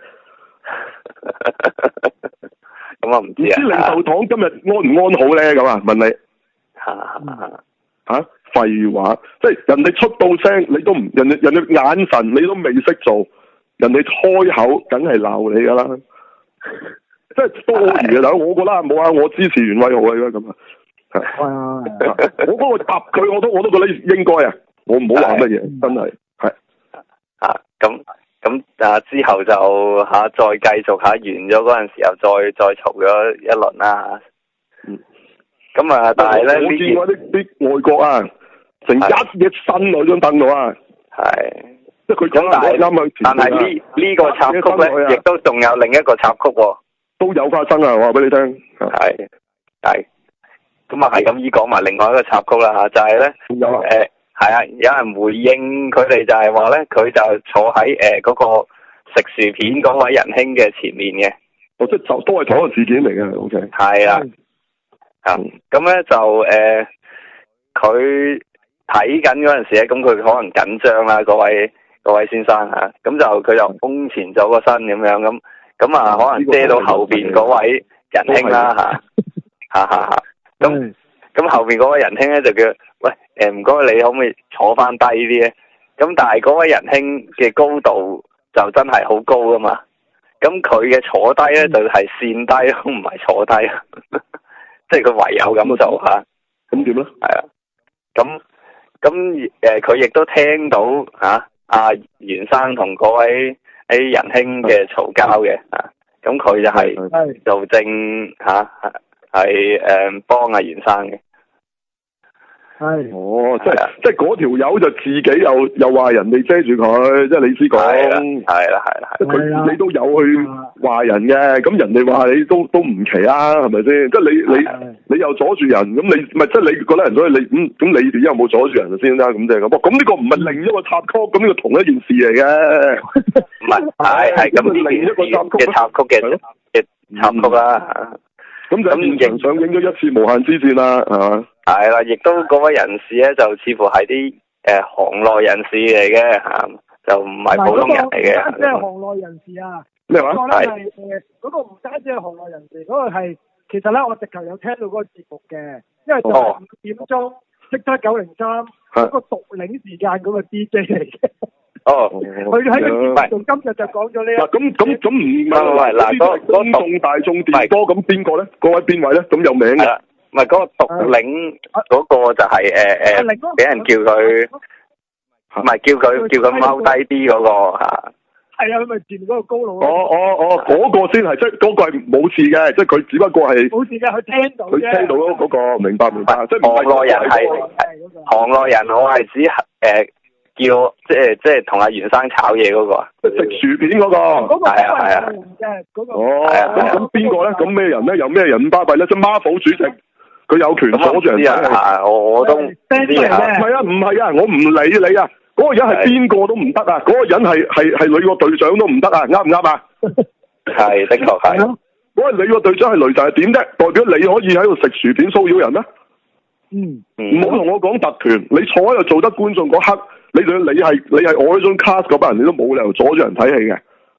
咁我唔知啊！ 啲零售堂今日安唔安好咧？咁啊，問你嚇嚇。廢話，即係人哋出到聲，你都唔人哋人哋眼神你都未識做，人哋開口梗係鬧你噶啦，即係多餘嘅。但係我覺得冇啊，我支持袁偉豪啊咁啊，係啊，我嗰個答佢我都我都覺得應該啊，我唔好話乜嘢，真係係啊，咁咁啊之後就吓、啊、再繼續吓、啊、完咗嗰陣時候再再嘈咗一輪啦，嗯，咁啊但係咧我見過啲啲外國啊。成一嘢伸落張凳度啊！ 係， 即係佢講但係但係呢呢個插曲咧，亦都仲有另一個插曲喎、哦， 都有發生啊！我話俾你聽， 係係，咁啊係咁依講埋另外一個插曲啦嚇，就係咧誒係啊，有人回應佢哋就係話咧，佢就坐喺誒嗰個食薯片嗰位仁兄嘅前面嘅， 哦，即係就都係同一個事件嚟嘅，O K， 係啊，啊咁咧就誒佢。睇緊嗰陣時咧，咁佢可能緊張啦，嗰位嗰位先生嚇，咁就佢就弓前咗個身咁樣，咁咁啊可能遮到後邊嗰位仁兄啦嚇，嚇嚇嚇，咁咁後邊嗰位仁兄咧就叫，喂誒唔該你可唔可以坐翻低啲咧？咁但係嗰位仁兄嘅高度就真係好高噶嘛，咁佢嘅坐低咧就係跣低咯，唔係坐低，即係佢唯有咁做嚇。 咁點咧？ 係啊，咁。咁誒，佢亦、呃、都聽到嚇阿袁生同嗰位誒仁兄嘅嘈交嘅啊，咁佢就係做正嚇係誒幫阿袁生嘅。 係哦，即係即係嗰條友就自己又又話人哋遮住佢，即係你知講。係啦，係啦，係啦，即係佢你都有去話人嘅，咁人哋話你都都唔奇啊，係咪先？即係你你你又阻住人，咁你咪即係你覺得人所以你咁咁你哋有冇阻住人先啦？咁即係咁。咁呢個唔係另一個插曲，咁呢個同一件事嚟嘅。唔係，係係咁另一個插曲嘅插曲嘅嘅插曲啦。咁就咁上映咗一次無限之戰啦，係嘛？係啦，亦都嗰位人士咧，就似乎係啲誒行內人士嚟嘅嚇，就唔係普通人嚟嘅。 唔係嗰個，唔單止係行內人士啊！ 咩話？ 嗰個咧係誒嗰個唔單止係行內人士，嗰個係其實咧，我直頭有聽到嗰個節目嘅，因為就係五點鐘即得九零三嗰個獨領時間嗰個 D J 嚟嘅。哦，佢喺個節目度今日就講咗呢一。嗱咁咁咁唔係嗱，呢啲係公眾大眾電波，咁邊個咧？嗰位邊位咧？咁有名嘅。唔係嗰個獨領嗰個就係誒誒，俾人叫佢，唔係叫佢叫佢踎低啲嗰個嚇。係啊，佢咪前面嗰個高佬。哦哦哦，嗰個先係，即係嗰個係冇事嘅，即係佢只不過係冇事嘅，佢聽到佢聽到嗰個，明白明白。即係行內人係行內人，我係指誒叫即係即係同阿袁生炒嘢嗰個啊，食薯片嗰個。係啊係啊。哦，咁咁邊個咧？咁咩人咧？有咩人咁巴閉咧？即係孖寶主席。佢有權阻住人睇，我我都唔知啊。唔係啊，唔係啊，我唔理你啊。嗰、那個人係邊個都唔得啊。嗰、那個人係係係女個隊長都唔得啊。啱唔啱啊？係的確係。嗰個女個隊長係雷神係點啫？代表你可以喺度食薯片騷擾人咩？嗯，唔好同我講特權。你坐喺度做得觀眾嗰刻，你你係你係我呢種 cast 嗰班人，你都冇理由阻住人睇戲嘅。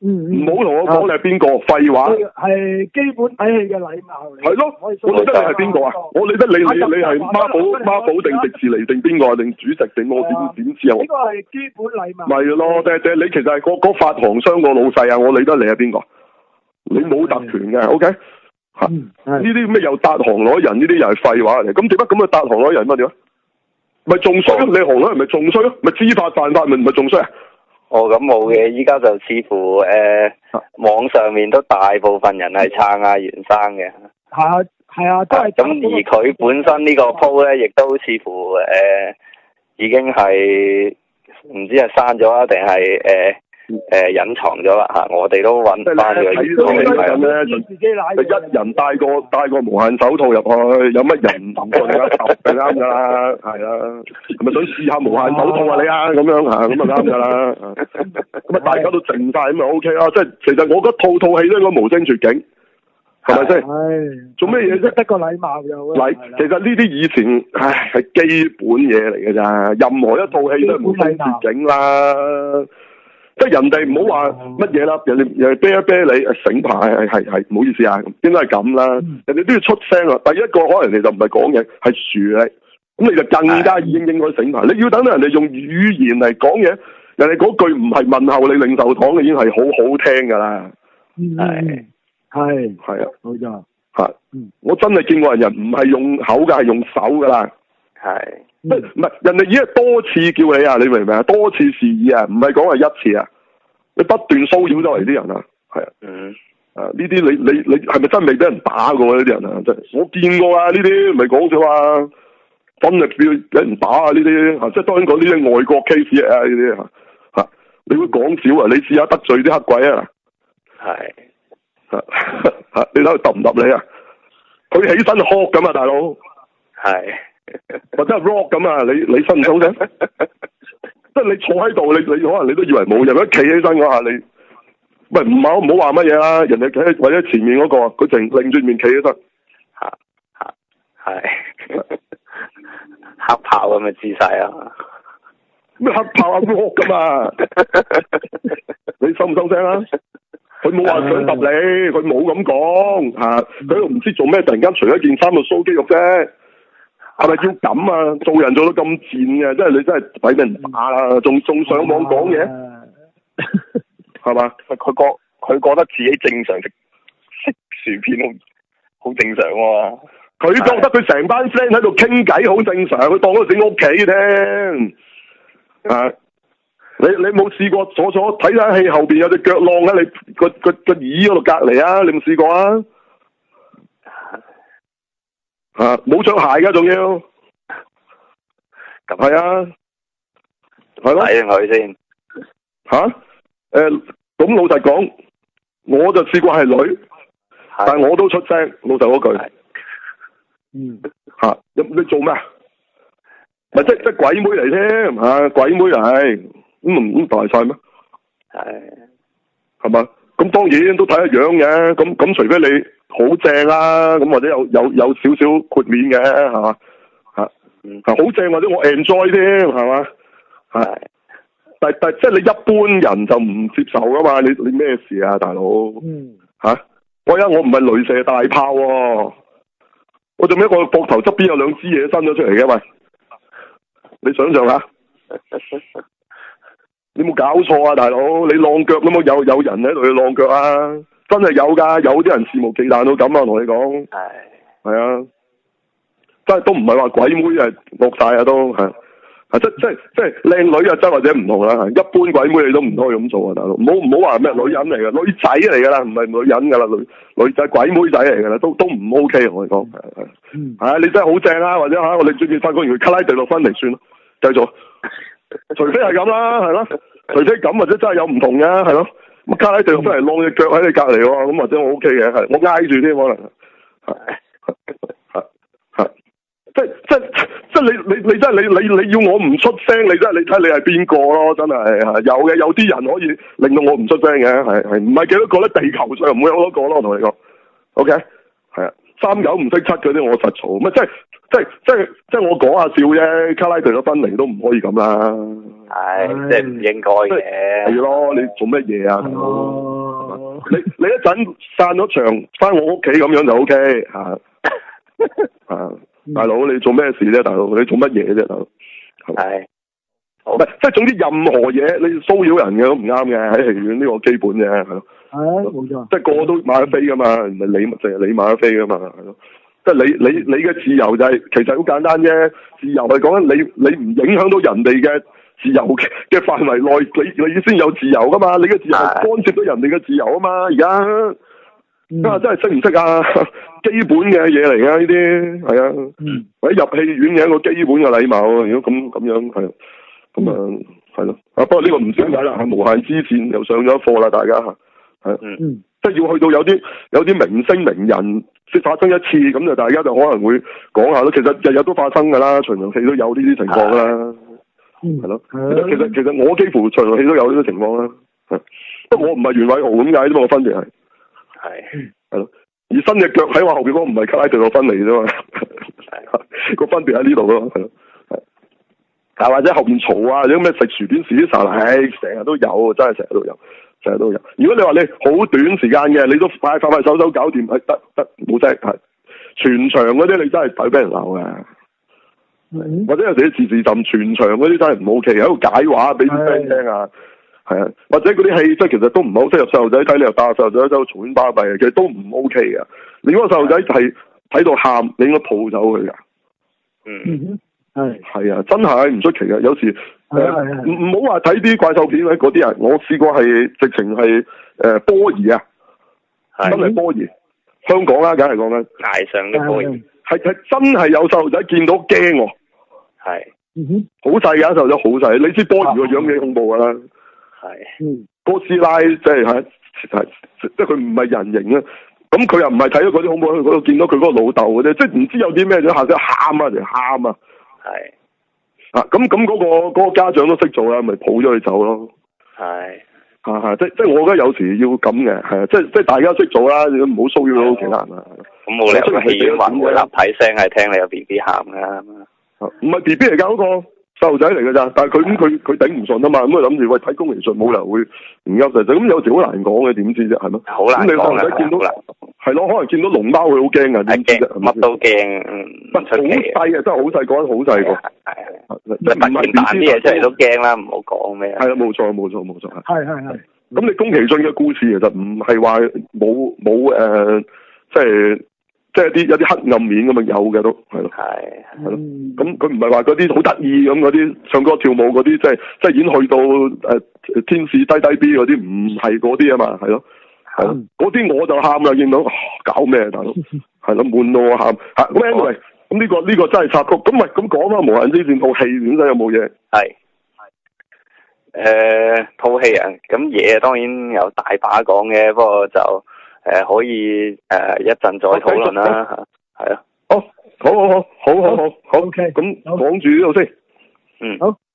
唔好同我講你係邊個，廢話。 係基本底氣嘅禮貌嚟。係咯，我理得你係邊個啊？我理得你你你係孖寶孖寶定迪士尼定邊個啊？定主席定我點點知啊？呢個係基本禮貌。咪咯，定定你其實係嗰嗰發行商個老細啊？我理得你係邊個？你冇特權嘅 ，OK？吓，呢啲咩又搭行攞人？呢啲又係廢話嚟。咁點解咁啊？搭行攞人乜點啊？咪仲衰咯？你行攞人咪仲衰咯？咪知法犯法咪咪仲衰啊？ 哦，咁冇嘅，依家就似乎誒、呃啊、網上面都大部分人係撐阿袁生嘅。係啊，係啊，都係。咁、啊、而佢本身呢個鋪咧，亦都似乎誒、呃、已經係唔知係刪咗啊，定係誒誒隱藏咗啦嚇。我哋都揾翻佢。睇到你係咧，自己就一人戴個戴個無限手套入去，有乜人唔過你一頭就啱㗎啦，係啊。係咪想試下無限手套啊你啊咁樣嚇，咁啊啱㗎啦。咁啊大家都靜晒咁咪 O K 啦。即係其實我覺得套套戲都應該無聲絕境，係咪先？係。做咩嘢啫？得個禮貌又。禮，其實呢啲以前唉係基本嘢嚟㗎咋，任何一套戲都係無聲絕境啦。即係人哋唔好話乜嘢啦，人哋人哋啤一啤你醒牌係係係唔好意思啊，應該係咁啦。嗯、人哋都要出聲啊。第一個可能人哋就唔係講嘢，係樹你，咁你就更加已經應該醒牌。你要等到人哋用語言嚟講嘢，人哋嗰句唔係問候你零售堂嘅已經係好好聽㗎啦。係係係啊，冇錯嚇。我真係見過人人唔係用口㗎，係用手㗎啦。係。唔係、嗯、人哋已經係多次叫你啊，你明唔明啊？多次示意啊，唔係講係一次啊，你不斷騷擾周圍啲人啊，係啊，嗯，啊呢啲你你你係咪真未俾人打過呢啲人啊？真係我見過啊，呢啲唔係講笑啊，真係俾俾人打啊呢啲嚇，即係當然講呢啲外國 case 啊呢啲嚇嚇，你會講少啊？你試下得罪啲黑鬼啊，係嚇嚇，你睇佢揼唔揼你啊？佢起身學咁啊，大佬，係。或者係 rock 咁啊！你你信唔信啫？即係你坐喺度，你你可能你都以為冇人，一企起身嗰下你，喂唔好唔好話乜嘢啦！人哋企喺或者前面嗰、嗰個，佢淨擰住面企起身，吓吓係黑豹咁嘅姿勢啊！咩黑豹啊 rock 噶嘛？你收唔收聲啊？佢冇話想揼你，佢冇咁講吓，佢又唔知做咩，突然間除咗件衫就 show 肌肉啫。係咪要咁啊？做人做到咁賤嘅，即係你真係俾人打啦，仲仲上網講嘢，係嘛？佢覺佢覺得自己正常食食薯片好好正常喎。佢覺得佢成班 friend 喺度傾偈好正常，佢當咗整屋企聽。啊！你你冇試過坐坐睇睇戲後邊有隻腳晾喺你個個個椅嗰度隔籬啊？你有冇試過啊？啊！冇着鞋噶，仲要，咁係啊，係咯，睇佢先。吓？誒，咁老實講，我就試過係女，但係我都出聲，老實嗰句。嗯。吓、啊，你你做咩啊？咪即即鬼妹嚟添，吓鬼妹嚟，咁唔咁大晒咩？係。係嘛？咁當然都睇一樣嘅，咁咁除非你。好正啦，咁或者有有有少少豁免嘅，係嘛吓，嗯，好正或者我 enjoy 添，係嘛，係，但但即係你一般人就唔接受噶嘛，你你咩事啊，大佬，嗯，吓，我而家我唔係雷射大炮喎，我做咩個膊頭側邊有兩支嘢伸咗出嚟嘅，喂，你想象下，你冇搞錯啊，大佬，你晾腳有冇有有人喺度去晾腳啊？真係有噶，有啲人肆無忌憚到咁啊！同你講，係係啊，真係都唔係話鬼妹係惡晒啊，都係啊，即即即係靚女啊，真或者唔同啦。一般鬼妹你都唔可以咁做啊，大佬，唔好唔好話咩女人嚟噶，女仔嚟噶啦，唔係女人噶啦，女女仔鬼妹仔嚟噶啦，都都唔 OK 同你講，係係、嗯啊，你真係好正啊，或者吓我哋最近發覺完卡拉地洛芬嚟算咯，繼續，除非係咁啦，係咯，除非咁或者真係有唔同嘅，係咯。咁卡拉地都係晾隻腳喺你隔籬喎，咁或者我 O K 嘅，係我挨住添可能，係係係，即即即你你你真係你你你要我唔出聲，你真係你睇你係邊個咯，真係係有嘅，有啲人可以令到我唔出聲嘅，係係唔係幾多個咧？地球上唔會有好多個咯，我同你講 ，O K，係啊，三九唔識七嗰啲我實嘈，咪即係即係即係即係我講下笑啫，卡拉地嘅分離都唔可以咁啦。係，即係唔應該嘅。係咯，你做乜嘢啊？ 哦， 你你一陣散咗場，翻我屋企咁樣就 O K 嚇。啊，大佬你做咩事啫？大佬你做乜嘢啫？大佬係。 唔係，即係總之任何嘢你騷擾人嘅都唔啱嘅，喺戲院呢個基本嘅係咯。 係啊，冇錯。 即係個個都買得飛噶嘛，唔係你淨係你買得飛噶嘛，係咯。即係你你你嘅自由就係、是、其實好簡單啫，自由係講緊你你唔影響到人哋嘅自由嘅嘅範圍內，你你先有自由噶嘛，你嘅自由係干涉到人哋嘅自由啊嘛，而家啊真係識唔識啊？基本嘅嘢嚟噶呢啲，係啊，或者、嗯、入戲院嘅一個基本嘅禮貌，如果咁咁樣係。咁啊，係咯、嗯，啊不過呢個唔少睇啦，無限之戰又上咗課啦，大家吓，係，嗯，即係要去到有啲有啲明星名人先發生一次，咁就大家就可能會講下咯。其實日日都發生噶啦，場場戲都有呢啲情況噶啦，嗯，係咯，其實其實其實我幾乎場場戲都有呢啲情況啦，係，不過我唔係袁偉豪咁解啫嘛，個分別係，係，係咯，而新嘅腳喺我後邊嗰個唔係卡拉特個分嚟啫嘛，個分別喺呢度咯，係咯。啊或者後邊嘈啊，或者咩食薯片時啲時候，唉，成日都有，真係成日都有，成日都有。如果你話你好短時間嘅，你都快快快手手搞掂，係得得冇聲，係全場嗰啲你真係抵俾人鬧嘅。嗯、或者有時啲字字浸全場嗰啲真係唔 OK，喺度解話俾啲 friend 聽啊，係啊，或者嗰啲戲即係其實都唔好適合細路仔睇，你又帶細路仔喺度嘈喧巴閉嘅，其實都唔 OK 嘅。你嗰個細路仔係睇到喊，你應該抱走佢噶。嗯。係係啊，真係唔出奇嘅。有時誒，唔唔好話睇啲怪獸片嗰啲啊，我試過係直情係誒波兒啊，真係波兒。香港啦，梗係講緊崖上嘅波兒， 係係真係有細路仔見到驚喎。係，嗯哼，好細㗎，細路仔好細，你知波兒個樣幾恐怖㗎啦。係，嗯，哥斯拉即係係即係佢唔係人形啊。咁佢又唔係睇到嗰啲恐怖，佢嗰度見到佢嗰個老豆嘅啫，即係唔知有啲咩咗，下咗喊啊，嚟喊啊。係啊，咁咁嗰個嗰、嗰個家長都識做啦，咪抱咗佢走咯。係啊係，即即係我覺得有時要咁嘅，係啊，即即係大家識做啦，你唔好騷擾到其他人啊。咁冇理由戲院還會立體聲係聽你有 B B 喊噶，唔係 B B 嚟噶嗰個。細路仔嚟㗎咋，但係佢咁佢佢頂唔順啊嘛，咁佢諗住喂睇宮崎駿冇理由會唔啱實際，咁有時好難講嘅，點知啫係咪？好難講啦。咁你細路仔見到係咯，可能見到龍貓佢好驚㗎，點知啫？乜都驚，唔出奇。好細嘅，真係好細個，好細個。係係。即係突然彈啲嘢出嚟都驚啦，唔好講咩。係啊，冇錯冇錯冇錯。係係係。咁你宮崎駿嘅故事其實唔係話冇冇誒，即係。即係啲有啲黑暗面咁啊，有嘅都係咯，係係咯，咁佢唔係話嗰啲好得意咁嗰啲唱歌跳舞嗰啲，即係即係已經去到誒、呃、天使低低 B 嗰啲，唔係嗰啲啊嘛，係咯，係咯，嗰啲我就喊啦，見到、哦、搞咩大佬，係咯，悶到我喊嚇。咁 anyway，咁呢個呢、呢個真係插曲，咁咪咁講翻無限之戰套戲本身有冇嘢？係誒套戲啊，咁嘢當然有大把講嘅，不過就。誒、呃，可以誒、呃，一陣再討論啦，係啊，好，好好好，好好好好，OK，咁講住呢度先，嗯，好。